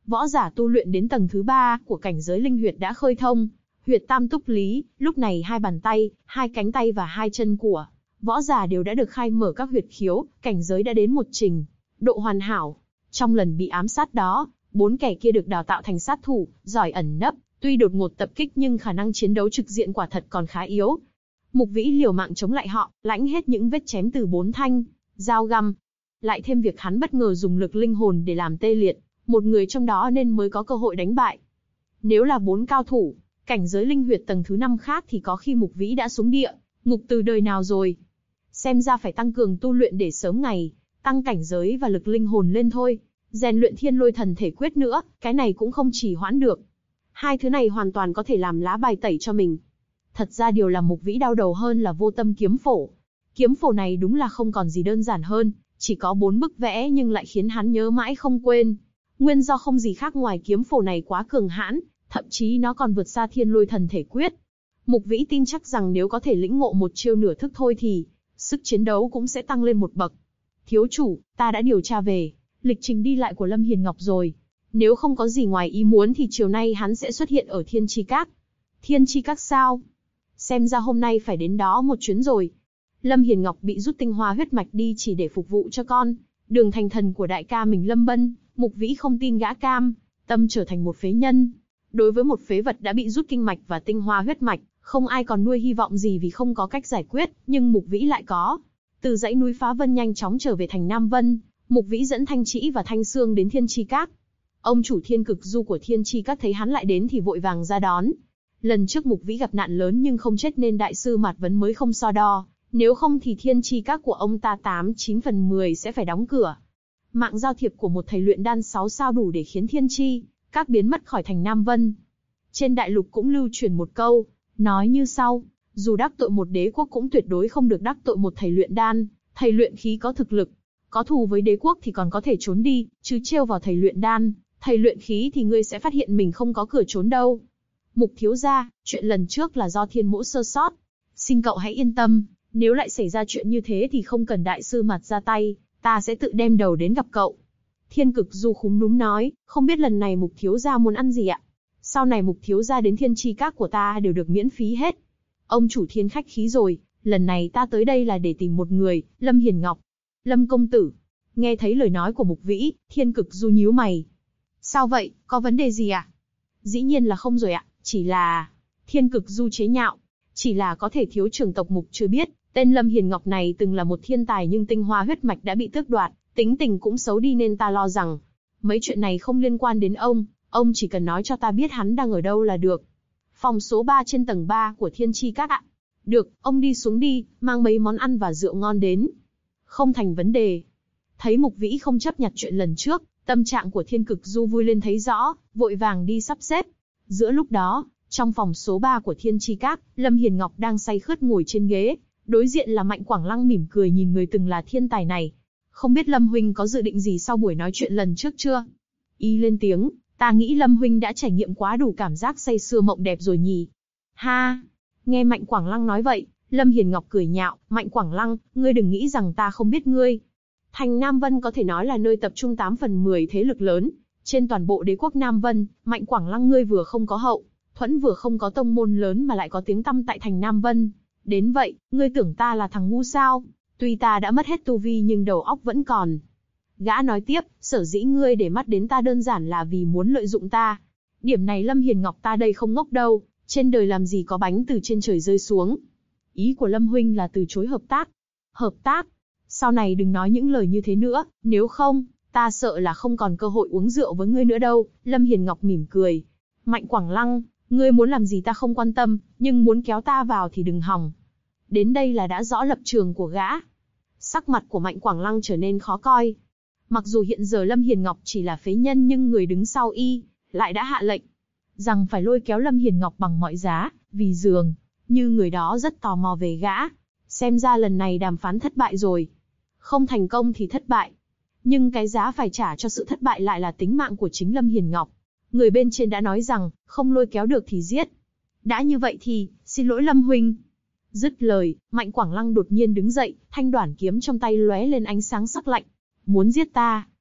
Võ giả tu luyện đến tầng thứ 3 của cảnh giới linh huyệt đã khơi thông, huyệt tam túc lý, lúc này hai bàn tay, hai cánh tay và hai chân của võ giả đều đã được khai mở các huyệt khiếu, cảnh giới đã đến một trình độ hoàn hảo. Trong lần bị ám sát đó, 4 kẻ kia được đào tạo thành sát thủ, giỏi ẩn nấp, tuy đột ngột tập kích nhưng khả năng chiến đấu trực diện quả thật còn khá yếu. Mục Vĩ liều mạng chống lại họ, lãnh hết những vết chém từ 4 thanh dao găm. Lại thêm việc hắn bất ngờ dùng lực linh hồn để làm tê liệt một người trong đó nên mới có cơ hội đánh bại. Nếu là 4 cao thủ, cảnh giới linh huyệt tầng thứ 5 khác thì có khi Mục Vĩ đã xuống địa ngục từ đời nào rồi. Xem ra phải tăng cường tu luyện để sớm ngày tăng cảnh giới và lực linh hồn lên thôi. Rèn luyện Thiên Lôi Thần Thể Quyết nữa, cái này cũng không trì hoãn được. Hai thứ này hoàn toàn có thể làm lá bài tẩy cho mình. Thật ra điều làm Mục Vĩ đau đầu hơn là Vô Tâm Kiếm Phổ. Kiếm phổ này đúng là không còn gì đơn giản hơn, chỉ có 4 bức vẽ nhưng lại khiến hắn nhớ mãi không quên. Nguyên do không gì khác ngoài kiếm phổ này quá cường hãn, thậm chí nó còn vượt xa Thiên Lôi Thần Thể Quyết. Mục Vĩ tin chắc rằng nếu có thể lĩnh ngộ một chiêu nửa thức thôi thì sức chiến đấu cũng sẽ tăng lên một bậc. Thiếu chủ, ta đã điều tra về lịch trình đi lại của Lâm Hiền Ngọc rồi. Nếu không có gì ngoài ý muốn thì chiều nay hắn sẽ xuất hiện ở Thiên Chi Các. Thiên Chi Các sao? Xem ra hôm nay phải đến đó một chuyến rồi. Lâm Hiền Ngọc bị rút tinh hoa huyết mạch đi chỉ để phục vụ cho con đường thành thần của đại ca mình Lâm Bân. Mục Vĩ không tin gã cam tâm trở thành một phế nhân. Đối với một phế vật đã bị rút kinh mạch và tinh hoa huyết mạch, không ai còn nuôi hy vọng gì vì không có cách giải quyết, nhưng Mục Vĩ lại có. Từ dãy núi Phá Vân nhanh chóng trở về thành Nam Vân, Mục Vĩ dẫn Thanh Trĩ và Thanh Sương đến Thiên Chi Các. Ông chủ Thiên Cực Du của Thiên Chi Các thấy hắn lại đến thì vội vàng ra đón. Lần trước Mục Vĩ gặp nạn lớn nhưng không chết nên đại sư Mạt Vấn mới không so đo, nếu không thì Thiên Chi Các của ông ta 89 phần 10 sẽ phải đóng cửa. Mạng giao thiệp của một thầy luyện đan 6 sao đủ để khiến Thiên Chi Các biến mất khỏi thành Nam Vân. Trên đại lục cũng lưu truyền một câu, nói như sau: dù đắc tội một đế quốc cũng tuyệt đối không được đắc tội một thầy luyện đan, thầy luyện khí có thực lực. Có thù với đế quốc thì còn có thể trốn đi, chứ trêu vào thầy luyện đan, thầy luyện khí thì ngươi sẽ phát hiện mình không có cửa trốn đâu. Mục thiếu gia, chuyện lần trước là do Thiên Mỗ sơ sót. Xin cậu hãy yên tâm, nếu lại xảy ra chuyện như thế thì không cần đại sư Mạt ra tay, ta sẽ tự đem đầu đến gặp cậu. Thiên Cực Du khúm núm nói, không biết lần này Mục thiếu gia muốn ăn gì ạ? Sau này Mục thiếu gia đến Thiên Chi Các của ta đều được miễn phí hết. Ông chủ Thiên khách khí rồi, lần này ta tới đây là để tìm một người, Lâm Hiền Ngọc. Lâm công tử. Nghe thấy lời nói của Mục Vĩ, Thiên Cực Du nhíu mày. Sao vậy, có vấn đề gì ạ? Dĩ nhiên là không rồi ạ, chỉ là... Thiên Cực Du chế nhạo. Chỉ là có thể thiếu trưởng tộc Mục chưa biết, tên Lâm Hiền Ngọc này từng là một thiên tài nhưng tinh hoa huyết mạch đã bị tước đoạt, tính tình cũng xấu đi nên ta lo rằng mấy chuyện này không liên quan đến ông chỉ cần nói cho ta biết hắn đang ở đâu là được. Phòng số 3 trên tầng 3 của Thiên Chi Các ạ. Được, ông đi xuống đi, mang mấy món ăn và rượu ngon đến. Không thành vấn đề. Thấy Mục Vĩ không chấp nhặt chuyện lần trước, tâm trạng của Thiên Cực Du vui lên thấy rõ, vội vàng đi sắp xếp. Giữa lúc đó, trong phòng số 3 của Thiên Chi Các, Lâm Hiền Ngọc đang say khướt ngồi trên ghế, đối diện là Mạnh Quảng Lăng mỉm cười nhìn người từng là thiên tài này. Không biết Lâm huynh có dự định gì sau buổi nói chuyện lần trước chưa? Y lên tiếng, ta nghĩ Lâm huynh đã trải nghiệm quá đủ cảm giác say sưa mộng đẹp rồi nhỉ. Ha! Nghe Mạnh Quảng Lăng nói vậy, Lâm Hiền Ngọc cười nhạo, Mạnh Quảng Lăng, ngươi đừng nghĩ rằng ta không biết ngươi. Thành Nam Vân có thể nói là nơi tập trung 8 phần 10 thế lực lớn. Trên toàn bộ đế quốc Nam Vân, Mạnh Quảng Lăng ngươi vừa không có hậu thuẫn vừa không có tông môn lớn mà lại có tiếng tăm tại thành Nam Vân. Đến vậy, ngươi tưởng ta là thằng ngu sao? Tuy ta đã mất hết tu vi nhưng đầu óc vẫn còn. Gã nói tiếp, sở dĩ ngươi để mắt đến ta đơn giản là vì muốn lợi dụng ta. Điểm này Lâm Hiền Ngọc ta đây không ngốc đâu, trên đời làm gì có bánh từ trên trời rơi xuống. Ý của Lâm huynh là từ chối hợp tác. Hợp tác? Sau này đừng nói những lời như thế nữa, nếu không, ta sợ là không còn cơ hội uống rượu với ngươi nữa đâu. Lâm Hiền Ngọc mỉm cười. Mạnh Quảng Lăng, ngươi muốn làm gì ta không quan tâm, nhưng muốn kéo ta vào thì đừng hòng. Đến đây là đã rõ lập trường của gã. Sắc mặt của Mạnh Quảng Lăng trở nên khó coi. Mặc dù hiện giờ Lâm Hiền Ngọc chỉ là phế nhân nhưng người đứng sau y lại đã hạ lệnh rằng phải lôi kéo Lâm Hiền Ngọc bằng mọi giá, vì dường như người đó rất tò mò về gã. Xem ra lần này đàm phán thất bại rồi. Không thành công thì thất bại. Nhưng cái giá phải trả cho sự thất bại lại là tính mạng của chính Lâm Hiền Ngọc. Người bên trên đã nói rằng, không lôi kéo được thì giết. Đã như vậy thì, xin lỗi Lâm huynh. Dứt lời, Mạnh Quảng Lăng đột nhiên đứng dậy, thanh đoản kiếm trong tay lóe lên ánh sáng sắc lạnh. Muốn giết ta?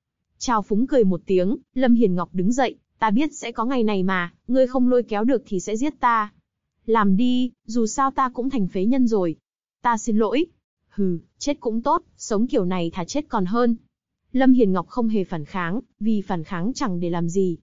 Trào phúng cười một tiếng, Lâm Hiền Ngọc đứng dậy, ta biết sẽ có ngày này mà, ngươi không lôi kéo được thì sẽ giết ta. Làm đi, dù sao ta cũng thành phế nhân rồi. Ta xin lỗi. Hừ, chết cũng tốt, sống kiểu này thà chết còn hơn. Lâm Hiền Ngọc không hề phản kháng, vì phản kháng chẳng để làm gì.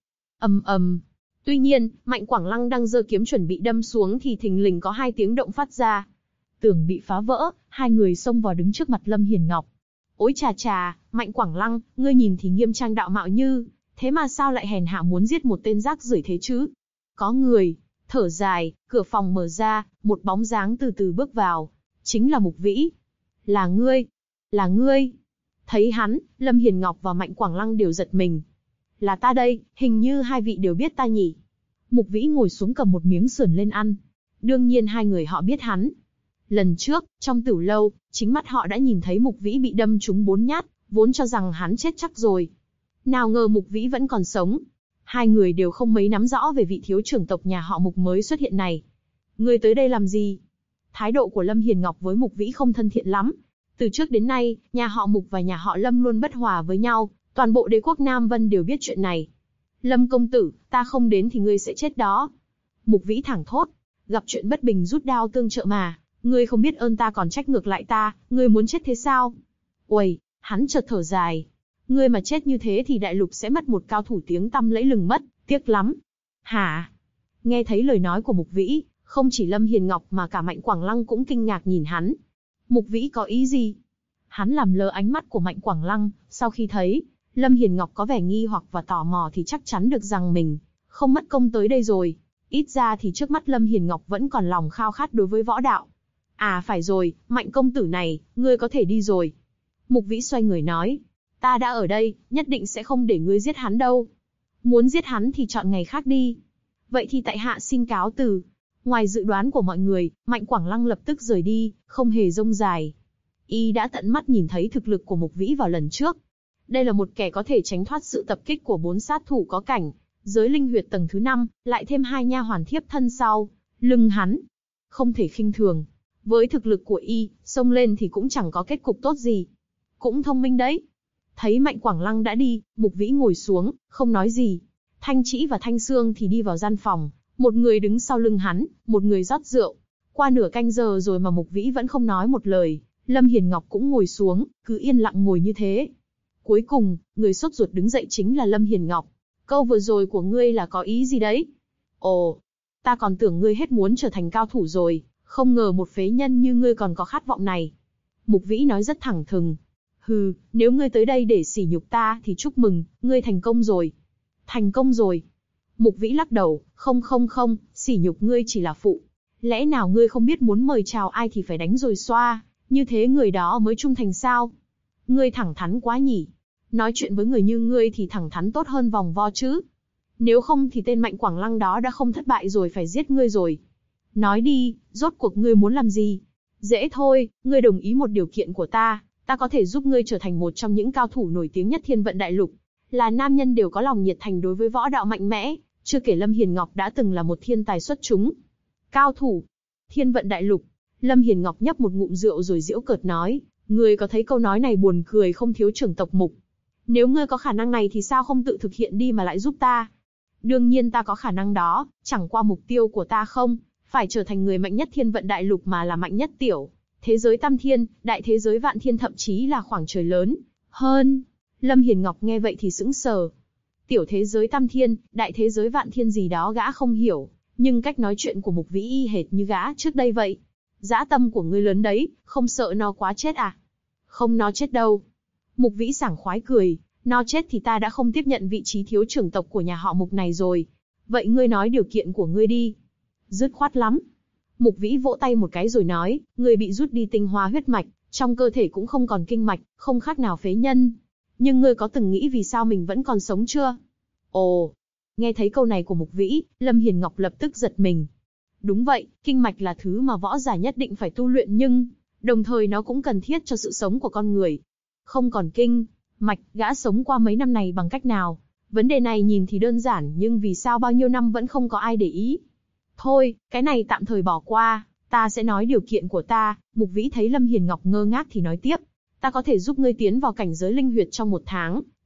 Tuy nhiên, Mạnh Quảng Lăng đang giơ kiếm chuẩn bị đâm xuống thì thình lình có hai tiếng động phát ra. Tường bị phá vỡ, hai người xông vào đứng trước mặt Lâm Hiền Ngọc. Ôi chà chà, Mạnh Quảng Lăng, ngươi nhìn thì nghiêm trang đạo mạo như, thế mà sao lại hèn hạ muốn giết một tên rác rưởi thế chứ? Có người, thở dài, cửa phòng mở ra, một bóng dáng từ từ bước vào. Chính là Mục Vĩ. Là ngươi, là ngươi. Thấy hắn, Lâm Hiền Ngọc và Mạnh Quảng Lăng đều giật mình. Là ta đây, hình như hai vị đều biết ta nhỉ. Mục Vĩ ngồi xuống cầm một miếng sườn lên ăn. Đương nhiên hai người họ biết hắn. Lần trước, trong Tửu Lâu, chính mắt họ đã nhìn thấy Mục Vĩ bị đâm trúng 4 nhát, vốn cho rằng hắn chết chắc rồi. Nào ngờ Mục Vĩ vẫn còn sống. Hai người đều không mấy nắm rõ về vị thiếu trưởng tộc nhà họ Mục mới xuất hiện này. Ngươi tới đây làm gì? Thái độ của Lâm Hiền Ngọc với Mục Vĩ không thân thiện lắm. Từ trước đến nay, nhà họ Mục và nhà họ Lâm luôn bất hòa với nhau, toàn bộ đế quốc Nam Vân đều biết chuyện này. Lâm công tử, ta không đến thì ngươi sẽ chết đó. Mục Vĩ thẳng thốt, gặp chuyện bất bình rút đao tương trợ mà, ngươi không biết ơn ta còn trách ngược lại ta, ngươi muốn chết thế sao? Uầy, hắn chợt thở dài. Ngươi mà chết như thế thì đại lục sẽ mất một cao thủ tiếng tăm lẫy lừng mất, tiếc lắm. Hả? Nghe thấy lời nói của Mục Vĩ, không chỉ Lâm Hiền Ngọc mà cả Mạnh Quảng Lăng cũng kinh ngạc nhìn hắn. Mục Vĩ có ý gì? Hắn làm lơ ánh mắt của Mạnh Quảng Lăng, sau khi thấy Lâm Hiền Ngọc có vẻ nghi hoặc và tò mò thì chắc chắn được rằng mình không mất công tới đây rồi. Ít ra thì trước mắt Lâm Hiền Ngọc vẫn còn lòng khao khát đối với võ đạo. À phải rồi, Mạnh công tử này, ngươi có thể đi rồi. Mục Vĩ xoay người nói, ta đã ở đây, nhất định sẽ không để ngươi giết hắn đâu. Muốn giết hắn thì chọn ngày khác đi. Vậy thì tại hạ xin cáo từ. Ngoài dự đoán của mọi người, Mạnh Quảng Lăng lập tức rời đi, không hề rông dài. Y đã tận mắt nhìn thấy thực lực của Mục Vĩ vào lần trước. Đây là một kẻ có thể tránh thoát sự tập kích của 4 sát thủ có cảnh giới linh huyệt tầng thứ 5, lại thêm 2 nha hoàn thiếp thân sau lưng hắn. Không thể khinh thường. Với thực lực của Y, xông lên thì cũng chẳng có kết cục tốt gì. Cũng thông minh đấy. Thấy Mạnh Quảng Lăng đã đi, Mục Vĩ ngồi xuống, không nói gì. Thanh Trĩ và Thanh Sương thì đi vào gian phòng. Một người đứng sau lưng hắn, một người rót rượu. Qua nửa canh giờ rồi mà Mục Vĩ vẫn không nói một lời. Lâm Hiền Ngọc cũng ngồi xuống, cứ yên lặng ngồi như thế. Cuối cùng, người sốt ruột đứng dậy chính là Lâm Hiền Ngọc. Câu vừa rồi của ngươi là có ý gì đấy? Ồ, ta còn tưởng ngươi hết muốn trở thành cao thủ rồi, không ngờ một phế nhân như ngươi còn có khát vọng này. Mục Vĩ nói rất thẳng thừng. Hừ, nếu ngươi tới đây để sỉ nhục ta thì chúc mừng, ngươi thành công rồi. Thành công rồi. Mục Vĩ lắc đầu, không, sỉ nhục ngươi chỉ là phụ. Lẽ nào ngươi không biết muốn mời chào ai thì phải đánh rồi xoa, như thế người đó mới trung thành sao? Ngươi thẳng thắn quá nhỉ. Nói chuyện với người như ngươi thì thẳng thắn tốt hơn vòng vo chứ. Nếu không thì tên Mạnh Quảng Lăng đó đã không thất bại rồi phải giết ngươi rồi. Nói đi, rốt cuộc ngươi muốn làm gì? Dễ thôi, ngươi đồng ý một điều kiện của ta có thể giúp ngươi trở thành một trong những cao thủ nổi tiếng nhất Thiên Vận Đại Lục. Là nam nhân đều có lòng nhiệt thành đối với võ đạo mạnh mẽ, chưa kể Lâm Hiền Ngọc đã từng là một thiên tài xuất chúng. Cao thủ, Thiên Vận Đại Lục. Lâm Hiền Ngọc nhấp một ngụm rượu rồi giễu cợt nói, ngươi có thấy câu nói này buồn cười không thiếu trưởng tộc Mục? Nếu ngươi có khả năng này thì sao không tự thực hiện đi mà lại giúp ta? Đương nhiên ta có khả năng đó, chẳng qua mục tiêu của ta không phải trở thành người mạnh nhất Thiên Vận Đại Lục mà là mạnh nhất tiểu thế giới Tam Thiên, đại thế giới Vạn Thiên, thậm chí là khoảng trời lớn hơn. Lâm Hiền Ngọc nghe vậy thì sững sờ. Tiểu thế giới Tam Thiên, đại thế giới Vạn Thiên gì đó gã không hiểu, nhưng cách nói chuyện của Mục Vĩ y hệt như gã trước đây vậy. Dã tâm của ngươi lớn đấy, không sợ nó quá chết à? Không, nó chết đâu. Mục Vĩ sảng khoái cười, nó chết thì ta đã không tiếp nhận vị trí thiếu trưởng tộc của nhà họ Mục này rồi. Vậy ngươi nói điều kiện của ngươi đi. Dứt khoát lắm. Mục Vĩ vỗ tay một cái rồi nói, ngươi bị rút đi tinh hoa huyết mạch, trong cơ thể cũng không còn kinh mạch, không khác nào phế nhân. Nhưng ngươi có từng nghĩ vì sao mình vẫn còn sống chưa? Ồ, nghe thấy câu này của Mục Vĩ, Lâm Hiền Ngọc lập tức giật mình. Đúng vậy, kinh mạch là thứ mà võ giả nhất định phải tu luyện nhưng, đồng thời nó cũng cần thiết cho sự sống của con người. Không còn kinh mạch, gã sống qua mấy năm này bằng cách nào? Vấn đề này nhìn thì đơn giản nhưng vì sao bao nhiêu năm vẫn không có ai để ý? Thôi, cái này tạm thời bỏ qua, ta sẽ nói điều kiện của ta. Mục Vĩ thấy Lâm Hiền Ngọc ngơ ngác thì nói tiếp. Ta có thể giúp ngươi tiến vào cảnh giới linh huyệt trong 1 tháng,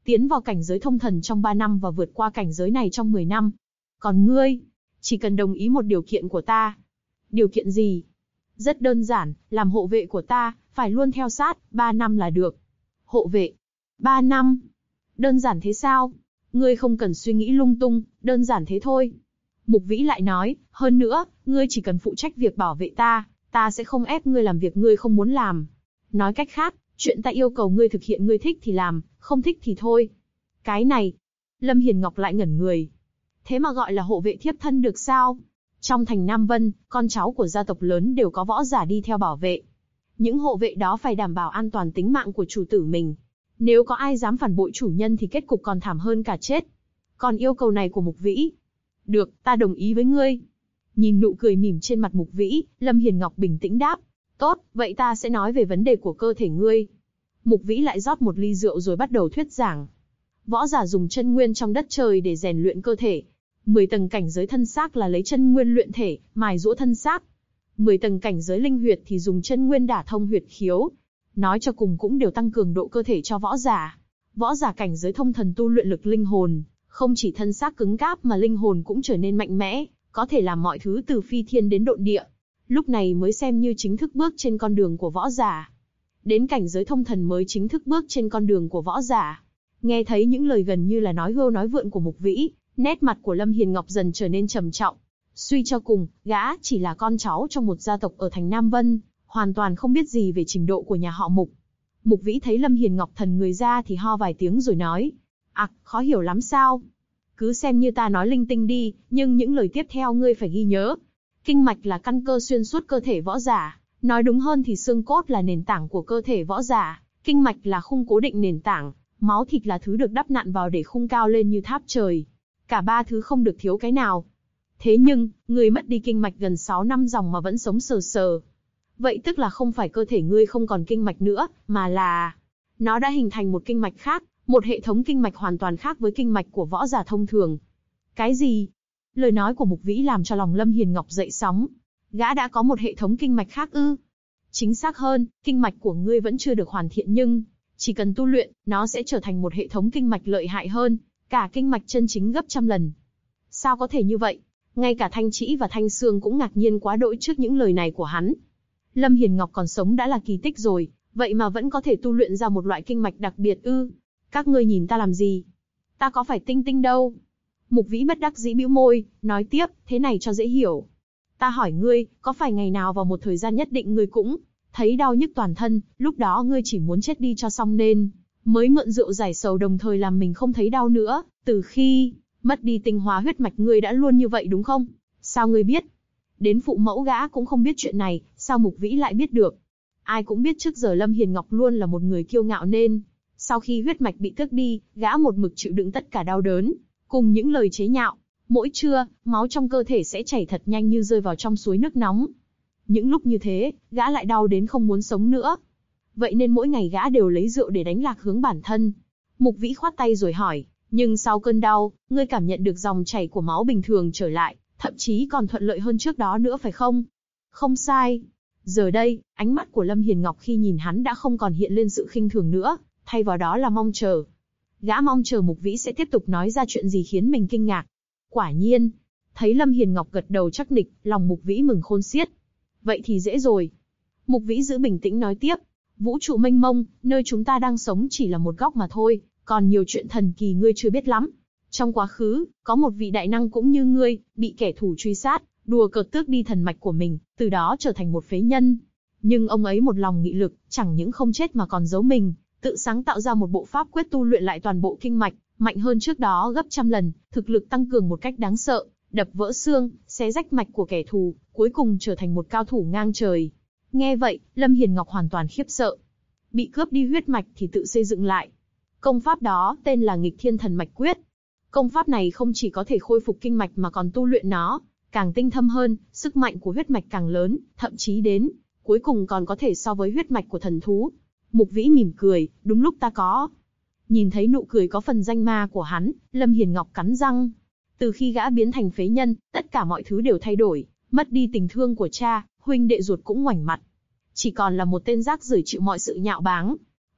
tiến vào cảnh giới thông thần trong 3 năm và vượt qua cảnh giới này trong 10 năm. Còn ngươi, chỉ cần đồng ý một điều kiện của ta. Điều kiện gì? Rất đơn giản, làm hộ vệ của ta, phải luôn theo sát, 3 năm là được. Hộ vệ? 3 năm? Đơn giản thế sao? Ngươi không cần suy nghĩ lung tung, đơn giản thế thôi. Mục Vĩ lại nói, hơn nữa, ngươi chỉ cần phụ trách việc bảo vệ ta, ta sẽ không ép ngươi làm việc ngươi không muốn làm. Nói cách khác, chuyện ta yêu cầu ngươi thực hiện ngươi thích thì làm, không thích thì thôi. Cái này, Lâm Hiền Ngọc lại ngẩn người. Thế mà gọi là hộ vệ thiếp thân được sao? Trong thành Nam Vân, con cháu của gia tộc lớn đều có võ giả đi theo bảo vệ. Những hộ vệ đó phải đảm bảo an toàn tính mạng của chủ tử mình. Nếu có ai dám phản bội chủ nhân thì kết cục còn thảm hơn cả chết. Còn yêu cầu này của Mục Vĩ? Được, ta đồng ý với ngươi. Nhìn nụ cười mỉm trên mặt Mục Vĩ, Lâm Hiền Ngọc bình tĩnh đáp. Tốt, vậy ta sẽ nói về vấn đề của cơ thể ngươi. Mục Vĩ lại rót một ly rượu rồi bắt đầu thuyết giảng. Võ giả dùng chân nguyên trong đất trời để rèn luyện cơ thể. 10 tầng cảnh giới thân xác là lấy chân nguyên luyện thể, mài giũa thân xác. 10 tầng cảnh giới linh huyệt thì dùng chân nguyên đả thông huyệt khiếu. Nói cho cùng cũng đều tăng cường độ cơ thể cho võ giả. Võ giả cảnh giới thông thần tu luyện lực linh hồn, không chỉ thân xác cứng cáp mà linh hồn cũng trở nên mạnh mẽ, có thể làm mọi thứ từ phi thiên đến độn địa. Lúc này mới xem như chính thức bước trên con đường của võ giả. Đến cảnh giới thông thần mới chính thức bước trên con đường của võ giả. Nghe thấy những lời gần như là nói hưu nói vượn của Mục Vĩ, nét mặt của Lâm Hiền Ngọc dần trở nên trầm trọng. Suy cho cùng, gã chỉ là con cháu trong một gia tộc ở thành Nam Vân, hoàn toàn không biết gì về trình độ của nhà họ Mục. Mục Vĩ thấy Lâm Hiền Ngọc thần người ra thì ho vài tiếng rồi nói. Khó hiểu lắm sao? Cứ xem như ta nói linh tinh đi, nhưng những lời tiếp theo ngươi phải ghi nhớ. Kinh mạch là căn cơ xuyên suốt cơ thể võ giả, nói đúng hơn thì xương cốt là nền tảng của cơ thể võ giả, kinh mạch là khung cố định nền tảng, máu thịt là thứ được đắp nặn vào để khung cao lên như tháp trời. Cả ba thứ không được thiếu cái nào. Thế nhưng, ngươi mất đi kinh mạch gần 6 năm dòng mà vẫn sống sờ sờ. Vậy tức là không phải cơ thể ngươi không còn kinh mạch nữa, mà là nó đã hình thành một kinh mạch khác, một hệ thống kinh mạch hoàn toàn khác với kinh mạch của võ giả thông thường. Cái gì? Lời nói của Mục Vĩ làm cho lòng Lâm Hiền Ngọc dậy sóng. Gã đã có một hệ thống kinh mạch khác ư? Chính xác hơn, kinh mạch của ngươi vẫn chưa được hoàn thiện nhưng chỉ cần tu luyện, nó sẽ trở thành một hệ thống kinh mạch lợi hại hơn, cả kinh mạch chân chính gấp trăm lần. Sao có thể như vậy? Ngay cả Thanh Trĩ và Thanh Sương cũng ngạc nhiên quá đỗi trước những lời này của hắn. Lâm Hiền Ngọc còn sống đã là kỳ tích rồi, vậy mà vẫn có thể tu luyện ra một loại kinh mạch đặc biệt ư? Các ngươi nhìn ta làm gì? Ta có phải tinh tinh đâu? Mục Vĩ bất đắc dĩ bĩu môi, nói tiếp, thế này cho dễ hiểu. Ta hỏi ngươi, có phải ngày nào vào một thời gian nhất định ngươi cũng thấy đau nhức toàn thân, lúc đó ngươi chỉ muốn chết đi cho xong nên mới mượn rượu giải sầu đồng thời làm mình không thấy đau nữa, từ khi mất đi tinh hóa huyết mạch ngươi đã luôn như vậy đúng không? Sao ngươi biết? Đến phụ mẫu gã cũng không biết chuyện này, sao Mục Vĩ lại biết được? Ai cũng biết trước giờ Lâm Hiền Ngọc luôn là một người kiêu ngạo nên sau khi huyết mạch bị tước đi, gã một mực chịu đựng tất cả đau đớn, cùng những lời chế nhạo. Mỗi trưa, máu trong cơ thể sẽ chảy thật nhanh như rơi vào trong suối nước nóng. Những lúc như thế, gã lại đau đến không muốn sống nữa. Vậy nên mỗi ngày gã đều lấy rượu để đánh lạc hướng bản thân. Mục Vĩ khoát tay rồi hỏi, nhưng sau cơn đau, ngươi cảm nhận được dòng chảy của máu bình thường trở lại, thậm chí còn thuận lợi hơn trước đó nữa phải không? Không sai. Giờ đây, ánh mắt của Lâm Hiền Ngọc khi nhìn hắn đã không còn hiện lên sự khinh thường nữa, thay vào đó là mong chờ. Gã mong chờ Mục Vĩ sẽ tiếp tục nói ra chuyện gì khiến mình kinh ngạc. Quả nhiên, thấy Lâm Hiền Ngọc gật đầu chắc nịch, lòng Mục Vĩ mừng khôn xiết. Vậy thì dễ rồi. Mục Vĩ giữ bình tĩnh nói tiếp, vũ trụ mênh mông, nơi chúng ta đang sống chỉ là một góc mà thôi, còn nhiều chuyện thần kỳ ngươi chưa biết lắm. Trong quá khứ, có một vị đại năng cũng như ngươi, bị kẻ thù truy sát, đùa cợt tước đi thần mạch của mình, từ đó trở thành một phế nhân. Nhưng ông ấy một lòng nghị lực, chẳng những không chết mà còn giấu mình, tự sáng tạo ra một bộ pháp quyết tu luyện lại toàn bộ kinh mạch, mạnh hơn trước đó gấp trăm lần, thực lực tăng cường một cách đáng sợ, đập vỡ xương, xé rách mạch của kẻ thù, cuối cùng trở thành một cao thủ ngang trời. Nghe vậy, Lâm Hiền Ngọc hoàn toàn khiếp sợ. Bị cướp đi huyết mạch thì tự xây dựng lại. Công pháp đó tên là Nghịch Thiên Thần Mạch Quyết. Công pháp này không chỉ có thể khôi phục kinh mạch mà còn tu luyện nó càng tinh thâm hơn, sức mạnh của huyết mạch càng lớn, thậm chí đến cuối cùng còn có thể so với huyết mạch của thần thú. Mục Vĩ mỉm cười, đúng lúc ta có. Nhìn thấy nụ cười có phần danh ma của hắn, Lâm Hiền Ngọc cắn răng. Từ khi gã biến thành phế nhân, tất cả mọi thứ đều thay đổi, mất đi tình thương của cha, huynh đệ ruột cũng ngoảnh mặt. Chỉ còn là một tên rác rưởi chịu mọi sự nhạo báng.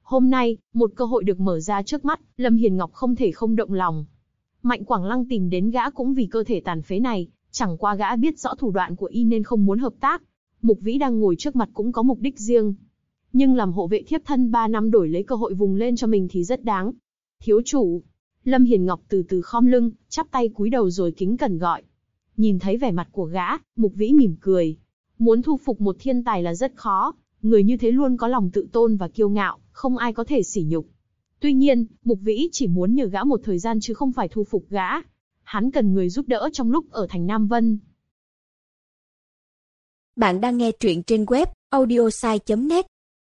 Hôm nay, một cơ hội được mở ra trước mắt, Lâm Hiền Ngọc không thể không động lòng. Mạnh Quảng Lăng tìm đến gã cũng vì cơ thể tàn phế này, chẳng qua gã biết rõ thủ đoạn của y nên không muốn hợp tác. Mục Vĩ đang ngồi trước mặt cũng có mục đích riêng. Nhưng làm hộ vệ thiếp thân 3 năm đổi lấy cơ hội vùng lên cho mình thì rất đáng. Thiếu chủ. Lâm Hiền Ngọc từ từ khom lưng, chắp tay cúi đầu rồi kính cẩn gọi. Nhìn thấy vẻ mặt của gã, Mục Vĩ mỉm cười. Muốn thu phục một thiên tài là rất khó, người như thế luôn có lòng tự tôn và kiêu ngạo, không ai có thể sỉ nhục. Tuy nhiên, Mục Vĩ chỉ muốn nhờ gã một thời gian chứ không phải thu phục gã. Hắn cần người giúp đỡ trong lúc ở thành Nam Vân. Bạn đang nghe truyện trên web audiosai.net.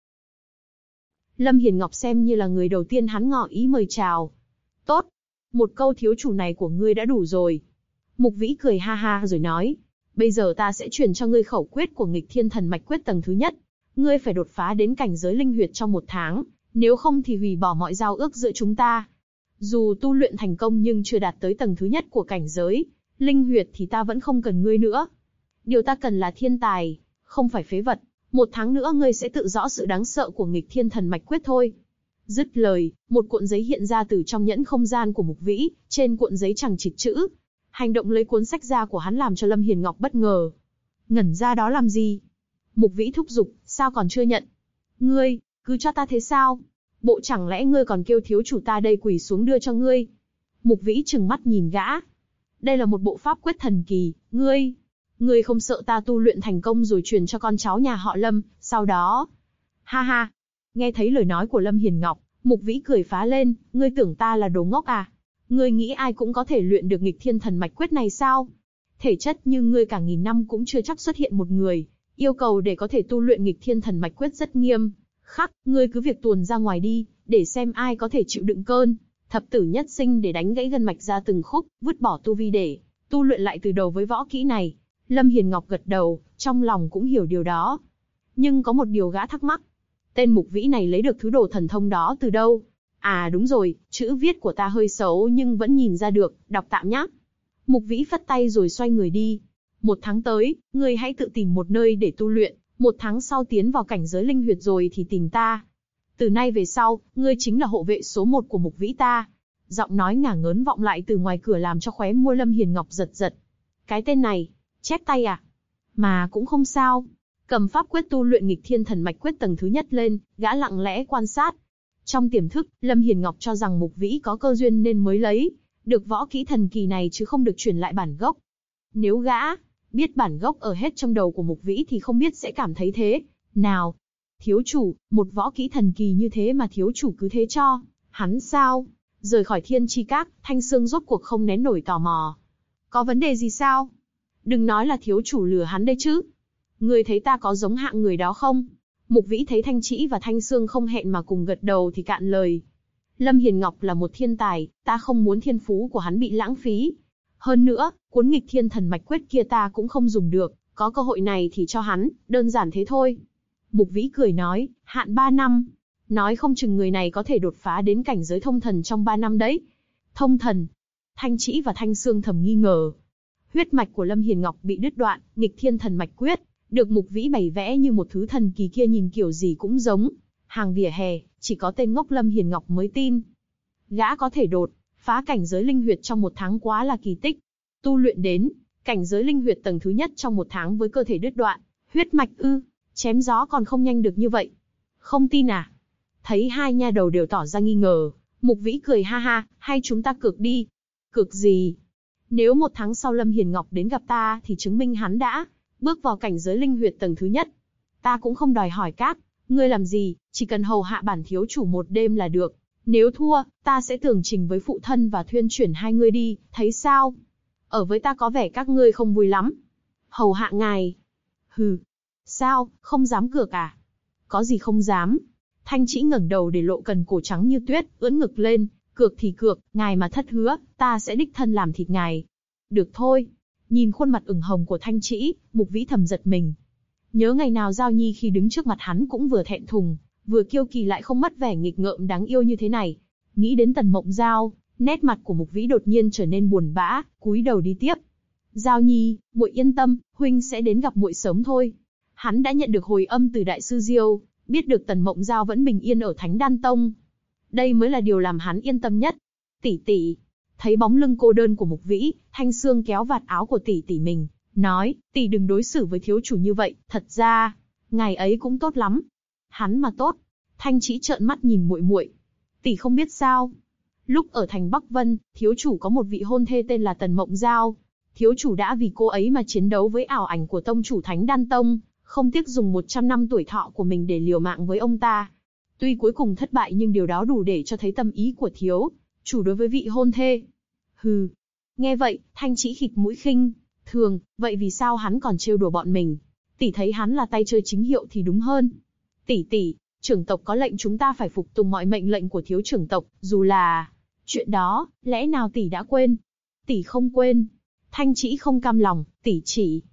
Lâm Hiền Ngọc xem như là người đầu tiên hắn ngỏ ý mời chào. Tốt, một câu thiếu chủ này của ngươi đã đủ rồi. Mục Vĩ cười ha ha rồi nói, bây giờ ta sẽ truyền cho ngươi khẩu quyết của Nghịch Thiên Thần Mạch Quyết tầng thứ nhất. Ngươi phải đột phá đến cảnh giới linh huyệt trong 1 tháng, nếu không thì hủy bỏ mọi giao ước giữa chúng ta. Dù tu luyện thành công nhưng chưa đạt tới tầng thứ nhất của cảnh giới linh huyệt thì ta vẫn không cần ngươi nữa. Điều ta cần là thiên tài, không phải phế vật. 1 tháng nữa ngươi sẽ tự rõ sự đáng sợ của Nghịch Thiên Thần Mạch Quyết thôi. Dứt lời, một cuộn giấy hiện ra từ trong nhẫn không gian của Mục Vĩ, trên cuộn giấy chằng chịt chữ. Hành động lấy cuốn sách ra của hắn làm cho Lâm Hiền Ngọc bất ngờ. Ngẩn ra đó làm gì? Mục Vĩ thúc giục, sao còn chưa nhận? Ngươi, cứ cho ta thế sao? Bộ chẳng lẽ ngươi còn kêu thiếu chủ ta đây quỳ xuống đưa cho ngươi? Mục Vĩ trừng mắt nhìn gã. Đây là một bộ pháp quyết thần kỳ, ngươi không sợ ta tu luyện thành công rồi truyền cho con cháu nhà họ Lâm, sau đó... Ha ha! Nghe thấy lời nói của Lâm Hiền Ngọc, Mục Vĩ cười phá lên, ngươi tưởng ta là đồ ngốc à? Ngươi nghĩ ai cũng có thể luyện được Nghịch Thiên Thần Mạch Quyết này sao? Thể chất như ngươi cả nghìn năm cũng chưa chắc xuất hiện một người. Yêu cầu để có thể tu luyện Nghịch Thiên Thần Mạch Quyết rất nghiêm khắc, ngươi cứ việc tuồn ra ngoài đi, để xem ai có thể chịu đựng cơn thập tử nhất sinh để đánh gãy gân mạch ra từng khúc, vứt bỏ tu vi để tu luyện lại từ đầu với võ kỹ này. Lâm Hiền Ngọc gật đầu, trong lòng cũng hiểu điều đó. Nhưng có một điều gã thắc mắc. Tên Mục Vĩ này lấy được thứ đồ thần thông đó từ đâu? À đúng rồi, chữ viết của ta hơi xấu nhưng vẫn nhìn ra được, đọc tạm nhé. Mục Vĩ phất tay rồi xoay người đi. 1 tháng tới, ngươi hãy tự tìm một nơi để tu luyện, 1 tháng sau tiến vào cảnh giới linh huyệt rồi thì tìm ta. Từ nay về sau, ngươi chính là hộ vệ số 1 của Mục Vĩ ta. Giọng nói ngả ngớn vọng lại từ ngoài cửa làm cho khóe môi Lâm Hiền Ngọc giật giật. Cái tên này, chép tay à? Mà cũng không sao. Cầm pháp quyết tu luyện Nghịch Thiên Thần Mạch Quyết tầng thứ nhất lên, gã lặng lẽ quan sát. Trong tiềm thức, Lâm Hiền Ngọc cho rằng Mục Vĩ có cơ duyên nên mới lấy được võ kỹ thần kỳ này chứ không được truyền lại bản gốc. Nếu gã biết bản gốc ở hết trong đầu của Mục Vĩ thì không biết sẽ cảm thấy thế nào. Thiếu chủ, một võ kỹ thần kỳ như thế mà thiếu chủ cứ thế cho hắn sao? Rời khỏi Thiên Chi Các, Thanh Sương rốt cuộc không nén nổi tò mò. Có vấn đề gì sao? Đừng nói là thiếu chủ lừa hắn đây chứ. Ngươi thấy ta có giống hạng người đó không? Mục Vĩ thấy Thanh Trĩ và Thanh Sương không hẹn mà cùng gật đầu thì cạn lời. Lâm Hiền Ngọc là một thiên tài, ta không muốn thiên phú của hắn bị lãng phí. Hơn nữa, cuốn Nghịch Thiên Thần Mạch Quyết kia ta cũng không dùng được, có cơ hội này thì cho hắn, đơn giản thế thôi. Mục Vĩ cười nói, hạn 3 năm. Nói không chừng người này có thể đột phá đến cảnh giới thông thần trong 3 năm đấy. Thông thần? Thanh Trĩ và Thanh Sương thầm nghi ngờ. Huyết mạch của Lâm Hiền Ngọc bị đứt đoạn, Nghịch Thiên Thần Mạch Quyết được Mục Vĩ bày vẽ như một thứ thần kỳ kia nhìn kiểu gì cũng giống hàng vỉa hè, chỉ có tên ngốc Lâm Hiền Ngọc mới tin. Gã có thể đột phá cảnh giới linh huyệt trong 1 tháng quá là kỳ tích. Tu luyện đến cảnh giới linh huyệt tầng thứ nhất trong 1 tháng với cơ thể đứt đoạn, huyết mạch ư? Chém gió còn không nhanh được như vậy. Không tin à? Thấy hai nha đầu đều tỏ ra nghi ngờ, Mục Vĩ cười ha ha, hay chúng ta cược đi. Cược gì? Nếu 1 tháng sau Lâm Hiền Ngọc đến gặp ta thì chứng minh hắn đã bước vào cảnh giới linh huyệt tầng thứ nhất. Ta cũng không đòi hỏi các ngươi làm gì, chỉ cần hầu hạ bản thiếu chủ 1 đêm là được. Nếu thua, ta sẽ tường trình với phụ thân và thuyên chuyển hai ngươi đi, thấy sao? Ở với ta có vẻ các ngươi không vui lắm. Hầu hạ ngài. Hừ. Sao, không dám cược à? Có gì không dám? Thanh Trĩ ngẩng đầu để lộ cần cổ trắng như tuyết, ưỡn ngực lên. Cược thì cược, ngài mà thất hứa, ta sẽ đích thân làm thịt ngài. Được thôi. Nhìn khuôn mặt ửng hồng của Thanh Trĩ, Mục Vĩ thầm giật mình. Nhớ ngày nào Giao Nhi khi đứng trước mặt hắn cũng vừa thẹn thùng, vừa kiêu kỳ lại không mất vẻ nghịch ngợm đáng yêu như thế này. Nghĩ đến Tần Mộng Giao, nét mặt của Mục Vĩ đột nhiên trở nên buồn bã, cúi đầu đi tiếp. Giao Nhi, muội yên tâm, huynh sẽ đến gặp muội sớm thôi. Hắn đã nhận được hồi âm từ Đại sư Diêu, biết được Tần Mộng Giao vẫn bình yên ở Thánh Đan Tông. Đây mới là điều làm hắn yên tâm nhất. Tỷ tỷ. Thấy bóng lưng cô đơn của Mục Vĩ, Thanh Sương kéo vạt áo của tỷ tỷ mình, nói, tỷ đừng đối xử với thiếu chủ như vậy, thật ra, ngài ấy cũng tốt lắm. Hắn mà tốt. Thanh Chỉ trợn mắt nhìn muội muội. Tỷ không biết sao? Lúc ở thành Bắc Vân, thiếu chủ có một vị hôn thê tên là Tần Mộng Giao. Thiếu chủ đã vì cô ấy mà chiến đấu với ảo ảnh của tông chủ Thánh Đan Tông, không tiếc dùng 100 năm tuổi thọ của mình để liều mạng với ông ta. Tuy cuối cùng thất bại nhưng điều đó đủ để cho thấy tâm ý của thiếu chủ đối với vị hôn thê. Hừ. Nghe vậy, Thanh Chỉ khịt mũi khinh thường, vậy vì sao hắn còn trêu đùa bọn mình? Tỷ thấy hắn là tay chơi chính hiệu thì đúng hơn. Tỷ, trưởng tộc có lệnh chúng ta phải phục tùng mọi mệnh lệnh của thiếu trưởng tộc, dù là chuyện đó, lẽ nào tỷ đã quên? Tỷ không quên. Thanh Chỉ không cam lòng, tỷ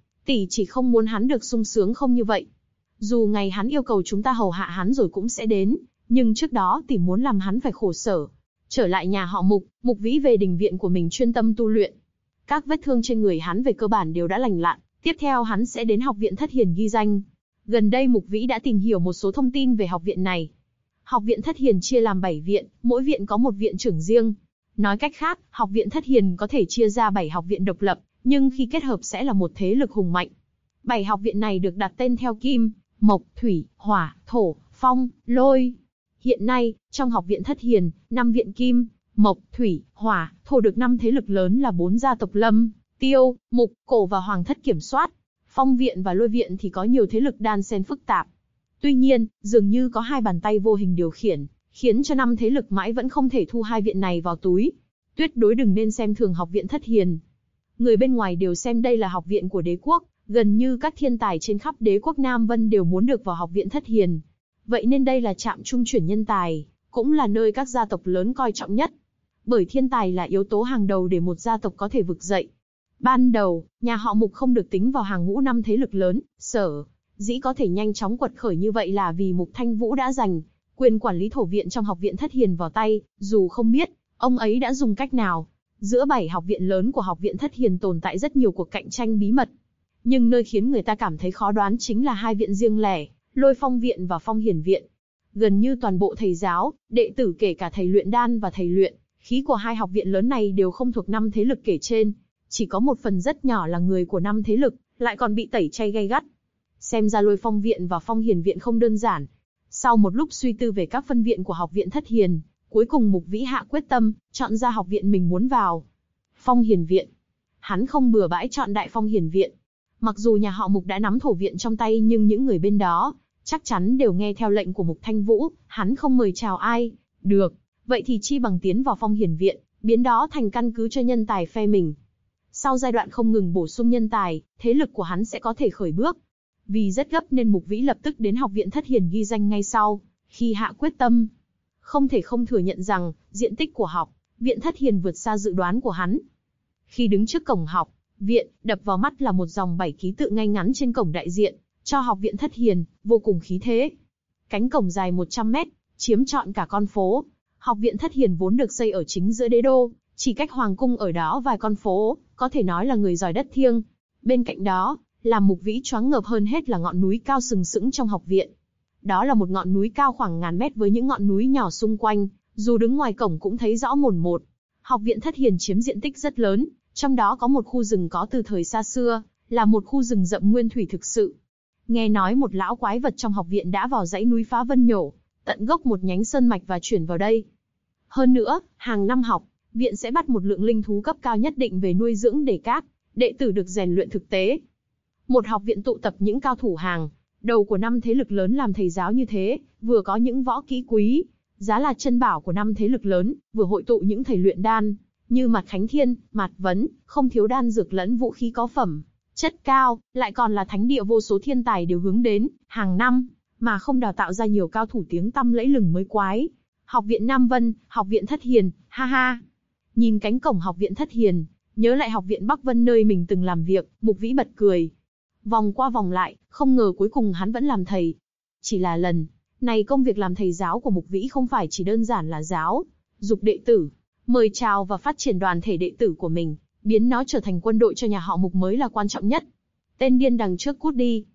chỉ không muốn hắn được sung sướng không như vậy. Dù ngày hắn yêu cầu chúng ta hầu hạ hắn rồi cũng sẽ đến, nhưng trước đó tỷ muốn làm hắn phải khổ sở. Trở lại nhà họ Mục, Mục Vĩ về đình viện của mình chuyên tâm tu luyện. Các vết thương trên người hắn về cơ bản đều đã lành lặn, tiếp theo hắn sẽ đến học viện Thất Hiền ghi danh. Gần đây Mục Vĩ đã tìm hiểu một số thông tin về học viện này. Học viện Thất Hiền chia làm 7 viện, mỗi viện có một viện trưởng riêng. Nói cách khác, học viện Thất Hiền có thể chia ra 7 học viện độc lập, nhưng khi kết hợp sẽ là một thế lực hùng mạnh. 7 học viện này được đặt tên theo kim, mộc, thủy, hỏa, thổ, phong, lôi. Hiện nay, trong học viện Thất Hiền, 5 viện kim, mộc, thủy, hỏa, thổ được 5 thế lực lớn là 4 gia tộc Lâm, Tiêu, Mục, Cổ và Hoàng thất kiểm soát. Phong viện và lôi viện thì có nhiều thế lực đan xen phức tạp. Tuy nhiên, dường như có 2 bàn tay vô hình điều khiển, khiến cho 5 thế lực mãi vẫn không thể thu 2 viện này vào túi. Tuyệt đối đừng nên xem thường học viện Thất Hiền. Người bên ngoài đều xem đây là học viện của đế quốc, gần như các thiên tài trên khắp đế quốc Nam Vân đều muốn được vào học viện Thất Hiền. Vậy nên đây là trạm trung chuyển nhân tài, cũng là nơi các gia tộc lớn coi trọng nhất. Bởi thiên tài là yếu tố hàng đầu để một gia tộc có thể vực dậy. Ban đầu, nhà họ Mục không được tính vào hàng ngũ 5 thế lực lớn, sở dĩ có thể nhanh chóng quật khởi như vậy là vì Mục Thanh Vũ đã giành quyền quản lý thổ viện trong học viện Thất Hiền vào tay, dù không biết ông ấy đã dùng cách nào. Giữa 7 học viện lớn của học viện Thất Hiền tồn tại rất nhiều cuộc cạnh tranh bí mật. Nhưng nơi khiến người ta cảm thấy khó đoán chính là 2 viện riêng lẻ, Lôi Phong viện và Phong Hiền viện. Gần như toàn bộ thầy giáo, đệ tử kể cả thầy luyện đan và thầy luyện khí của 2 học viện lớn này đều không thuộc 5 thế lực kể trên. Chỉ có một phần rất nhỏ là người của 5 thế lực, lại còn bị tẩy chay gay gắt. Xem ra Lôi Phong viện và Phong Hiền viện không đơn giản. Sau một lúc suy tư về các phân viện của học viện Thất Hiền, cuối cùng Mục Vĩ hạ quyết tâm, chọn ra học viện mình muốn vào. Phong Hiền viện. Hắn không bừa bãi chọn Đại Phong Hiền viện. Mặc dù nhà họ Mục đã nắm thổ viện trong tay nhưng những người bên đó chắc chắn đều nghe theo lệnh của Mục Thanh Vũ, hắn không mời chào ai. Được, vậy thì chi bằng tiến vào Phong Hiền viện, biến đó thành căn cứ cho nhân tài phe mình. Sau giai đoạn không ngừng bổ sung nhân tài, thế lực của hắn sẽ có thể khởi bước. Vì rất gấp nên Mục Vĩ lập tức đến học viện Thất Hiền ghi danh ngay sau, khi hạ quyết tâm. Không thể không thừa nhận rằng, diện tích của học viện Thất Hiền vượt xa dự đoán của hắn. Khi đứng trước cổng học viện, đập vào mắt là một dòng 7 ký tự ngay ngắn trên cổng đại diện cho học viện Thất Hiền, vô cùng khí thế. Cánh cổng dài 100 mét, chiếm trọn cả con phố. Học viện Thất Hiền vốn được xây ở chính giữa đế đô, chỉ cách hoàng cung ở đó vài con phố, có thể nói là người giỏi đất thiêng. Bên cạnh đó, làm Mục Vĩ choáng ngợp hơn hết là ngọn núi cao sừng sững trong học viện. Đó là một ngọn núi cao khoảng ngàn mét với những ngọn núi nhỏ xung quanh, dù đứng ngoài cổng cũng thấy rõ mồn một. Học viện Thất Hiền chiếm diện tích rất lớn, trong đó có một khu rừng có từ thời xa xưa, là một khu rừng rậm nguyên thủy thực sự. Nghe nói một lão quái vật trong học viện đã vào dãy núi Phá Vân nhổ tận gốc một nhánh sơn mạch và chuyển vào đây. Hơn nữa, hàng năm học viện sẽ bắt một lượng linh thú cấp cao nhất định về nuôi dưỡng để các đệ tử được rèn luyện thực tế. Một học viện tụ tập những cao thủ hàng đầu của 5 thế lực lớn làm thầy giáo như thế, vừa có những võ kỹ quý, giá là chân bảo của 5 thế lực lớn, vừa hội tụ những thầy luyện đan, như Mạt Khánh Thiên, Mạt Vấn, không thiếu đan dược lẫn vũ khí có phẩm chất cao, lại còn là thánh địa vô số thiên tài đều hướng đến, hàng năm, mà không đào tạo ra nhiều cao thủ tiếng tăm lẫy lừng mới quái. Học viện Nam Vân, học viện Thất Hiền, ha ha. Nhìn cánh cổng học viện Thất Hiền, nhớ lại học viện Bắc Vân nơi mình từng làm việc, Mục Vĩ bật cười. Vòng qua vòng lại, không ngờ cuối cùng hắn vẫn làm thầy. Chỉ là lần này công việc làm thầy giáo của Mục Vĩ không phải chỉ đơn giản là giáo dục đệ tử, mời chào và phát triển đoàn thể đệ tử của mình, biến nó trở thành quân đội cho nhà họ Mục mới là quan trọng nhất. Tên điên đằng trước cút đi.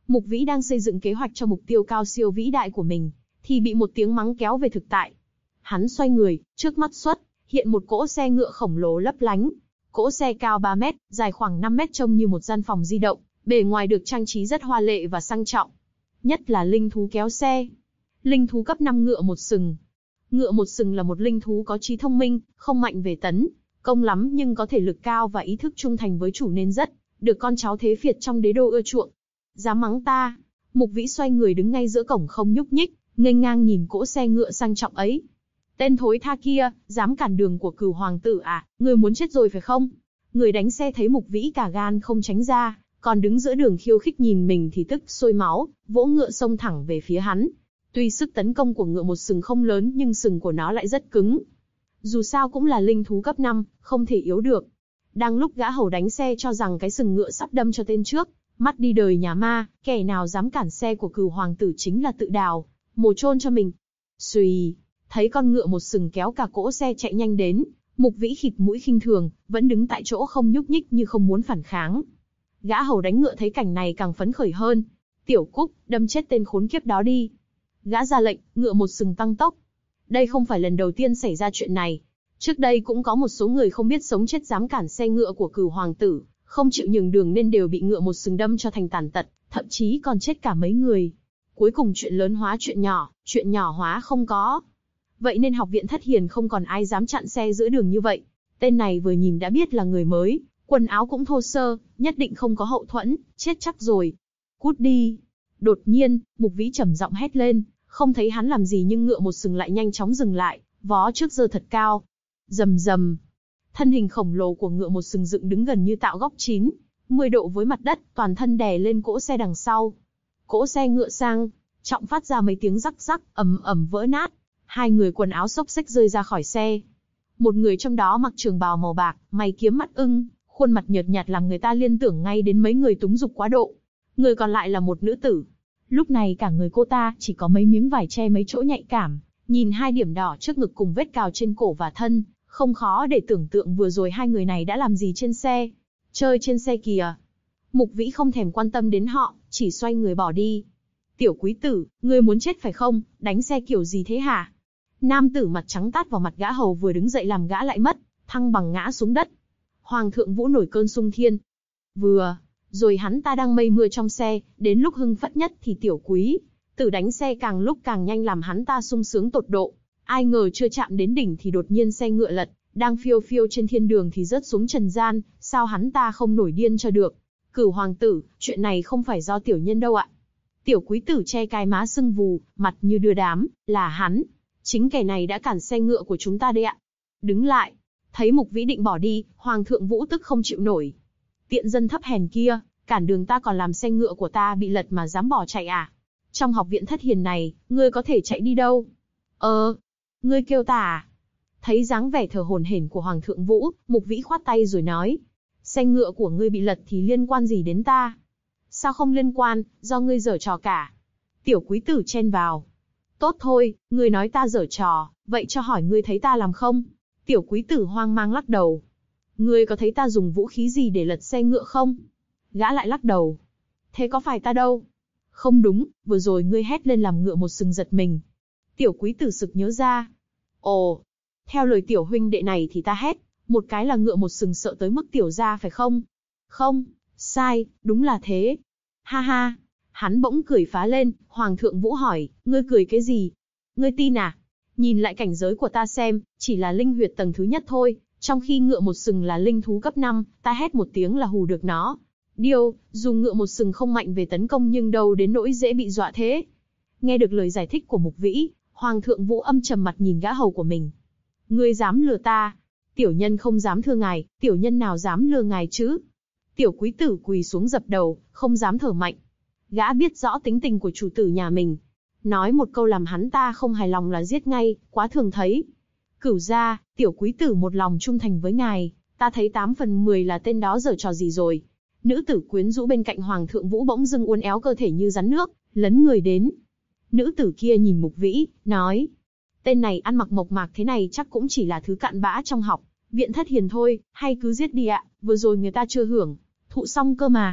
Mục Vĩ đang xây dựng kế hoạch cho mục tiêu cao siêu vĩ đại của mình, thì bị một tiếng mắng kéo về thực tại. Hắn xoay người, trước mắt xuất hiện một cỗ xe ngựa khổng lồ lấp lánh. Cỗ xe cao 3 mét, dài khoảng 5 mét, trông như một gian phòng di động, bề ngoài được trang trí rất hoa lệ và sang trọng. Nhất là linh thú kéo xe. Linh thú cấp 5 ngựa một sừng. Ngựa một sừng là một linh thú có trí thông minh, không mạnh về tấn công lắm nhưng có thể lực cao và ý thức trung thành với chủ nên rất được con cháu thế Việt trong đế đô ưa chuộng. Dám mắng ta? Mục Vĩ xoay người đứng ngay giữa cổng không nhúc nhích, nghênh ngang nhìn cỗ xe ngựa sang trọng ấy. Tên thối tha kia, dám cản đường của Cửu hoàng tử à? Người muốn chết rồi phải không? Người đánh xe thấy Mục Vĩ cả gan không tránh ra, còn đứng giữa đường khiêu khích nhìn mình thì tức sôi máu, vỗ ngựa xông thẳng về phía hắn. Tuy sức tấn công của ngựa một sừng không lớn nhưng sừng của nó lại rất cứng. Dù sao cũng là linh thú cấp 5, không thể yếu được. Đang lúc gã hầu đánh xe cho rằng cái sừng ngựa sắp đâm cho tên trước, mắt đi đời nhà ma, kẻ nào dám cản xe của Cửu hoàng tử chính là tự đào mồ chôn cho mình. Xùy, thấy con ngựa một sừng kéo cả cỗ xe chạy nhanh đến, Mục Vĩ khịt mũi khinh thường, vẫn đứng tại chỗ không nhúc nhích như không muốn phản kháng. Gã hầu đánh ngựa thấy cảnh này càng phấn khởi hơn. Tiểu Cúc, đâm chết tên khốn kiếp đó đi. Gã ra lệnh, ngựa một sừng tăng tốc. Đây không phải lần đầu tiên xảy ra chuyện này. Trước đây cũng có một số người không biết sống chết dám cản xe ngựa của Cửu hoàng tử, không chịu nhường đường nên đều bị ngựa một sừng đâm cho thành tàn tật, thậm chí còn chết cả mấy người. Cuối cùng chuyện lớn hóa chuyện nhỏ hóa không có. Vậy nên học viện Thất Hiền không còn ai dám chặn xe giữa đường như vậy. Tên này vừa nhìn đã biết là người mới, quần áo cũng thô sơ, nhất định không có hậu thuẫn, chết chắc rồi. Cút đi. Đột nhiên, Mục Vĩ trầm giọng hét lên, không thấy hắn làm gì nhưng ngựa một sừng lại nhanh chóng dừng lại, vó trước giơ thật cao. Rầm rầm. Thân hình khổng lồ của ngựa một sừng dựng đứng gần như tạo góc 90 độ với mặt đất, toàn thân đè lên cỗ xe đằng sau. Cỗ xe ngựa sang trọng phát ra mấy tiếng rắc rắc, ầm ầm vỡ nát. Hai người quần áo xốc xếch rơi ra khỏi xe. Một người trong đó mặc trường bào màu bạc, mày kiếm mắt ưng, khuôn mặt nhợt nhạt làm người ta liên tưởng ngay đến mấy người túng dục quá độ. Người còn lại là một nữ tử. Lúc này cả người cô ta chỉ có mấy miếng vải che mấy chỗ nhạy cảm, nhìn hai điểm đỏ trước ngực cùng vết cào trên cổ và thân, không khó để tưởng tượng vừa rồi hai người này đã làm gì trên xe. Chơi trên xe kìa. Mục Vĩ không thèm quan tâm đến họ, chỉ xoay người bỏ đi. Tiểu quý tử, ngươi muốn chết phải không? Đánh xe kiểu gì thế hả? Nam tử mặt trắng tát vào mặt gã hầu vừa đứng dậy làm gã lại mất thăng bằng ngã xuống đất. Hoàng thượng Vũ nổi cơn xung thiên. Vừa rồi hắn ta đang mây mưa trong xe, đến lúc hưng phất nhất thì tiểu quý tử đánh xe càng lúc càng nhanh làm hắn ta sung sướng tột độ. Ai ngờ chưa chạm đến đỉnh thì đột nhiên xe ngựa lật, đang phiêu phiêu trên thiên đường thì rớt xuống trần gian, sao hắn ta không nổi điên cho được? Cửu hoàng tử, chuyện này không phải do tiểu nhân đâu ạ. Tiểu quý tử che cái má sưng vù, mặt như đưa đám, là hắn. Chính kẻ này đã cản xe ngựa của chúng ta đây ạ. Đứng lại. Thấy Mục Vĩ định bỏ đi, Hoàng thượng Vũ tức không chịu nổi. Tiện dân thấp hèn kia, cản đường ta còn làm xe ngựa của ta bị lật mà dám bỏ chạy à? Trong học viện Thất Hiền này, ngươi có thể chạy đi đâu? Ngươi kêu ta à? Thấy dáng vẻ thở hổn hển của Hoàng thượng Vũ, Mục Vĩ khoát tay rồi nói. Xe ngựa của ngươi bị lật thì liên quan gì đến ta? Sao không liên quan, do ngươi giở trò cả. Tiểu quý tử chen vào. Tốt thôi, ngươi nói ta giở trò, vậy cho hỏi ngươi thấy ta làm không? Tiểu quý tử hoang mang lắc đầu. Ngươi có thấy ta dùng vũ khí gì để lật xe ngựa không? Gã lại lắc đầu. Thế có phải ta đâu? Không đúng, vừa rồi ngươi hét lên làm ngựa một sừng giật mình. Tiểu quý tử sực nhớ ra. Ồ, theo lời tiểu huynh đệ này thì ta hét, một cái là ngựa một sừng sợ tới mức tiểu ra phải không? Không, sai, đúng là thế. Ha ha, hắn bỗng cười phá lên, Hoàng thượng Vũ hỏi, ngươi cười cái gì? Ngươi tin à? Nhìn lại cảnh giới của ta xem, chỉ là linh huyệt tầng thứ nhất thôi, trong khi ngựa một sừng là linh thú cấp 5, ta hét một tiếng là hù được nó. Điều, dù ngựa một sừng không mạnh về tấn công nhưng đâu đến nỗi dễ bị dọa thế. Nghe được lời giải thích của Mục Vĩ, Hoàng thượng Vũ âm trầm mặt nhìn gã hầu của mình. Ngươi dám lừa ta? Tiểu nhân không dám thưa ngài, tiểu nhân nào dám lừa ngài chứ? Tiểu quý tử quỳ xuống dập đầu, không dám thở mạnh. Gã biết rõ tính tình của chủ tử nhà mình. Nói một câu làm hắn ta không hài lòng là giết ngay, quá thường thấy. Cửu gia, tiểu quý tử một lòng trung thành với ngài, ta thấy 8 phần 10 là tên đó giở trò gì rồi. Nữ tử quyến rũ bên cạnh Hoàng thượng Vũ bỗng dưng uốn éo cơ thể như rắn nước, lấn người đến. Nữ tử kia nhìn Mục Vĩ, nói. Tên này ăn mặc mộc mạc thế này chắc cũng chỉ là thứ cặn bã trong học viện Thất Hiền thôi, hay cứ giết đi ạ, vừa rồi người ta chưa hưởng thụ xong cơ mà.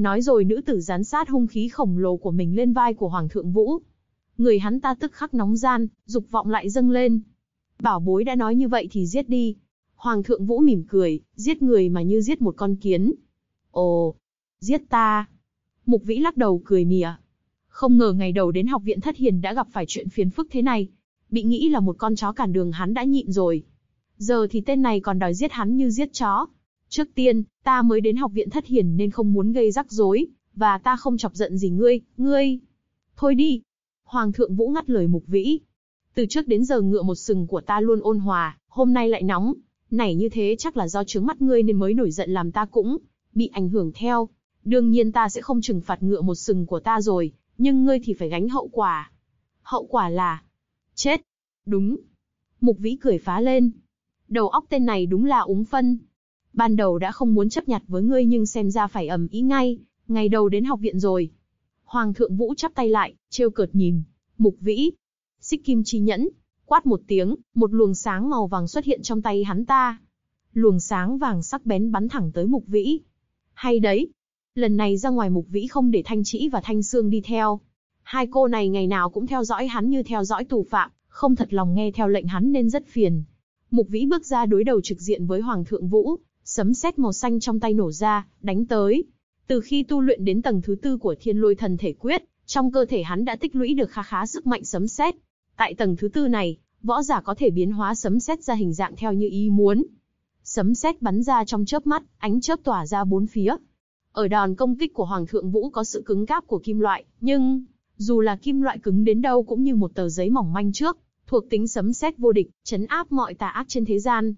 Nói rồi nữ tử dán sát hung khí khổng lồ của mình lên vai của Hoàng thượng Vũ. Người hắn ta tức khắc nóng gian, dục vọng lại dâng lên. Bảo bối đã nói như vậy thì giết đi. Hoàng thượng Vũ mỉm cười, giết người mà như giết một con kiến. Ồ, giết ta. Mục Vĩ lắc đầu cười mỉa. Không ngờ ngày đầu đến học viện Thất Hiền đã gặp phải chuyện phiền phức thế này. Bị nghĩ là một con chó cản đường hắn đã nhịn rồi. Giờ thì tên này còn đòi giết hắn như giết chó. Trước tiên, ta mới đến học viện Thất Hiền nên không muốn gây rắc rối, và ta không chọc giận gì ngươi. Thôi đi. Hoàng thượng Vũ ngắt lời Mục Vĩ. Từ trước đến giờ ngựa một sừng của ta luôn ôn hòa, hôm nay lại nóng. Nảy như thế chắc là do trướng mắt ngươi nên mới nổi giận làm ta cũng bị ảnh hưởng theo. Đương nhiên ta sẽ không trừng phạt ngựa một sừng của ta rồi, nhưng ngươi thì phải gánh hậu quả. Hậu quả là chết. Đúng. Mục Vĩ cười phá lên. Đầu óc tên này đúng là úng phân. Ban đầu đã không muốn chấp nhặt với ngươi nhưng xem ra phải ầm ĩ ngay, ngày đầu đến học viện rồi. Hoàng thượng Vũ chắp tay lại, trêu cợt nhìn Mục Vĩ. Xích kim chi nhẫn, quát một tiếng, một luồng sáng màu vàng xuất hiện trong tay hắn ta. Luồng sáng vàng sắc bén bắn thẳng tới Mục Vĩ. Hay đấy, lần này ra ngoài Mục Vĩ không để Thanh Trĩ và Thanh Sương đi theo. Hai cô này ngày nào cũng theo dõi hắn như theo dõi tù phạm, không thật lòng nghe theo lệnh hắn nên rất phiền. Mục Vĩ bước ra đối đầu trực diện với Hoàng thượng Vũ, sấm sét màu xanh trong tay nổ ra, đánh tới. Từ khi tu luyện đến tầng thứ 4 của Thiên Lôi Thần Thể Quyết, trong cơ thể hắn đã tích lũy được khá sức mạnh sấm sét. Tại tầng thứ 4 này, võ giả có thể biến hóa sấm sét ra hình dạng theo như ý muốn. Sấm sét bắn ra trong chớp mắt, ánh chớp tỏa ra bốn phía. Ở đòn công kích của Hoàng thượng Vũ có sự cứng cáp của kim loại, nhưng dù là kim loại cứng đến đâu cũng như một tờ giấy mỏng manh trước, thuộc tính sấm sét vô địch, trấn áp mọi tà ác trên thế gian.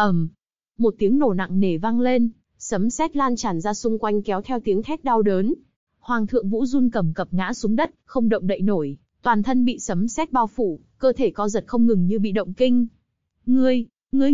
Một tiếng nổ nặng nề vang lên, sấm sét lan tràn ra xung quanh kéo theo tiếng thét đau đớn. Hoàng thượng Vũ run cầm cập ngã xuống đất, không động đậy nổi, toàn thân bị sấm sét bao phủ, cơ thể co giật không ngừng như bị động kinh. Ngươi!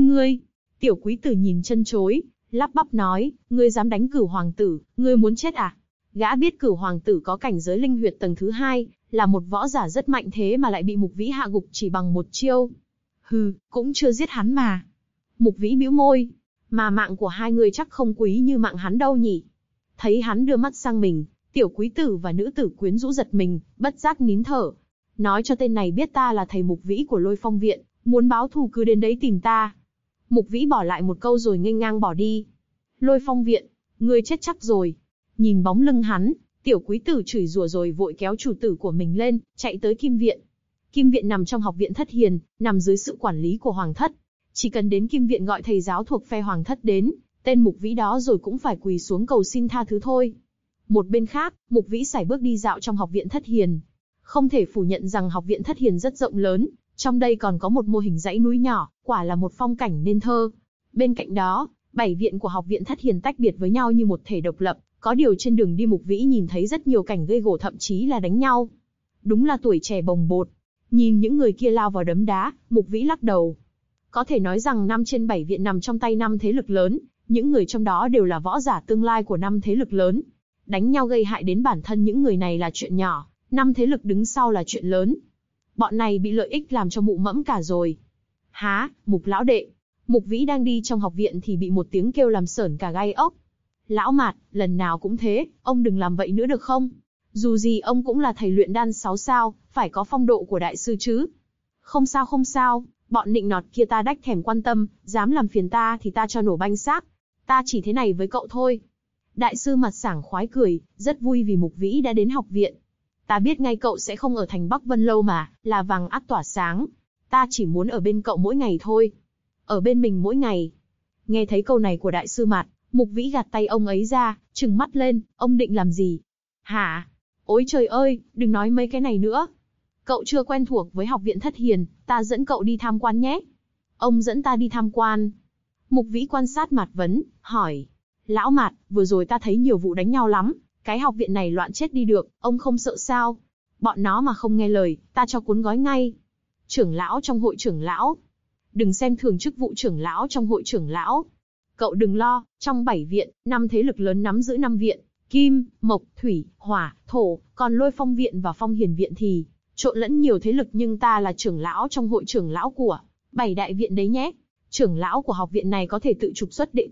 Tiểu quý tử nhìn chân chối, lắp bắp nói, ngươi dám đánh Cửu hoàng tử, ngươi muốn chết à? Gã biết Cửu hoàng tử có cảnh giới linh huyệt tầng thứ 2, là một võ giả rất mạnh thế mà lại bị Mục Vĩ hạ gục chỉ bằng một chiêu. Hừ, cũng chưa giết hắn mà. Mục Vĩ bĩu môi, mà mạng của hai người chắc không quý như mạng hắn đâu nhỉ? Thấy hắn đưa mắt sang mình, tiểu quý tử và nữ tử quyến rũ giật mình, bất giác nín thở. Nói cho tên này biết ta là thầy Mục Vĩ của Lôi Phong viện, muốn báo thù cứ đến đấy tìm ta. Mục Vĩ bỏ lại một câu rồi nghênh ngang bỏ đi. Lôi Phong viện, ngươi chết chắc rồi. Nhìn bóng lưng hắn, tiểu quý tử chửi rủa rồi vội kéo chủ tử của mình lên, chạy tới Kim viện. Kim viện nằm trong học viện Thất Hiền, nằm dưới sự quản lý của Hoàng thất. Chỉ cần đến Kim viện gọi thầy giáo thuộc phe Hoàng thất đến, tên Mục Vĩ đó rồi cũng phải quỳ xuống cầu xin tha thứ thôi. Một bên khác, Mục Vĩ sải bước đi dạo trong học viện Thất Hiền. Không thể phủ nhận rằng học viện Thất Hiền rất rộng lớn, trong đây còn có một mô hình dãy núi nhỏ, quả là một phong cảnh nên thơ. Bên cạnh đó, 7 viện của học viện Thất Hiền tách biệt với nhau như một thể độc lập, có điều trên đường đi Mục Vĩ nhìn thấy rất nhiều cảnh gây gổ thậm chí là đánh nhau. Đúng là tuổi trẻ bồng bột. Nhìn những người kia lao vào đấm đá, Mục Vĩ lắc đầu. Có thể nói rằng 5 trên 7 viện nằm trong tay 5 thế lực lớn, những người trong đó đều là võ giả tương lai của 5 thế lực lớn. Đánh nhau gây hại đến bản thân những người này là chuyện nhỏ, 5 thế lực đứng sau là chuyện lớn. Bọn này bị lợi ích làm cho mụ mẫm cả rồi. Há, Mục lão đệ. Mục Vĩ đang đi trong học viện thì bị một tiếng kêu làm sởn cả gai ốc. Lão Mạt, lần nào cũng thế, ông đừng làm vậy nữa được không? Dù gì ông cũng là thầy luyện đan 6 sao, phải có phong độ của đại sư chứ. Không sao, bọn nịnh nọt kia ta đách thèm quan tâm, dám làm phiền ta thì ta cho nổ banh xác. Ta chỉ thế này với cậu thôi. Đại sư mặt sảng khoái cười, rất vui vì Mục Vĩ đã đến học viện. Ta biết ngay cậu sẽ không ở thành Bắc Vân lâu mà, là vàng ắt tỏa sáng. Ta chỉ muốn ở bên cậu mỗi ngày thôi. Ở bên mình mỗi ngày. Nghe thấy câu này của đại sư Mạt, Mục Vĩ gạt tay ông ấy ra, trừng mắt lên, ông định làm gì? Hả? Ôi trời ơi, đừng nói mấy cái này nữa. Cậu chưa quen thuộc với học viện Thất Hiền, ta dẫn cậu đi tham quan nhé. Ông dẫn ta đi tham quan. Mục Vĩ quan sát Mạt Vấn, hỏi. Lão Mạt, vừa rồi ta thấy nhiều vụ đánh nhau lắm, cái học viện này loạn chết đi được, ông không sợ sao? Bọn nó mà không nghe lời, ta cho cuốn gói ngay. Trưởng lão trong hội trưởng lão. Đừng xem thường chức vụ trưởng lão trong hội trưởng lão. Cậu đừng lo, trong 7 viện, 5 thế lực lớn nắm giữ 5 viện, Kim, Mộc, Thủy, Hỏa, Thổ, còn Lôi Phong viện và Phong Hiền viện thì trộn lẫn nhiều thế lực nhưng ta là trưởng lão trong hội trưởng lão của 7 đại viện đấy nhé. Trưởng lão của học viện này có thể tự trục xuất đệ tử,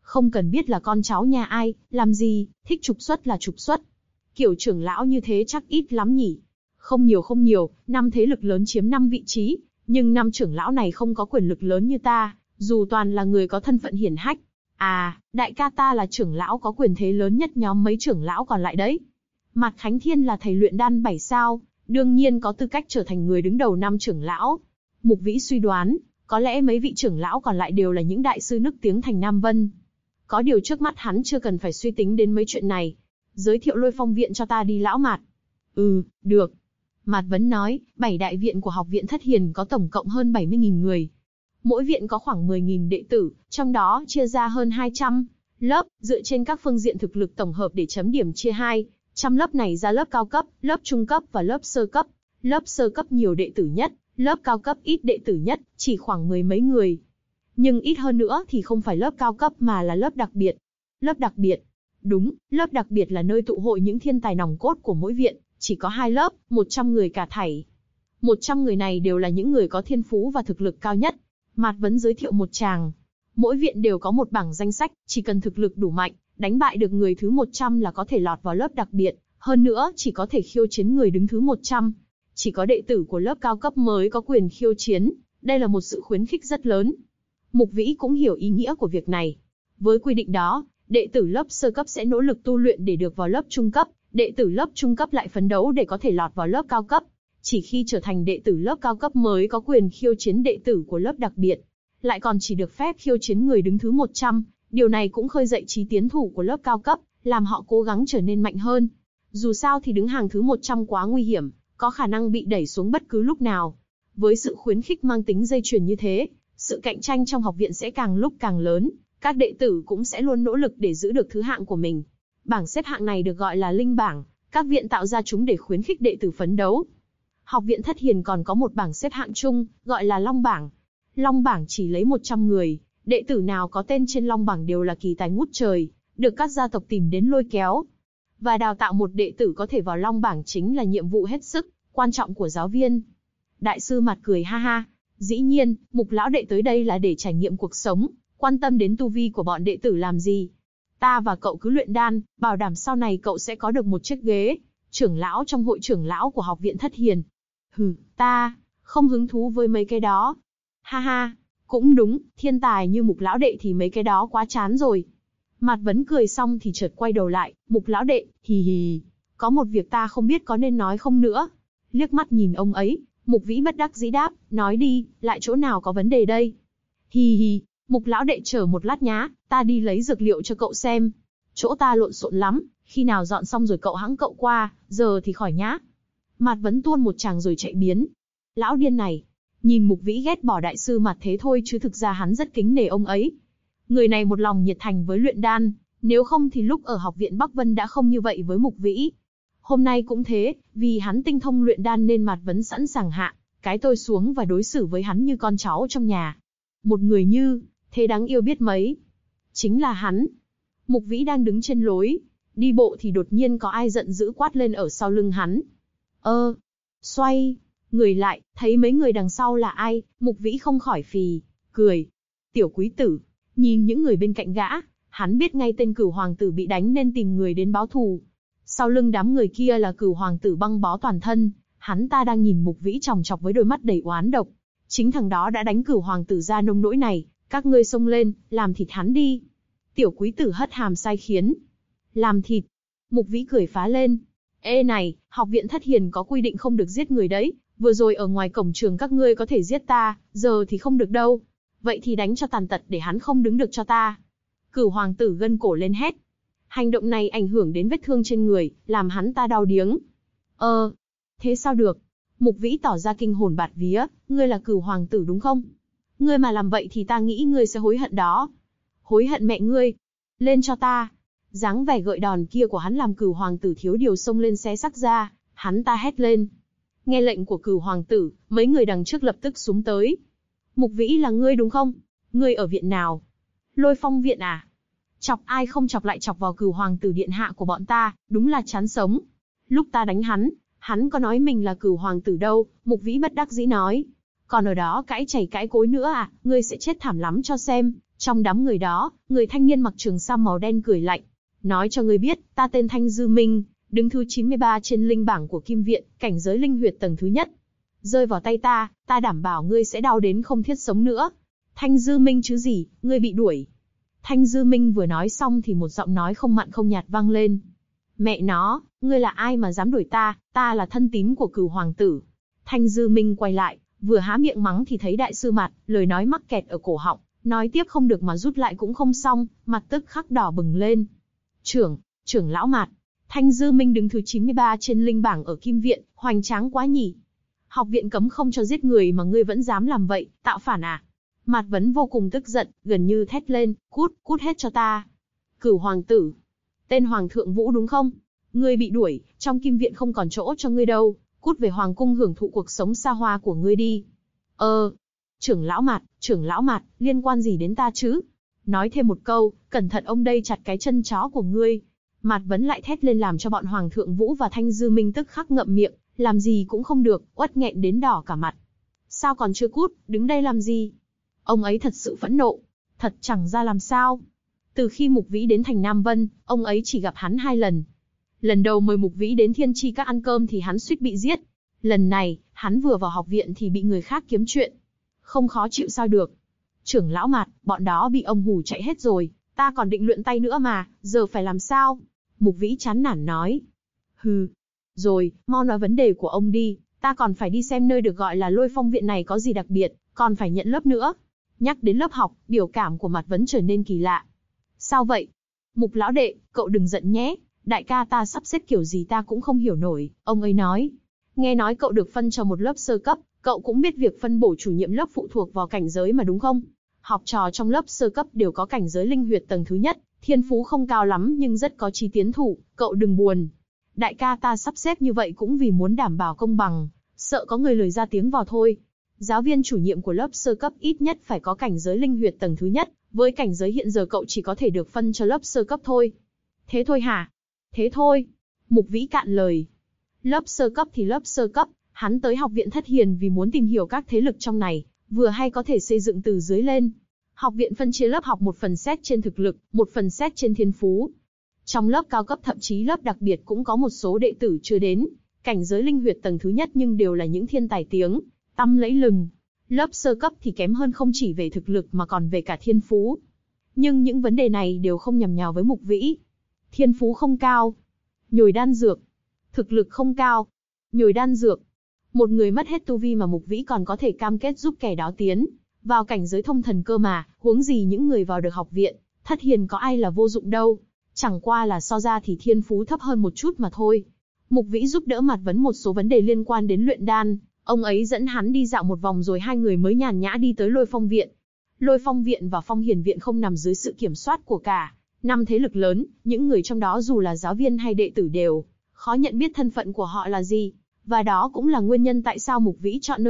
Không cần biết là con cháu nhà ai, làm gì, thích trục xuất là trục xuất. Kiểu trưởng lão như thế chắc ít lắm nhỉ. Không nhiều, 5 thế lực lớn chiếm 5 vị trí, nhưng 5 trưởng lão này không có quyền lực lớn như ta, dù toàn là người có thân phận hiển hách. À, đại ca ta là trưởng lão có quyền thế lớn nhất nhóm mấy trưởng lão còn lại đấy. Mạt Khánh Thiên là thầy luyện đan 7 sao, đương nhiên có tư cách trở thành người đứng đầu 5 trưởng lão. Mục Vĩ suy đoán, có lẽ mấy vị trưởng lão còn lại đều là những đại sư nức tiếng thành Nam Vân. Có điều trước mắt hắn chưa cần phải suy tính đến mấy chuyện này. Giới thiệu Lôi Phong viện cho ta đi lão Mạt. Được. Mạt Vấn nói, 7 đại viện của học viện Thất Hiền có tổng cộng hơn 70.000 người. Mỗi viện có khoảng 10.000 đệ tử, trong đó chia ra hơn 200 lớp, dựa trên các phương diện thực lực tổng hợp để chấm điểm chia 200 lớp này ra lớp cao cấp, lớp trung cấp và lớp sơ cấp. Lớp sơ cấp nhiều đệ tử nhất, lớp cao cấp ít đệ tử nhất, chỉ khoảng 10 mấy người. Nhưng ít hơn nữa thì không phải lớp cao cấp mà là lớp đặc biệt. Lớp đặc biệt? Đúng, lớp đặc biệt là nơi tụ hội những thiên tài nòng cốt của mỗi viện, chỉ có 2 lớp, 100 người cả thảy. 100 người này đều là những người có thiên phú và thực lực cao nhất. Mạt Vấn giới thiệu một tràng. Mỗi viện đều có một bảng danh sách, chỉ cần thực lực đủ mạnh, đánh bại được người thứ 100 là có thể lọt vào lớp đặc biệt. Hơn nữa, chỉ có thể khiêu chiến người đứng thứ 100. Chỉ có đệ tử của lớp cao cấp mới có quyền khiêu chiến. Đây là một sự khuyến khích rất lớn. Mục Vĩ cũng hiểu ý nghĩa của việc này. Với quy định đó, đệ tử lớp sơ cấp sẽ nỗ lực tu luyện để được vào lớp trung cấp, đệ tử lớp trung cấp lại phấn đấu để có thể lọt vào lớp cao cấp. Chỉ khi trở thành đệ tử lớp cao cấp mới có quyền khiêu chiến đệ tử của lớp đặc biệt, lại còn chỉ được phép khiêu chiến người đứng thứ 100. Điều này cũng khơi dậy chí tiến thủ của lớp cao cấp, làm họ cố gắng trở nên mạnh hơn. Dù sao thì đứng hàng thứ 100 quá nguy hiểm, có khả năng bị đẩy xuống bất cứ lúc nào. Với sự khuyến khích mang tính dây chuyền như thế, sự cạnh tranh trong học viện sẽ càng lúc càng lớn, các đệ tử cũng sẽ luôn nỗ lực để giữ được thứ hạng của mình. Bảng xếp hạng này được gọi là linh bảng, các viện tạo ra chúng để khuyến khích đệ tử phấn đấu. Học viện Thất Hiền còn có một bảng xếp hạng chung, gọi là Long bảng. Long bảng chỉ lấy 100 người, đệ tử nào có tên trên Long bảng đều là kỳ tài ngút trời, được các gia tộc tìm đến lôi kéo. Và đào tạo một đệ tử có thể vào Long bảng chính là nhiệm vụ hết sức quan trọng của giáo viên. Đại sư Mạt cười ha ha, dĩ nhiên, Mục lão đệ tới đây là để trải nghiệm cuộc sống, quan tâm đến tu vi của bọn đệ tử làm gì. Ta và cậu cứ luyện đan, bảo đảm sau này cậu sẽ có được một chiếc ghế trưởng lão trong hội trưởng lão của học viện Thất Hiền. Ta không hứng thú với mấy cái đó. Ha ha, cũng đúng, thiên tài như Mục lão đệ thì mấy cái đó quá chán rồi. Mạt Vấn cười xong thì chợt quay đầu lại, Mục lão đệ, hì hì, có một việc ta không biết có nên nói không nữa. Liếc mắt nhìn ông ấy, Mục Vĩ bất đắc dĩ đáp, nói đi, lại chỗ nào có vấn đề đây? Hì hì, Mục lão đệ chờ một lát nhá, ta đi lấy dược liệu cho cậu xem. Chỗ ta lộn xộn lắm, khi nào dọn xong rồi cậu hãng cậu qua, giờ thì khỏi nhá. Mạt Vấn tuôn một tràng rồi chạy biến. Lão điên này, nhìn Mục Vĩ ghét bỏ đại sư Mạt thế thôi chứ thực ra hắn rất kính nể ông ấy. Người này một lòng nhiệt thành với luyện đan, nếu không thì lúc ở học viện Bắc Vân đã không như vậy với Mục Vĩ. Hôm nay cũng thế, vì hắn tinh thông luyện đan nên Mạt Vấn sẵn sàng hạ cái tôi xuống và đối xử với hắn như con cháu trong nhà. Một người như thế đáng yêu biết mấy. Chính là hắn. Mục Vĩ đang đứng trên lối đi bộ thì đột nhiên có ai giận dữ quát lên ở sau lưng hắn. Xoay người lại, thấy mấy người đằng sau là ai, Mục Vĩ không khỏi phì cười. Tiểu quý tử, nhìn những người bên cạnh gã, hắn biết ngay tên Cửu hoàng tử bị đánh nên tìm người đến báo thù. Sau lưng đám người kia là Cửu hoàng tử băng bó toàn thân, hắn ta đang nhìn Mục Vĩ chòng chọc với đôi mắt đầy oán độc. Chính thằng đó đã đánh Cửu hoàng tử ra nông nỗi này, các ngươi xông lên, làm thịt hắn đi. Tiểu quý tử hất hàm sai khiến. Làm thịt? Mục Vĩ cười phá lên. Ê này, học viện Thất Hiền có quy định không được giết người đấy, vừa rồi ở ngoài cổng trường các ngươi có thể giết ta, giờ thì không được đâu. Vậy thì đánh cho tàn tật để hắn không đứng được cho ta. Cửu hoàng tử gân cổ lên hét. Hành động này ảnh hưởng đến vết thương trên người, làm hắn ta đau điếng. Thế sao được? Mục Vĩ tỏ ra kinh hồn bạt vía, ngươi là Cửu hoàng tử đúng không? Ngươi mà làm vậy thì ta nghĩ ngươi sẽ hối hận đó. Hối hận mẹ ngươi. Lên cho ta. Dáng vẻ gợi đòn kia của hắn làm Cửu hoàng tử thiếu điều xông lên xé xác ra, hắn ta hét lên. Nghe lệnh của Cửu hoàng tử, mấy người đằng trước lập tức xúm tới. Mục Vĩ là ngươi đúng không? Ngươi ở viện nào? Lôi Phong viện à? Chọc ai không chọc lại chọc vào Cửu hoàng tử điện hạ của bọn ta, đúng là chán sống. Lúc ta đánh hắn có nói mình là Cửu hoàng tử đâu, Mục Vĩ bất đắc dĩ nói. Còn ở đó cãi chảy cãi cối nữa à, ngươi sẽ chết thảm lắm cho xem, Trong đám người đó, người thanh niên mặc trường sam màu đen cười lạnh. Nói cho ngươi biết, ta tên Thanh Dư Minh, đứng thứ 93 trên linh bảng của Kim Viện, cảnh giới linh huyệt tầng thứ nhất. Rơi vào tay ta, ta đảm bảo ngươi sẽ đau đến không thiết sống nữa. Thanh Dư Minh chứ gì, ngươi bị đuổi. Thanh Dư Minh vừa nói xong thì một giọng nói không mặn không nhạt vang lên. Mẹ nó, ngươi là ai mà dám đuổi ta, ta là thân tín của Cửu hoàng tử. Thanh Dư Minh quay lại, vừa há miệng mắng thì thấy đại sư Mạt, lời nói mắc kẹt ở cổ họng, nói tiếp không được mà rút lại cũng không xong, mặt tức khắc đỏ bừng lên. Trưởng lão Mạt. Thanh Dư Minh đứng thứ 93 trên linh bảng ở Kim Viện, hoành tráng quá nhỉ. Học viện cấm không cho giết người mà ngươi vẫn dám làm vậy, tạo phản à? Mạt Vấn vô cùng tức giận, gần như thét lên, cút hết cho ta. Cửu hoàng tử. Tên Hoàng thượng Vũ đúng không? Ngươi bị đuổi, trong Kim Viện không còn chỗ cho ngươi đâu, cút về hoàng cung hưởng thụ cuộc sống xa hoa của ngươi đi. Trưởng lão Mạt, liên quan gì đến ta chứ? Nói thêm một câu, cẩn thận ông đây chặt cái chân chó của ngươi. Mạt Vấn lại thét lên làm cho bọn Hoàng thượng Vũ và Thanh Dư Minh tức khắc ngậm miệng, làm gì cũng không được, uất nghẹn đến đỏ cả mặt. Sao còn chưa cút, đứng đây làm gì? Ông ấy thật sự phẫn nộ, thật chẳng ra làm sao. Từ khi Mục Vĩ đến thành Nam Vân, ông ấy chỉ gặp hắn 2 lần. Lần đầu mời Mục Vĩ đến Thiên Chi Các ăn cơm thì hắn suýt bị giết. Lần này, hắn vừa vào học viện thì bị người khác kiếm chuyện. Không khó chịu sao được. Trưởng lão Mạt, bọn đó bị ông hù chạy hết rồi, ta còn định luyện tay nữa mà, giờ phải làm sao? Mục Vĩ chán nản nói. Hừ. Rồi, mau nói vấn đề của ông đi, ta còn phải đi xem nơi được gọi là Lôi Phong viện này có gì đặc biệt, còn phải nhận lớp nữa. Nhắc đến lớp học, biểu cảm của Mạt Vấn trở nên kỳ lạ. Sao vậy? Mục lão đệ, cậu đừng giận nhé, đại ca ta sắp xếp kiểu gì ta cũng không hiểu nổi, ông ấy nói. Nghe nói cậu được phân cho một lớp sơ cấp, cậu cũng biết việc phân bổ chủ nhiệm lớp phụ thuộc vào cảnh giới mà đúng không? Học trò trong lớp sơ cấp đều có cảnh giới linh huyệt tầng thứ nhất, thiên phú không cao lắm nhưng rất có chí tiến thủ, cậu đừng buồn. Đại ca ta sắp xếp như vậy cũng vì muốn đảm bảo công bằng, sợ có người lời ra tiếng vào thôi. Giáo viên chủ nhiệm của lớp sơ cấp ít nhất phải có cảnh giới linh huyệt tầng thứ nhất, với cảnh giới hiện giờ cậu chỉ có thể được phân cho lớp sơ cấp thôi. Thế thôi hả? Thế thôi. Mục Vĩ cạn lời. Lớp sơ cấp thì lớp sơ cấp, hắn tới học viện Thất Hiền vì muốn tìm hiểu các thế lực trong này, vừa hay có thể xây dựng từ dưới lên. Học viện phân chia lớp học một phần xét trên thực lực, một phần xét trên thiên phú. Trong lớp cao cấp thậm chí lớp đặc biệt cũng có một số đệ tử chưa đến cảnh giới linh huyệt tầng thứ nhất nhưng đều là những thiên tài tiếng tăm lẫy lừng. Lớp sơ cấp thì kém hơn không chỉ về thực lực mà còn về cả thiên phú. Nhưng những vấn đề này đều không nhằm nhào với Mục Vĩ. Thiên phú không cao, nhồi đan dược. Thực lực không cao, nhồi đan dược. Một người mất hết tu vi mà Mục Vĩ còn có thể cam kết giúp kẻ đó tiến vào cảnh giới thông thần cơ mà, huống gì những người vào được học viện Thất Hiền có ai là vô dụng đâu. Chẳng qua là so ra thì thiên phú thấp hơn một chút mà thôi. Mục Vĩ giúp đỡ Mạt Vấn một số vấn đề liên quan đến luyện đan, ông ấy dẫn hắn đi dạo một vòng rồi hai người mới nhàn nhã đi tới Lôi Phong viện. Lôi Phong viện và Phong Hiền viện không nằm dưới sự kiểm soát của cả 5 thế lực lớn, những người trong đó dù là giáo viên hay đệ tử đều khó nhận biết thân phận của họ là gì, và đó cũng là nguyên nhân tại sao Mục Vĩ chọn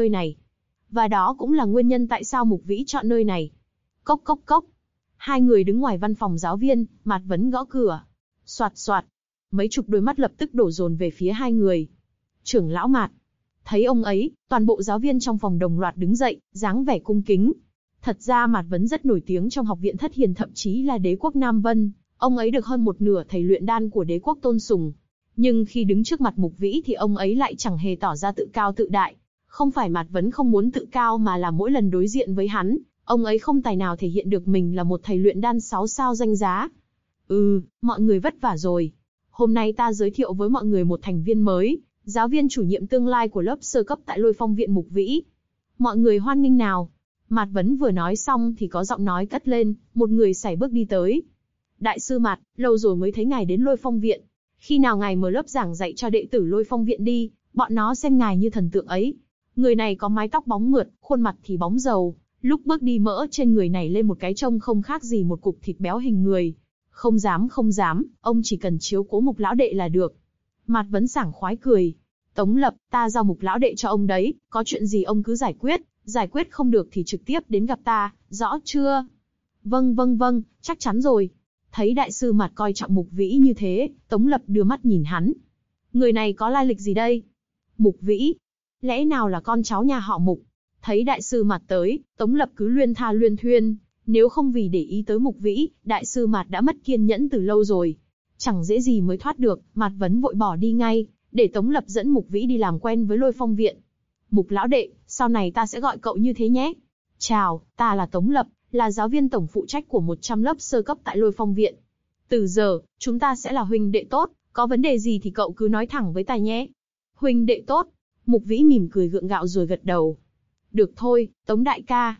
nơi này. Cốc cốc cốc. Hai người đứng ngoài văn phòng giáo viên, Mạt Vấn gõ cửa. Soạt soạt. Mấy chục đôi mắt lập tức đổ dồn về phía hai người. Trưởng lão Mạt. Thấy ông ấy, toàn bộ giáo viên trong phòng đồng loạt đứng dậy, dáng vẻ cung kính. Thật ra Mạt Vấn rất nổi tiếng trong học viện Thất Hiền, thậm chí là đế quốc Nam Vân. Ông ấy được hơn một nửa thầy luyện đan của đế quốc tôn sùng. Nhưng khi đứng trước mặt Mục Vĩ thì ông ấy lại chẳng hề tỏ ra tự cao tự đại. Không phải Mạt Vấn không muốn tự cao mà là mỗi lần đối diện với hắn, ông ấy không tài nào thể hiện được mình là một thầy luyện đan 6 sao danh giá. Mọi người vất vả rồi. Hôm nay ta giới thiệu với mọi người một thành viên mới, giáo viên chủ nhiệm tương lai của lớp sơ cấp tại Lôi Phong viện Mục Vĩ. Mọi người hoan nghênh nào. Mạt Vấn vừa nói xong thì có giọng nói cất lên, một người sải bước đi tới. Đại sư Mạt, lâu rồi mới thấy ngài đến Lôi Phong viện. Khi nào ngài mở lớp giảng dạy cho đệ tử Lôi Phong viện đi, bọn nó xem ngài như thần tượng ấy. Người này có mái tóc bóng mượt, khuôn mặt thì bóng dầu. Lúc bước đi mỡ trên người này lên một cái trông không khác gì một cục thịt béo hình người. Không dám, ông chỉ cần chiếu cố Mục lão đệ là được. Mạt Vấn sảng khoái cười. Tống Lập, ta giao Mục lão đệ cho ông đấy, có chuyện gì ông cứ giải quyết không được thì trực tiếp đến gặp ta, rõ chưa? Vâng, chắc chắn rồi. Thấy đại sư Mạt coi trọng Mục Vĩ như thế, Tống Lập đưa mắt nhìn hắn. Người này có lai lịch gì đây? Mục Vĩ? Lẽ nào là con cháu nhà họ Mục? Thấy đại sư Mạt tới, Tống Lập cứ luyên tha luyên thuyên, Nếu không vì để ý tới Mục Vĩ, đại sư Mạt đã mất kiên nhẫn từ lâu rồi. Chẳng dễ gì mới thoát được, Mạt Vấn vội bỏ đi ngay, để Tống Lập dẫn Mục Vĩ đi làm quen với Lôi Phong viện. Mục lão đệ, sau này ta sẽ gọi cậu như thế nhé. Chào, ta là Tống Lập, là giáo viên tổng phụ trách của 100 lớp sơ cấp tại Lôi Phong viện. Từ giờ, chúng ta sẽ là huynh đệ tốt, có vấn đề gì thì cậu cứ nói thẳng với ta nhé. Huynh đệ tốt. Mục Vĩ mỉm cười gượng gạo rồi gật đầu. Được thôi, Tống đại ca.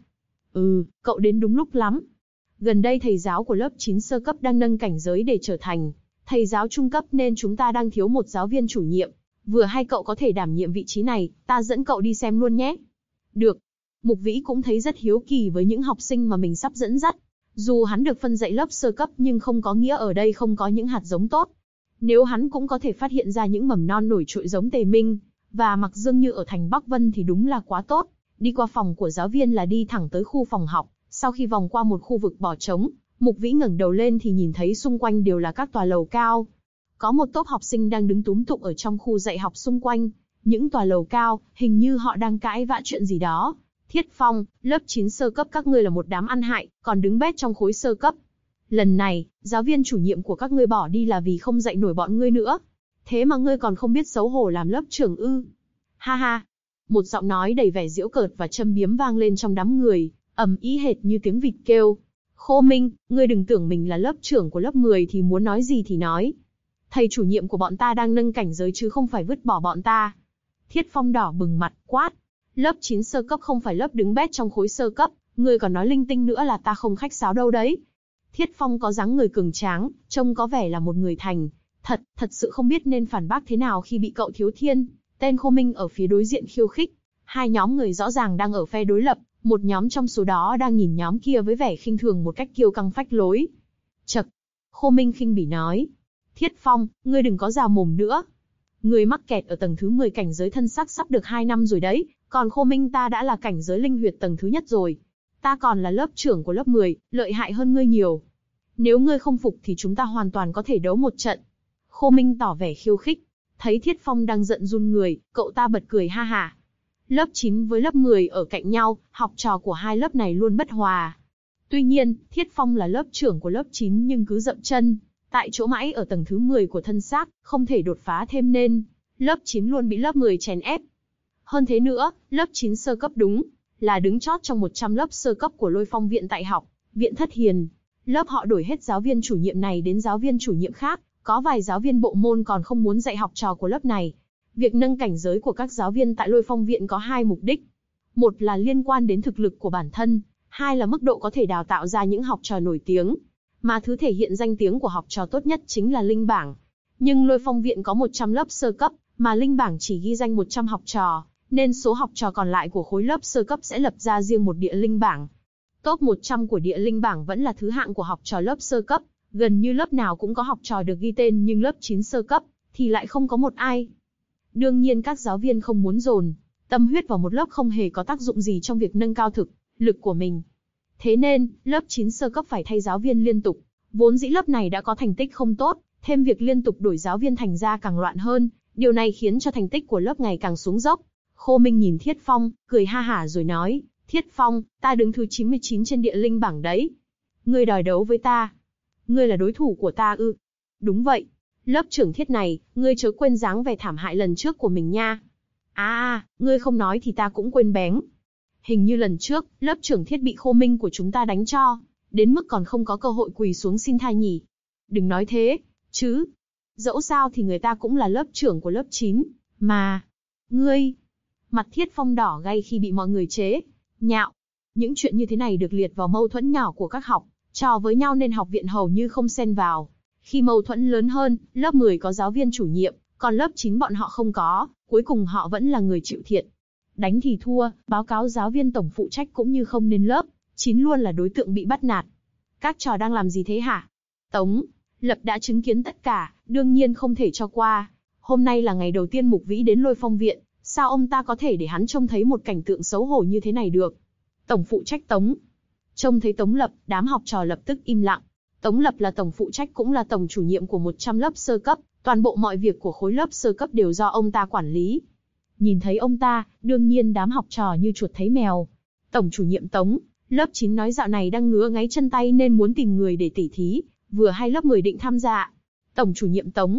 Cậu đến đúng lúc lắm. Gần đây thầy giáo của lớp 9 sơ cấp đang nâng cảnh giới để trở thành thầy giáo trung cấp nên chúng ta đang thiếu một giáo viên chủ nhiệm. Vừa hay cậu có thể đảm nhiệm vị trí này, ta dẫn cậu đi xem luôn nhé. Được. Mục Vĩ cũng thấy rất hiếu kỳ với những học sinh mà mình sắp dẫn dắt. Dù hắn được phân dạy lớp sơ cấp nhưng không có nghĩa ở đây không có những hạt giống tốt. Nếu hắn cũng có thể phát hiện ra những mầm non nổi trội giống Tề Minh và Mặc Dương như ở thành Bắc Vân thì đúng là quá tốt. Đi qua phòng của giáo viên là đi thẳng tới khu phòng học. Sau khi vòng qua một khu vực bỏ trống, Mục Vĩ ngẩng đầu lên thì nhìn thấy xung quanh đều là các tòa lầu cao. Có một tốp học sinh đang đứng túm tụm ở trong khu dạy học xung quanh những tòa lầu cao, hình như họ đang cãi vã chuyện gì đó. Thiết Phong, lớp 9 sơ cấp các ngươi là một đám ăn hại, còn đứng bét trong khối sơ cấp. Lần này, giáo viên chủ nhiệm của các ngươi bỏ đi là vì không dạy nổi bọn ngươi nữa. Thế mà ngươi còn không biết xấu hổ làm lớp trưởng ư? Ha ha. Một giọng nói đầy vẻ giễu cợt và châm biếm vang lên trong đám người, ầm ĩ hệt như tiếng vịt kêu. Khô Minh, ngươi đừng tưởng mình là lớp trưởng của lớp 10 thì muốn nói gì thì nói. Thầy chủ nhiệm của bọn ta đang nâng cảnh giới chứ không phải vứt bỏ bọn ta. Thiết Phong đỏ bừng mặt, quát. Lớp 9 sơ cấp không phải lớp đứng bét trong khối sơ cấp, ngươi còn nói linh tinh nữa là ta không khách sáo đâu đấy. Thiết Phong có dáng người cường tráng, trông có vẻ là một người thành thật sự không biết nên phản bác thế nào khi bị cậu Thiếu Thiên, tên Khô Minh ở phía đối diện khiêu khích. Hai nhóm người rõ ràng đang ở phe đối lập, một nhóm trong số đó đang nhìn nhóm kia với vẻ khinh thường một cách kiêu căng phách lối. Chậc, Khô Minh khinh bỉ nói. Thiết Phong, ngươi đừng có già mồm nữa. Ngươi mắc kẹt ở tầng thứ 10 cảnh giới thân sắc sắp được 2 năm rồi đấy, còn Khô Minh ta đã là cảnh giới linh huyệt tầng thứ nhất rồi. Ta còn là lớp trưởng của lớp 10, lợi hại hơn ngươi nhiều. Nếu ngươi không phục thì chúng ta hoàn toàn có thể đấu một trận. Khô Minh tỏ vẻ khiêu khích. Thấy Thiết Phong đang giận run người, cậu ta bật cười ha hả. Lớp 9 với lớp 10 ở cạnh nhau, học trò của hai lớp này luôn bất hòa. Tuy nhiên, Thiết Phong là lớp trưởng của lớp 9 nhưng cứ dậm chân tại chỗ mãi ở tầng thứ 10 của thân xác, không thể đột phá thêm nên lớp 9 luôn bị lớp 10 chèn ép. Hơn thế nữa, lớp 9 sơ cấp đúng là đứng chót trong 100 lớp sơ cấp của Lôi Phong viện tại học viện Thất Hiền. Lớp họ đổi hết giáo viên chủ nhiệm này đến giáo viên chủ nhiệm khác, có vài giáo viên bộ môn còn không muốn dạy học trò của lớp này. Việc nâng cảnh giới của các giáo viên tại Lôi Phong viện có hai mục đích. Một là liên quan đến thực lực của bản thân, hai là mức độ có thể đào tạo ra những học trò nổi tiếng. Mà thứ thể hiện danh tiếng của học trò tốt nhất chính là linh bảng. Nhưng Lôi Phong viện có 100 lớp sơ cấp, mà linh bảng chỉ ghi danh 100 học trò, nên số học trò còn lại của khối lớp sơ cấp sẽ lập ra riêng một địa linh bảng. Top 100 của địa linh bảng vẫn là thứ hạng của học trò lớp sơ cấp, gần như lớp nào cũng có học trò được ghi tên nhưng lớp 9 sơ cấp thì lại không có một ai. Đương nhiên các giáo viên không muốn dồn tâm huyết vào một lớp không hề có tác dụng gì trong việc nâng cao thực lực của mình. Thế nên, lớp 9 sơ cấp phải thay giáo viên liên tục. Vốn dĩ lớp này đã có thành tích không tốt, thêm việc liên tục đổi giáo viên thành ra càng loạn hơn, điều này khiến cho thành tích của lớp ngày càng xuống dốc. Khô Minh nhìn Thiết Phong, cười ha hả rồi nói, Thiết Phong, ta đứng thứ 99 trên địa linh bảng đấy. Ngươi đòi đấu với ta? Ngươi là đối thủ của ta ư? Đúng vậy. Lớp trưởng Thiết này, ngươi chớ quên dáng vẻ thảm hại lần trước của mình nha. Ngươi không nói thì ta cũng quên bén. Hình như lần trước, lớp trưởng Thiết bị Khô Minh của chúng ta đánh cho, đến mức còn không có cơ hội quỳ xuống xin tha nhỉ. Đừng nói thế, chứ. Dẫu sao thì người ta cũng là lớp trưởng của lớp 9, mà. Ngươi. Mặt Thiết Phong đỏ gay khi bị mọi người chế nhạo. Những chuyện như thế này được liệt vào mâu thuẫn nhỏ của các học trò với nhau nên học viện hầu như không xen vào. Khi mâu thuẫn lớn hơn, lớp 10 có giáo viên chủ nhiệm, còn lớp 9 bọn họ không có, cuối cùng họ vẫn là người chịu thiệt. Đánh thì thua, báo cáo giáo viên tổng phụ trách cũng như không nên lớp 9 luôn là đối tượng bị bắt nạt. Các trò đang làm gì thế hả? Tống Lập đã chứng kiến tất cả, đương nhiên không thể cho qua. Hôm nay là ngày đầu tiên Mục Vĩ đến Lôi Phong viện, sao ông ta có thể để hắn trông thấy một cảnh tượng xấu hổ như thế này được? Tổng phụ trách Tống. Trông thấy Tống Lập, đám học trò lập tức im lặng. Tống Lập là tổng phụ trách cũng là tổng chủ nhiệm của 100 lớp sơ cấp, toàn bộ mọi việc của khối lớp sơ cấp đều do ông ta quản lý. Nhìn thấy ông ta, đương nhiên đám học trò như chuột thấy mèo. Tổng chủ nhiệm Tống Lớp 9 nói dạo này đang ngứa ngáy chân tay nên muốn tìm người để tỉ thí, vừa hay lớp 10 định tham gia. Tổng chủ nhiệm Tống,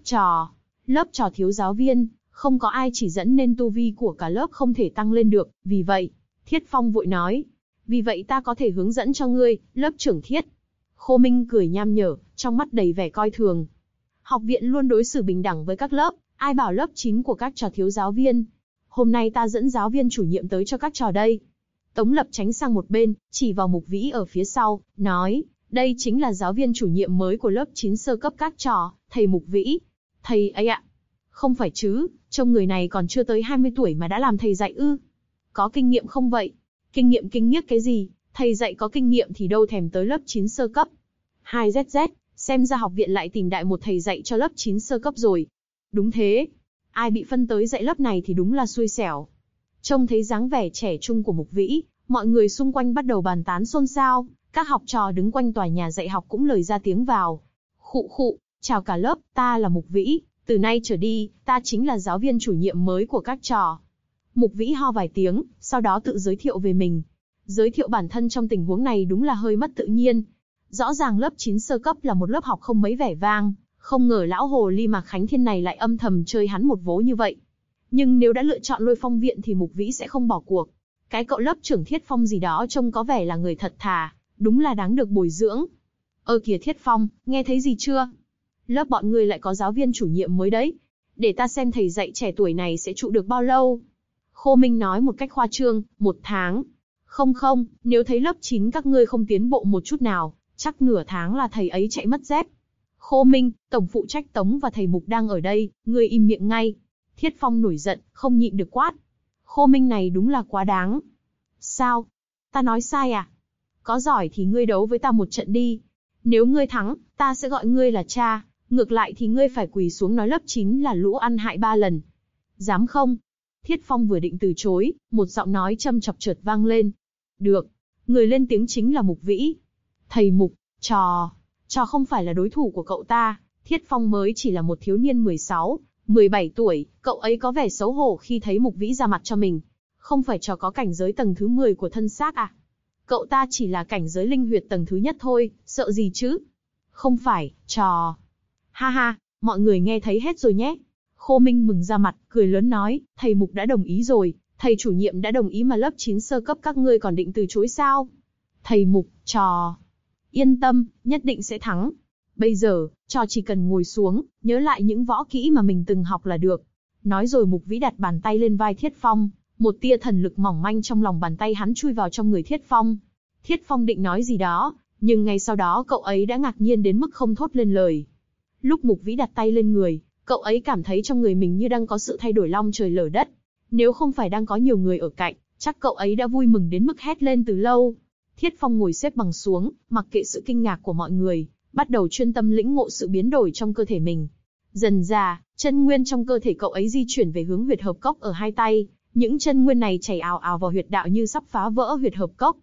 lớp trò thiếu giáo viên, không có ai chỉ dẫn nên tu vi của cả lớp không thể tăng lên được, vì vậy, Thiết Phong vội nói. Vì vậy ta có thể hướng dẫn cho ngươi, lớp trưởng Thiết. Khô Minh cười nham nhở, trong mắt đầy vẻ coi thường. Học viện luôn đối xử bình đẳng với các lớp, ai bảo lớp 9 của các trò thiếu giáo viên. Hôm nay ta dẫn giáo viên chủ nhiệm tới cho các trò đây. Tống Lập tránh sang một bên, chỉ vào Mục Vĩ ở phía sau, nói, đây chính là giáo viên chủ nhiệm mới của lớp 9 sơ cấp các trò, thầy Mục Vĩ. Thầy ấy ạ? Không phải chứ, trông người này còn chưa tới 20 tuổi mà đã làm thầy dạy ư? Có kinh nghiệm không vậy? Kinh nghiệm kinh nghiếc cái gì, thầy dạy có kinh nghiệm thì đâu thèm tới lớp 9 sơ cấp. 2ZZ, xem ra học viện lại tìm đại một thầy dạy cho lớp 9 sơ cấp rồi. Đúng thế, ai bị phân tới dạy lớp này thì đúng là xui xẻo. Trông thấy dáng vẻ trẻ trung của Mục Vĩ, mọi người xung quanh bắt đầu bàn tán xôn xao, các học trò đứng quanh tòa nhà dạy học cũng lời ra tiếng vào. Khụ khụ, chào cả lớp, ta là Mục Vĩ, từ nay trở đi, ta chính là giáo viên chủ nhiệm mới của các trò. Mục Vĩ ho vài tiếng, sau đó tự giới thiệu về mình. Giới thiệu bản thân trong tình huống này đúng là hơi mất tự nhiên. Rõ ràng lớp 9 sơ cấp là một lớp học không mấy vẻ vang, không ngờ lão hồ ly Mạc Khánh Thiên này lại âm thầm chơi hắn một vố như vậy. Nhưng nếu đã lựa chọn Lôi Phong viện thì Mục Vĩ sẽ không bỏ cuộc. Cái cậu lớp trưởng Thiết Phong gì đó trông có vẻ là người thật thà, đúng là đáng được bồi dưỡng. Kìa Thiết Phong, nghe thấy gì chưa? Lớp bọn ngươi lại có giáo viên chủ nhiệm mới đấy. Để ta xem thầy dạy trẻ tuổi này sẽ trụ được bao lâu. Khô Minh nói một cách khoa trương, 1 tháng. Không, nếu thấy lớp 9 các ngươi không tiến bộ một chút nào, chắc nửa tháng là thầy ấy chạy mất dép. Khô Minh, tổng phụ trách Tống và thầy Mục đang ở đây, ngươi im miệng ngay. Thiết Phong nổi giận, không nhịn được quát. Khô Minh này đúng là quá đáng. Sao? Ta nói sai à? Có giỏi thì ngươi đấu với ta một trận đi. Nếu ngươi thắng, ta sẽ gọi ngươi là cha. Ngược lại thì ngươi phải quỳ xuống nói lớp 9 là lũ ăn hại 3 lần. Dám không? Thiết Phong vừa định từ chối, một giọng nói châm chọc chợt vang lên. Được. Người lên tiếng chính là Mục Vĩ. Thầy Mục, trò không phải là đối thủ của cậu ta. Thiết Phong mới chỉ là một thiếu niên 16, 17 tuổi, cậu ấy có vẻ xấu hổ khi thấy Mục Vĩ ra mặt cho mình. Không phải trò có cảnh giới tầng thứ 10 của thân xác à? Cậu ta chỉ là cảnh giới linh huyệt tầng thứ nhất thôi, sợ gì chứ? Không phải, trò. Ha ha, mọi người nghe thấy hết rồi nhé. Khô Minh mừng ra mặt, cười lớn nói, thầy Mục đã đồng ý rồi, thầy chủ nhiệm đã đồng ý mà lớp 9 sơ cấp các ngươi còn định từ chối sao? Thầy Mục, trò. Yên tâm, nhất định sẽ thắng. Bây giờ, trò chỉ cần ngồi xuống, nhớ lại những võ kỹ mà mình từng học là được. Nói rồi Mục Vĩ đặt bàn tay lên vai Thiết Phong, một tia thần lực mỏng manh trong lòng bàn tay hắn chui vào trong người Thiết Phong. Thiết Phong định nói gì đó, nhưng ngay sau đó cậu ấy đã ngạc nhiên đến mức không thốt lên lời. Lúc Mục Vĩ đặt tay lên người, cậu ấy cảm thấy trong người mình như đang có sự thay đổi long trời lở đất. Nếu không phải đang có nhiều người ở cạnh, chắc cậu ấy đã vui mừng đến mức hét lên từ lâu. Thiết Phong ngồi xếp bằng xuống, mặc kệ sự kinh ngạc của mọi người, bắt đầu chuyên tâm lĩnh ngộ sự biến đổi trong cơ thể mình. Dần dà, chân nguyên trong cơ thể cậu ấy di chuyển về hướng huyệt hợp cốc ở hai tay, những chân nguyên này chảy ào ào vào huyệt đạo như sắp phá vỡ huyệt hợp cốc.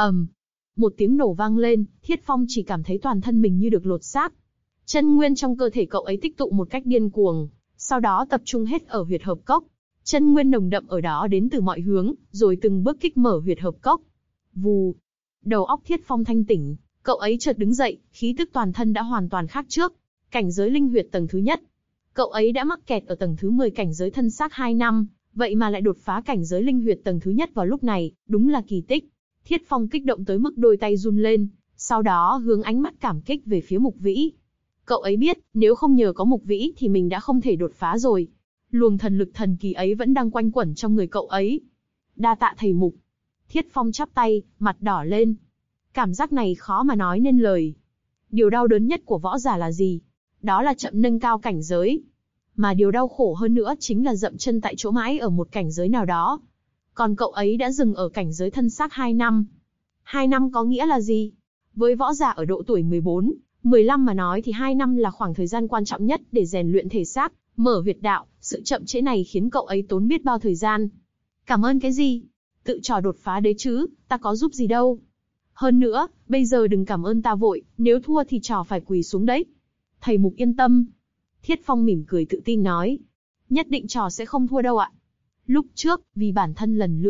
Một tiếng nổ vang lên, Thiết Phong chỉ cảm thấy toàn thân mình như được lột xác. Chân nguyên trong cơ thể cậu ấy tích tụ một cách điên cuồng, sau đó tập trung hết ở huyệt hợp cốc. Chân nguyên nồng đậm ở đó đến từ mọi hướng, rồi từng bước kích mở huyệt hợp cốc. Vù. Đầu óc Thiết Phong thanh tỉnh, cậu ấy chợt đứng dậy, khí tức toàn thân đã hoàn toàn khác trước. Cảnh giới linh huyệt tầng thứ nhất. Cậu ấy đã mắc kẹt ở tầng thứ 10 cảnh giới thân xác 2 năm, vậy mà lại đột phá cảnh giới linh huyệt tầng thứ nhất vào lúc này, đúng là kỳ tích. Thiết Phong kích động tới mức đôi tay run lên, sau đó hướng ánh mắt cảm kích về phía Mục Vĩ. Cậu ấy biết, nếu không nhờ có Mục Vĩ thì mình đã không thể đột phá rồi. Luồng thần lực thần kỳ ấy vẫn đang quanh quẩn trong người cậu ấy. Đa tạ thầy Mục. Thiết Phong chắp tay, mặt đỏ lên. Cảm giác này khó mà nói nên lời. Điều đau đớn nhất của võ giả là gì? Đó là chậm nâng cao cảnh giới. Mà điều đau khổ hơn nữa chính là dậm chân tại chỗ mãi ở một cảnh giới nào đó. Còn cậu ấy đã dừng ở cảnh giới thân xác 2 năm. 2 năm có nghĩa là gì? Với võ giả ở độ tuổi 14, 15 mà nói thì 2 năm là khoảng thời gian quan trọng nhất để rèn luyện thể xác, mở huyệt đạo. Sự chậm trễ này khiến cậu ấy tốn biết bao thời gian. Cảm ơn cái gì? Tự trò đột phá đấy chứ, ta có giúp gì đâu. Hơn nữa, bây giờ đừng cảm ơn ta vội, nếu thua thì trò phải quỳ xuống đấy. Thầy Mục yên tâm. Thiết Phong mỉm cười tự tin nói. Nhất định trò sẽ không thua đâu ạ. Lúc trước, vì bản thân lần nữa,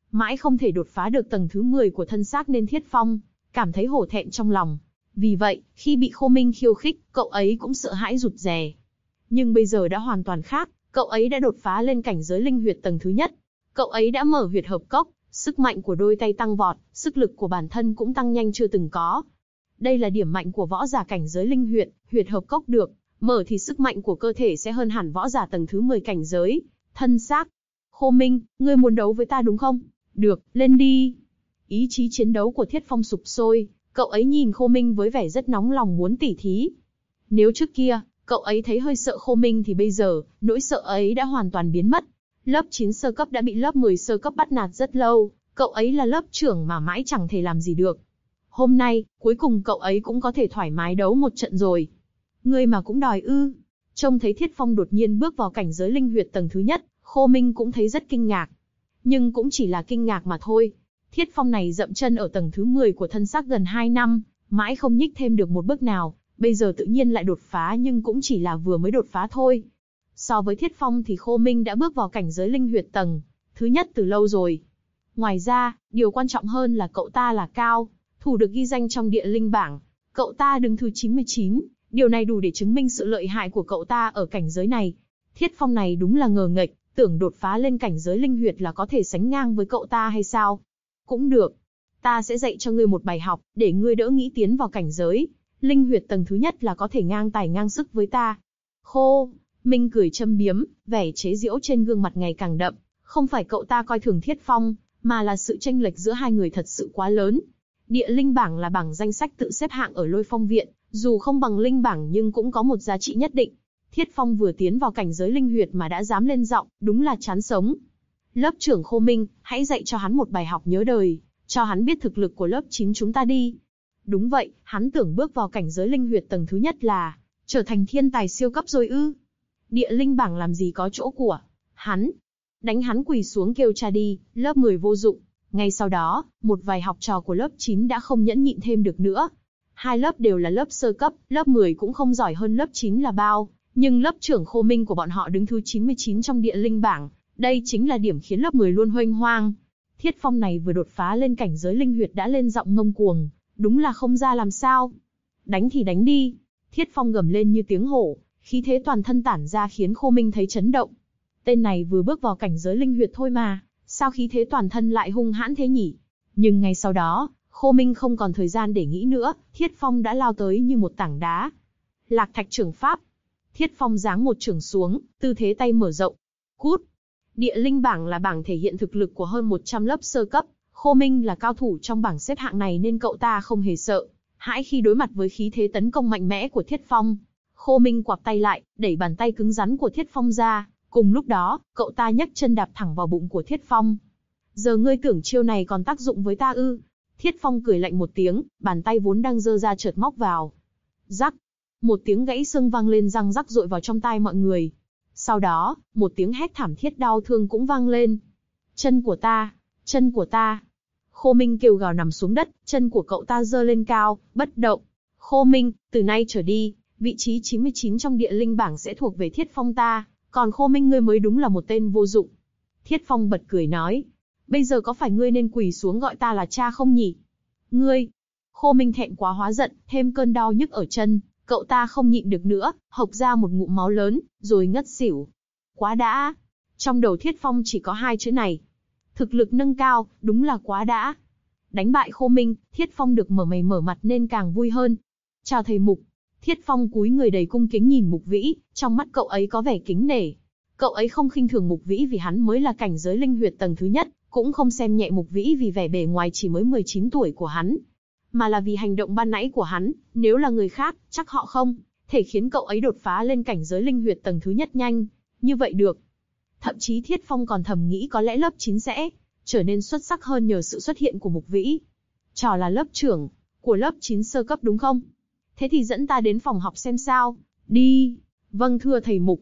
mãi không thể đột phá được tầng thứ 10 của thân xác nên Thiết Phong cảm thấy hổ thẹn trong lòng. Vì vậy, khi bị Khô Minh khiêu khích, cậu ấy cũng sợ hãi rụt rè. Nhưng bây giờ đã hoàn toàn khác, cậu ấy đã đột phá lên cảnh giới linh huyệt tầng thứ nhất. Cậu ấy đã mở huyệt hợp cốc, sức mạnh của đôi tay tăng vọt, sức lực của bản thân cũng tăng nhanh chưa từng có. Đây là điểm mạnh của võ giả cảnh giới linh huyệt, huyệt hợp cốc được mở thì sức mạnh của cơ thể sẽ hơn hẳn võ giả tầng thứ 10 cảnh giới thân xác. Khô Minh, ngươi muốn đấu với ta đúng không? Được, lên đi. Ý chí chiến đấu của Thiết Phong sục sôi, cậu ấy nhìn Khô Minh với vẻ rất nóng lòng muốn tỉ thí. Nếu trước kia, cậu ấy thấy hơi sợ Khô Minh thì bây giờ, nỗi sợ ấy đã hoàn toàn biến mất. Lớp 9 sơ cấp đã bị lớp 10 sơ cấp bắt nạt rất lâu, cậu ấy là lớp trưởng mà mãi chẳng thể làm gì được. Hôm nay, cuối cùng cậu ấy cũng có thể thoải mái đấu một trận rồi. Ngươi mà cũng đòi ư? Trông thấy Thiết Phong đột nhiên bước vào cảnh giới linh huyệt tầng thứ nhất, Khô Minh cũng thấy rất kinh ngạc. Nhưng cũng chỉ là kinh ngạc mà thôi. Thiết Phong này dậm chân ở tầng thứ 10 của thân xác gần 2 năm, mãi không nhích thêm được một bước nào, bây giờ tự nhiên lại đột phá nhưng cũng chỉ là vừa mới đột phá thôi. So với Thiết Phong thì Khô Minh đã bước vào cảnh giới linh huyệt tầng thứ nhất từ lâu rồi. Ngoài ra, điều quan trọng hơn là cậu ta là cao thủ được ghi danh trong địa linh bảng. Cậu ta đứng thứ 99, điều này đủ để chứng minh sự lợi hại của cậu ta ở cảnh giới này. Thiết Phong này đúng là ngờ nghệch, tưởng đột phá lên cảnh giới linh huyệt là có thể sánh ngang với cậu ta hay sao? Cũng được. Ta sẽ dạy cho ngươi một bài học, để ngươi đỡ nghĩ tiến vào cảnh giới linh huyệt tầng thứ nhất là có thể ngang tài ngang sức với ta. Khô Minh cười châm biếm, vẻ chế giễu trên gương mặt ngày càng đậm. Không phải cậu ta coi thường Thiết Phong, mà là sự chênh lệch giữa hai người thật sự quá lớn. Địa linh bảng là bảng danh sách tự xếp hạng ở Lôi Phong viện, dù không bằng linh bảng nhưng cũng có một giá trị nhất định. Thiết Phong vừa tiến vào cảnh giới linh huyệt mà đã dám lên giọng, đúng là chán sống. Lớp trưởng Khô Minh, hãy dạy cho hắn một bài học nhớ đời, cho hắn biết thực lực của lớp 9 chúng ta đi. Đúng vậy, hắn tưởng bước vào cảnh giới linh huyệt tầng thứ nhất là trở thành thiên tài siêu cấp rồi ư? Địa linh bảng làm gì có chỗ của hắn? Đánh hắn quỳ xuống kêu cha đi, lớp 10 vô dụng. Ngay sau đó, một vài học trò của lớp 9 đã không nhẫn nhịn thêm được nữa. Hai lớp đều là lớp sơ cấp, lớp 10 cũng không giỏi hơn lớp 9 là bao, nhưng lớp trưởng Khô Minh của bọn họ đứng thứ 99 trong địa linh bảng, đây chính là điểm khiến lớp 10 luôn huênh hoang. Thiết Phong này vừa đột phá lên cảnh giới linh huyệt đã lên giọng ngông cuồng, đúng là không ra làm sao. Đánh thì đánh đi. Thiết Phong gầm lên như tiếng hổ, khí thế toàn thân tản ra khiến Khô Minh thấy chấn động. Tên này vừa bước vào cảnh giới linh huyệt thôi mà, sao khí thế toàn thân lại hung hãn thế nhỉ? Nhưng ngay sau đó, Khô Minh không còn thời gian để nghĩ nữa, Thiết Phong đã lao tới như một tảng đá. Lạc Thạch Trưởng Pháp. Thiết Phong giáng một chưởng xuống, tư thế tay mở rộng. Cút. Địa linh bảng là bảng thể hiện thực lực của hơn 100 lớp sơ cấp. Khô Minh là cao thủ trong bảng xếp hạng này nên cậu ta không hề sợ hãi khi đối mặt với khí thế tấn công mạnh mẽ của Thiết Phong. Khô Minh quặp tay lại, đẩy bàn tay cứng rắn của Thiết Phong ra. Cùng lúc đó, cậu ta nhấc chân đạp thẳng vào bụng của Thiết Phong. Giờ ngươi tưởng chiêu này còn tác dụng với ta ư? Thiết Phong cười lạnh một tiếng, bàn tay vốn đang giơ ra chợt móc vào. Rắc. Một tiếng gãy xương vang lên răng rắc rội vào trong tai mọi người. Sau đó, một tiếng hét thảm thiết đau thương cũng vang lên. Chân của ta, chân của ta. Khô Minh kêu gào nằm xuống đất, chân của cậu ta giơ lên cao, bất động. Khô Minh, từ nay trở đi, vị trí 99 trong địa linh bảng sẽ thuộc về Thiết Phong ta, còn Khô Minh ngươi mới đúng là một tên vô dụng. Thiết Phong bật cười nói, bây giờ có phải ngươi nên quỳ xuống gọi ta là cha không nhỉ? Ngươi! Khô Minh thẹn quá hóa giận, thêm cơn đau nhức ở chân, cậu ta không nhịn được nữa, hộc ra một ngụm máu lớn, rồi ngất xỉu. Quá đã! Trong đầu Thiết Phong chỉ có hai chữ này. Thực lực nâng cao, đúng là quá đã. Đánh bại Khô Minh, Thiết Phong được mở mày mở mặt nên càng vui hơn. Chào thầy Mục. Thiết Phong cúi người đầy cung kính nhìn Mục Vĩ, trong mắt cậu ấy có vẻ kính nể. Cậu ấy không khinh thường Mục Vĩ vì hắn mới là cảnh giới linh huyệt tầng thứ nhất, cũng không xem nhẹ Mục Vĩ vì vẻ bề ngoài chỉ mới 19 tuổi của hắn, mà là vì hành động ban nãy của hắn. Nếu là người khác, chắc họ không thể khiến cậu ấy đột phá lên cảnh giới linh huyệt tầng thứ nhất nhanh như vậy được. Thậm chí Thiết Phong còn thầm nghĩ có lẽ lớp 9 sẽ trở nên xuất sắc hơn nhờ sự xuất hiện của Mục Vĩ. Trò là lớp trưởng của lớp 9 sơ cấp đúng không? Thế thì dẫn ta đến phòng học xem sao. Đi. Vâng thưa thầy Mục.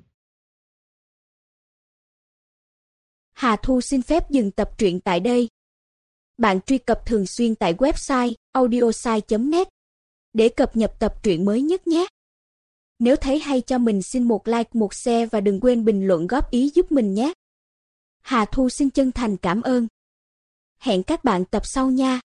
Hà Thu xin phép dừng tập truyện tại đây. Bạn truy cập thường xuyên tại website audiosai.net để cập nhật tập truyện mới nhất nhé. Nếu thấy hay cho mình xin một like, một share và đừng quên bình luận góp ý giúp mình nhé. Hà Thu xin chân thành cảm ơn. Hẹn các bạn tập sau nha.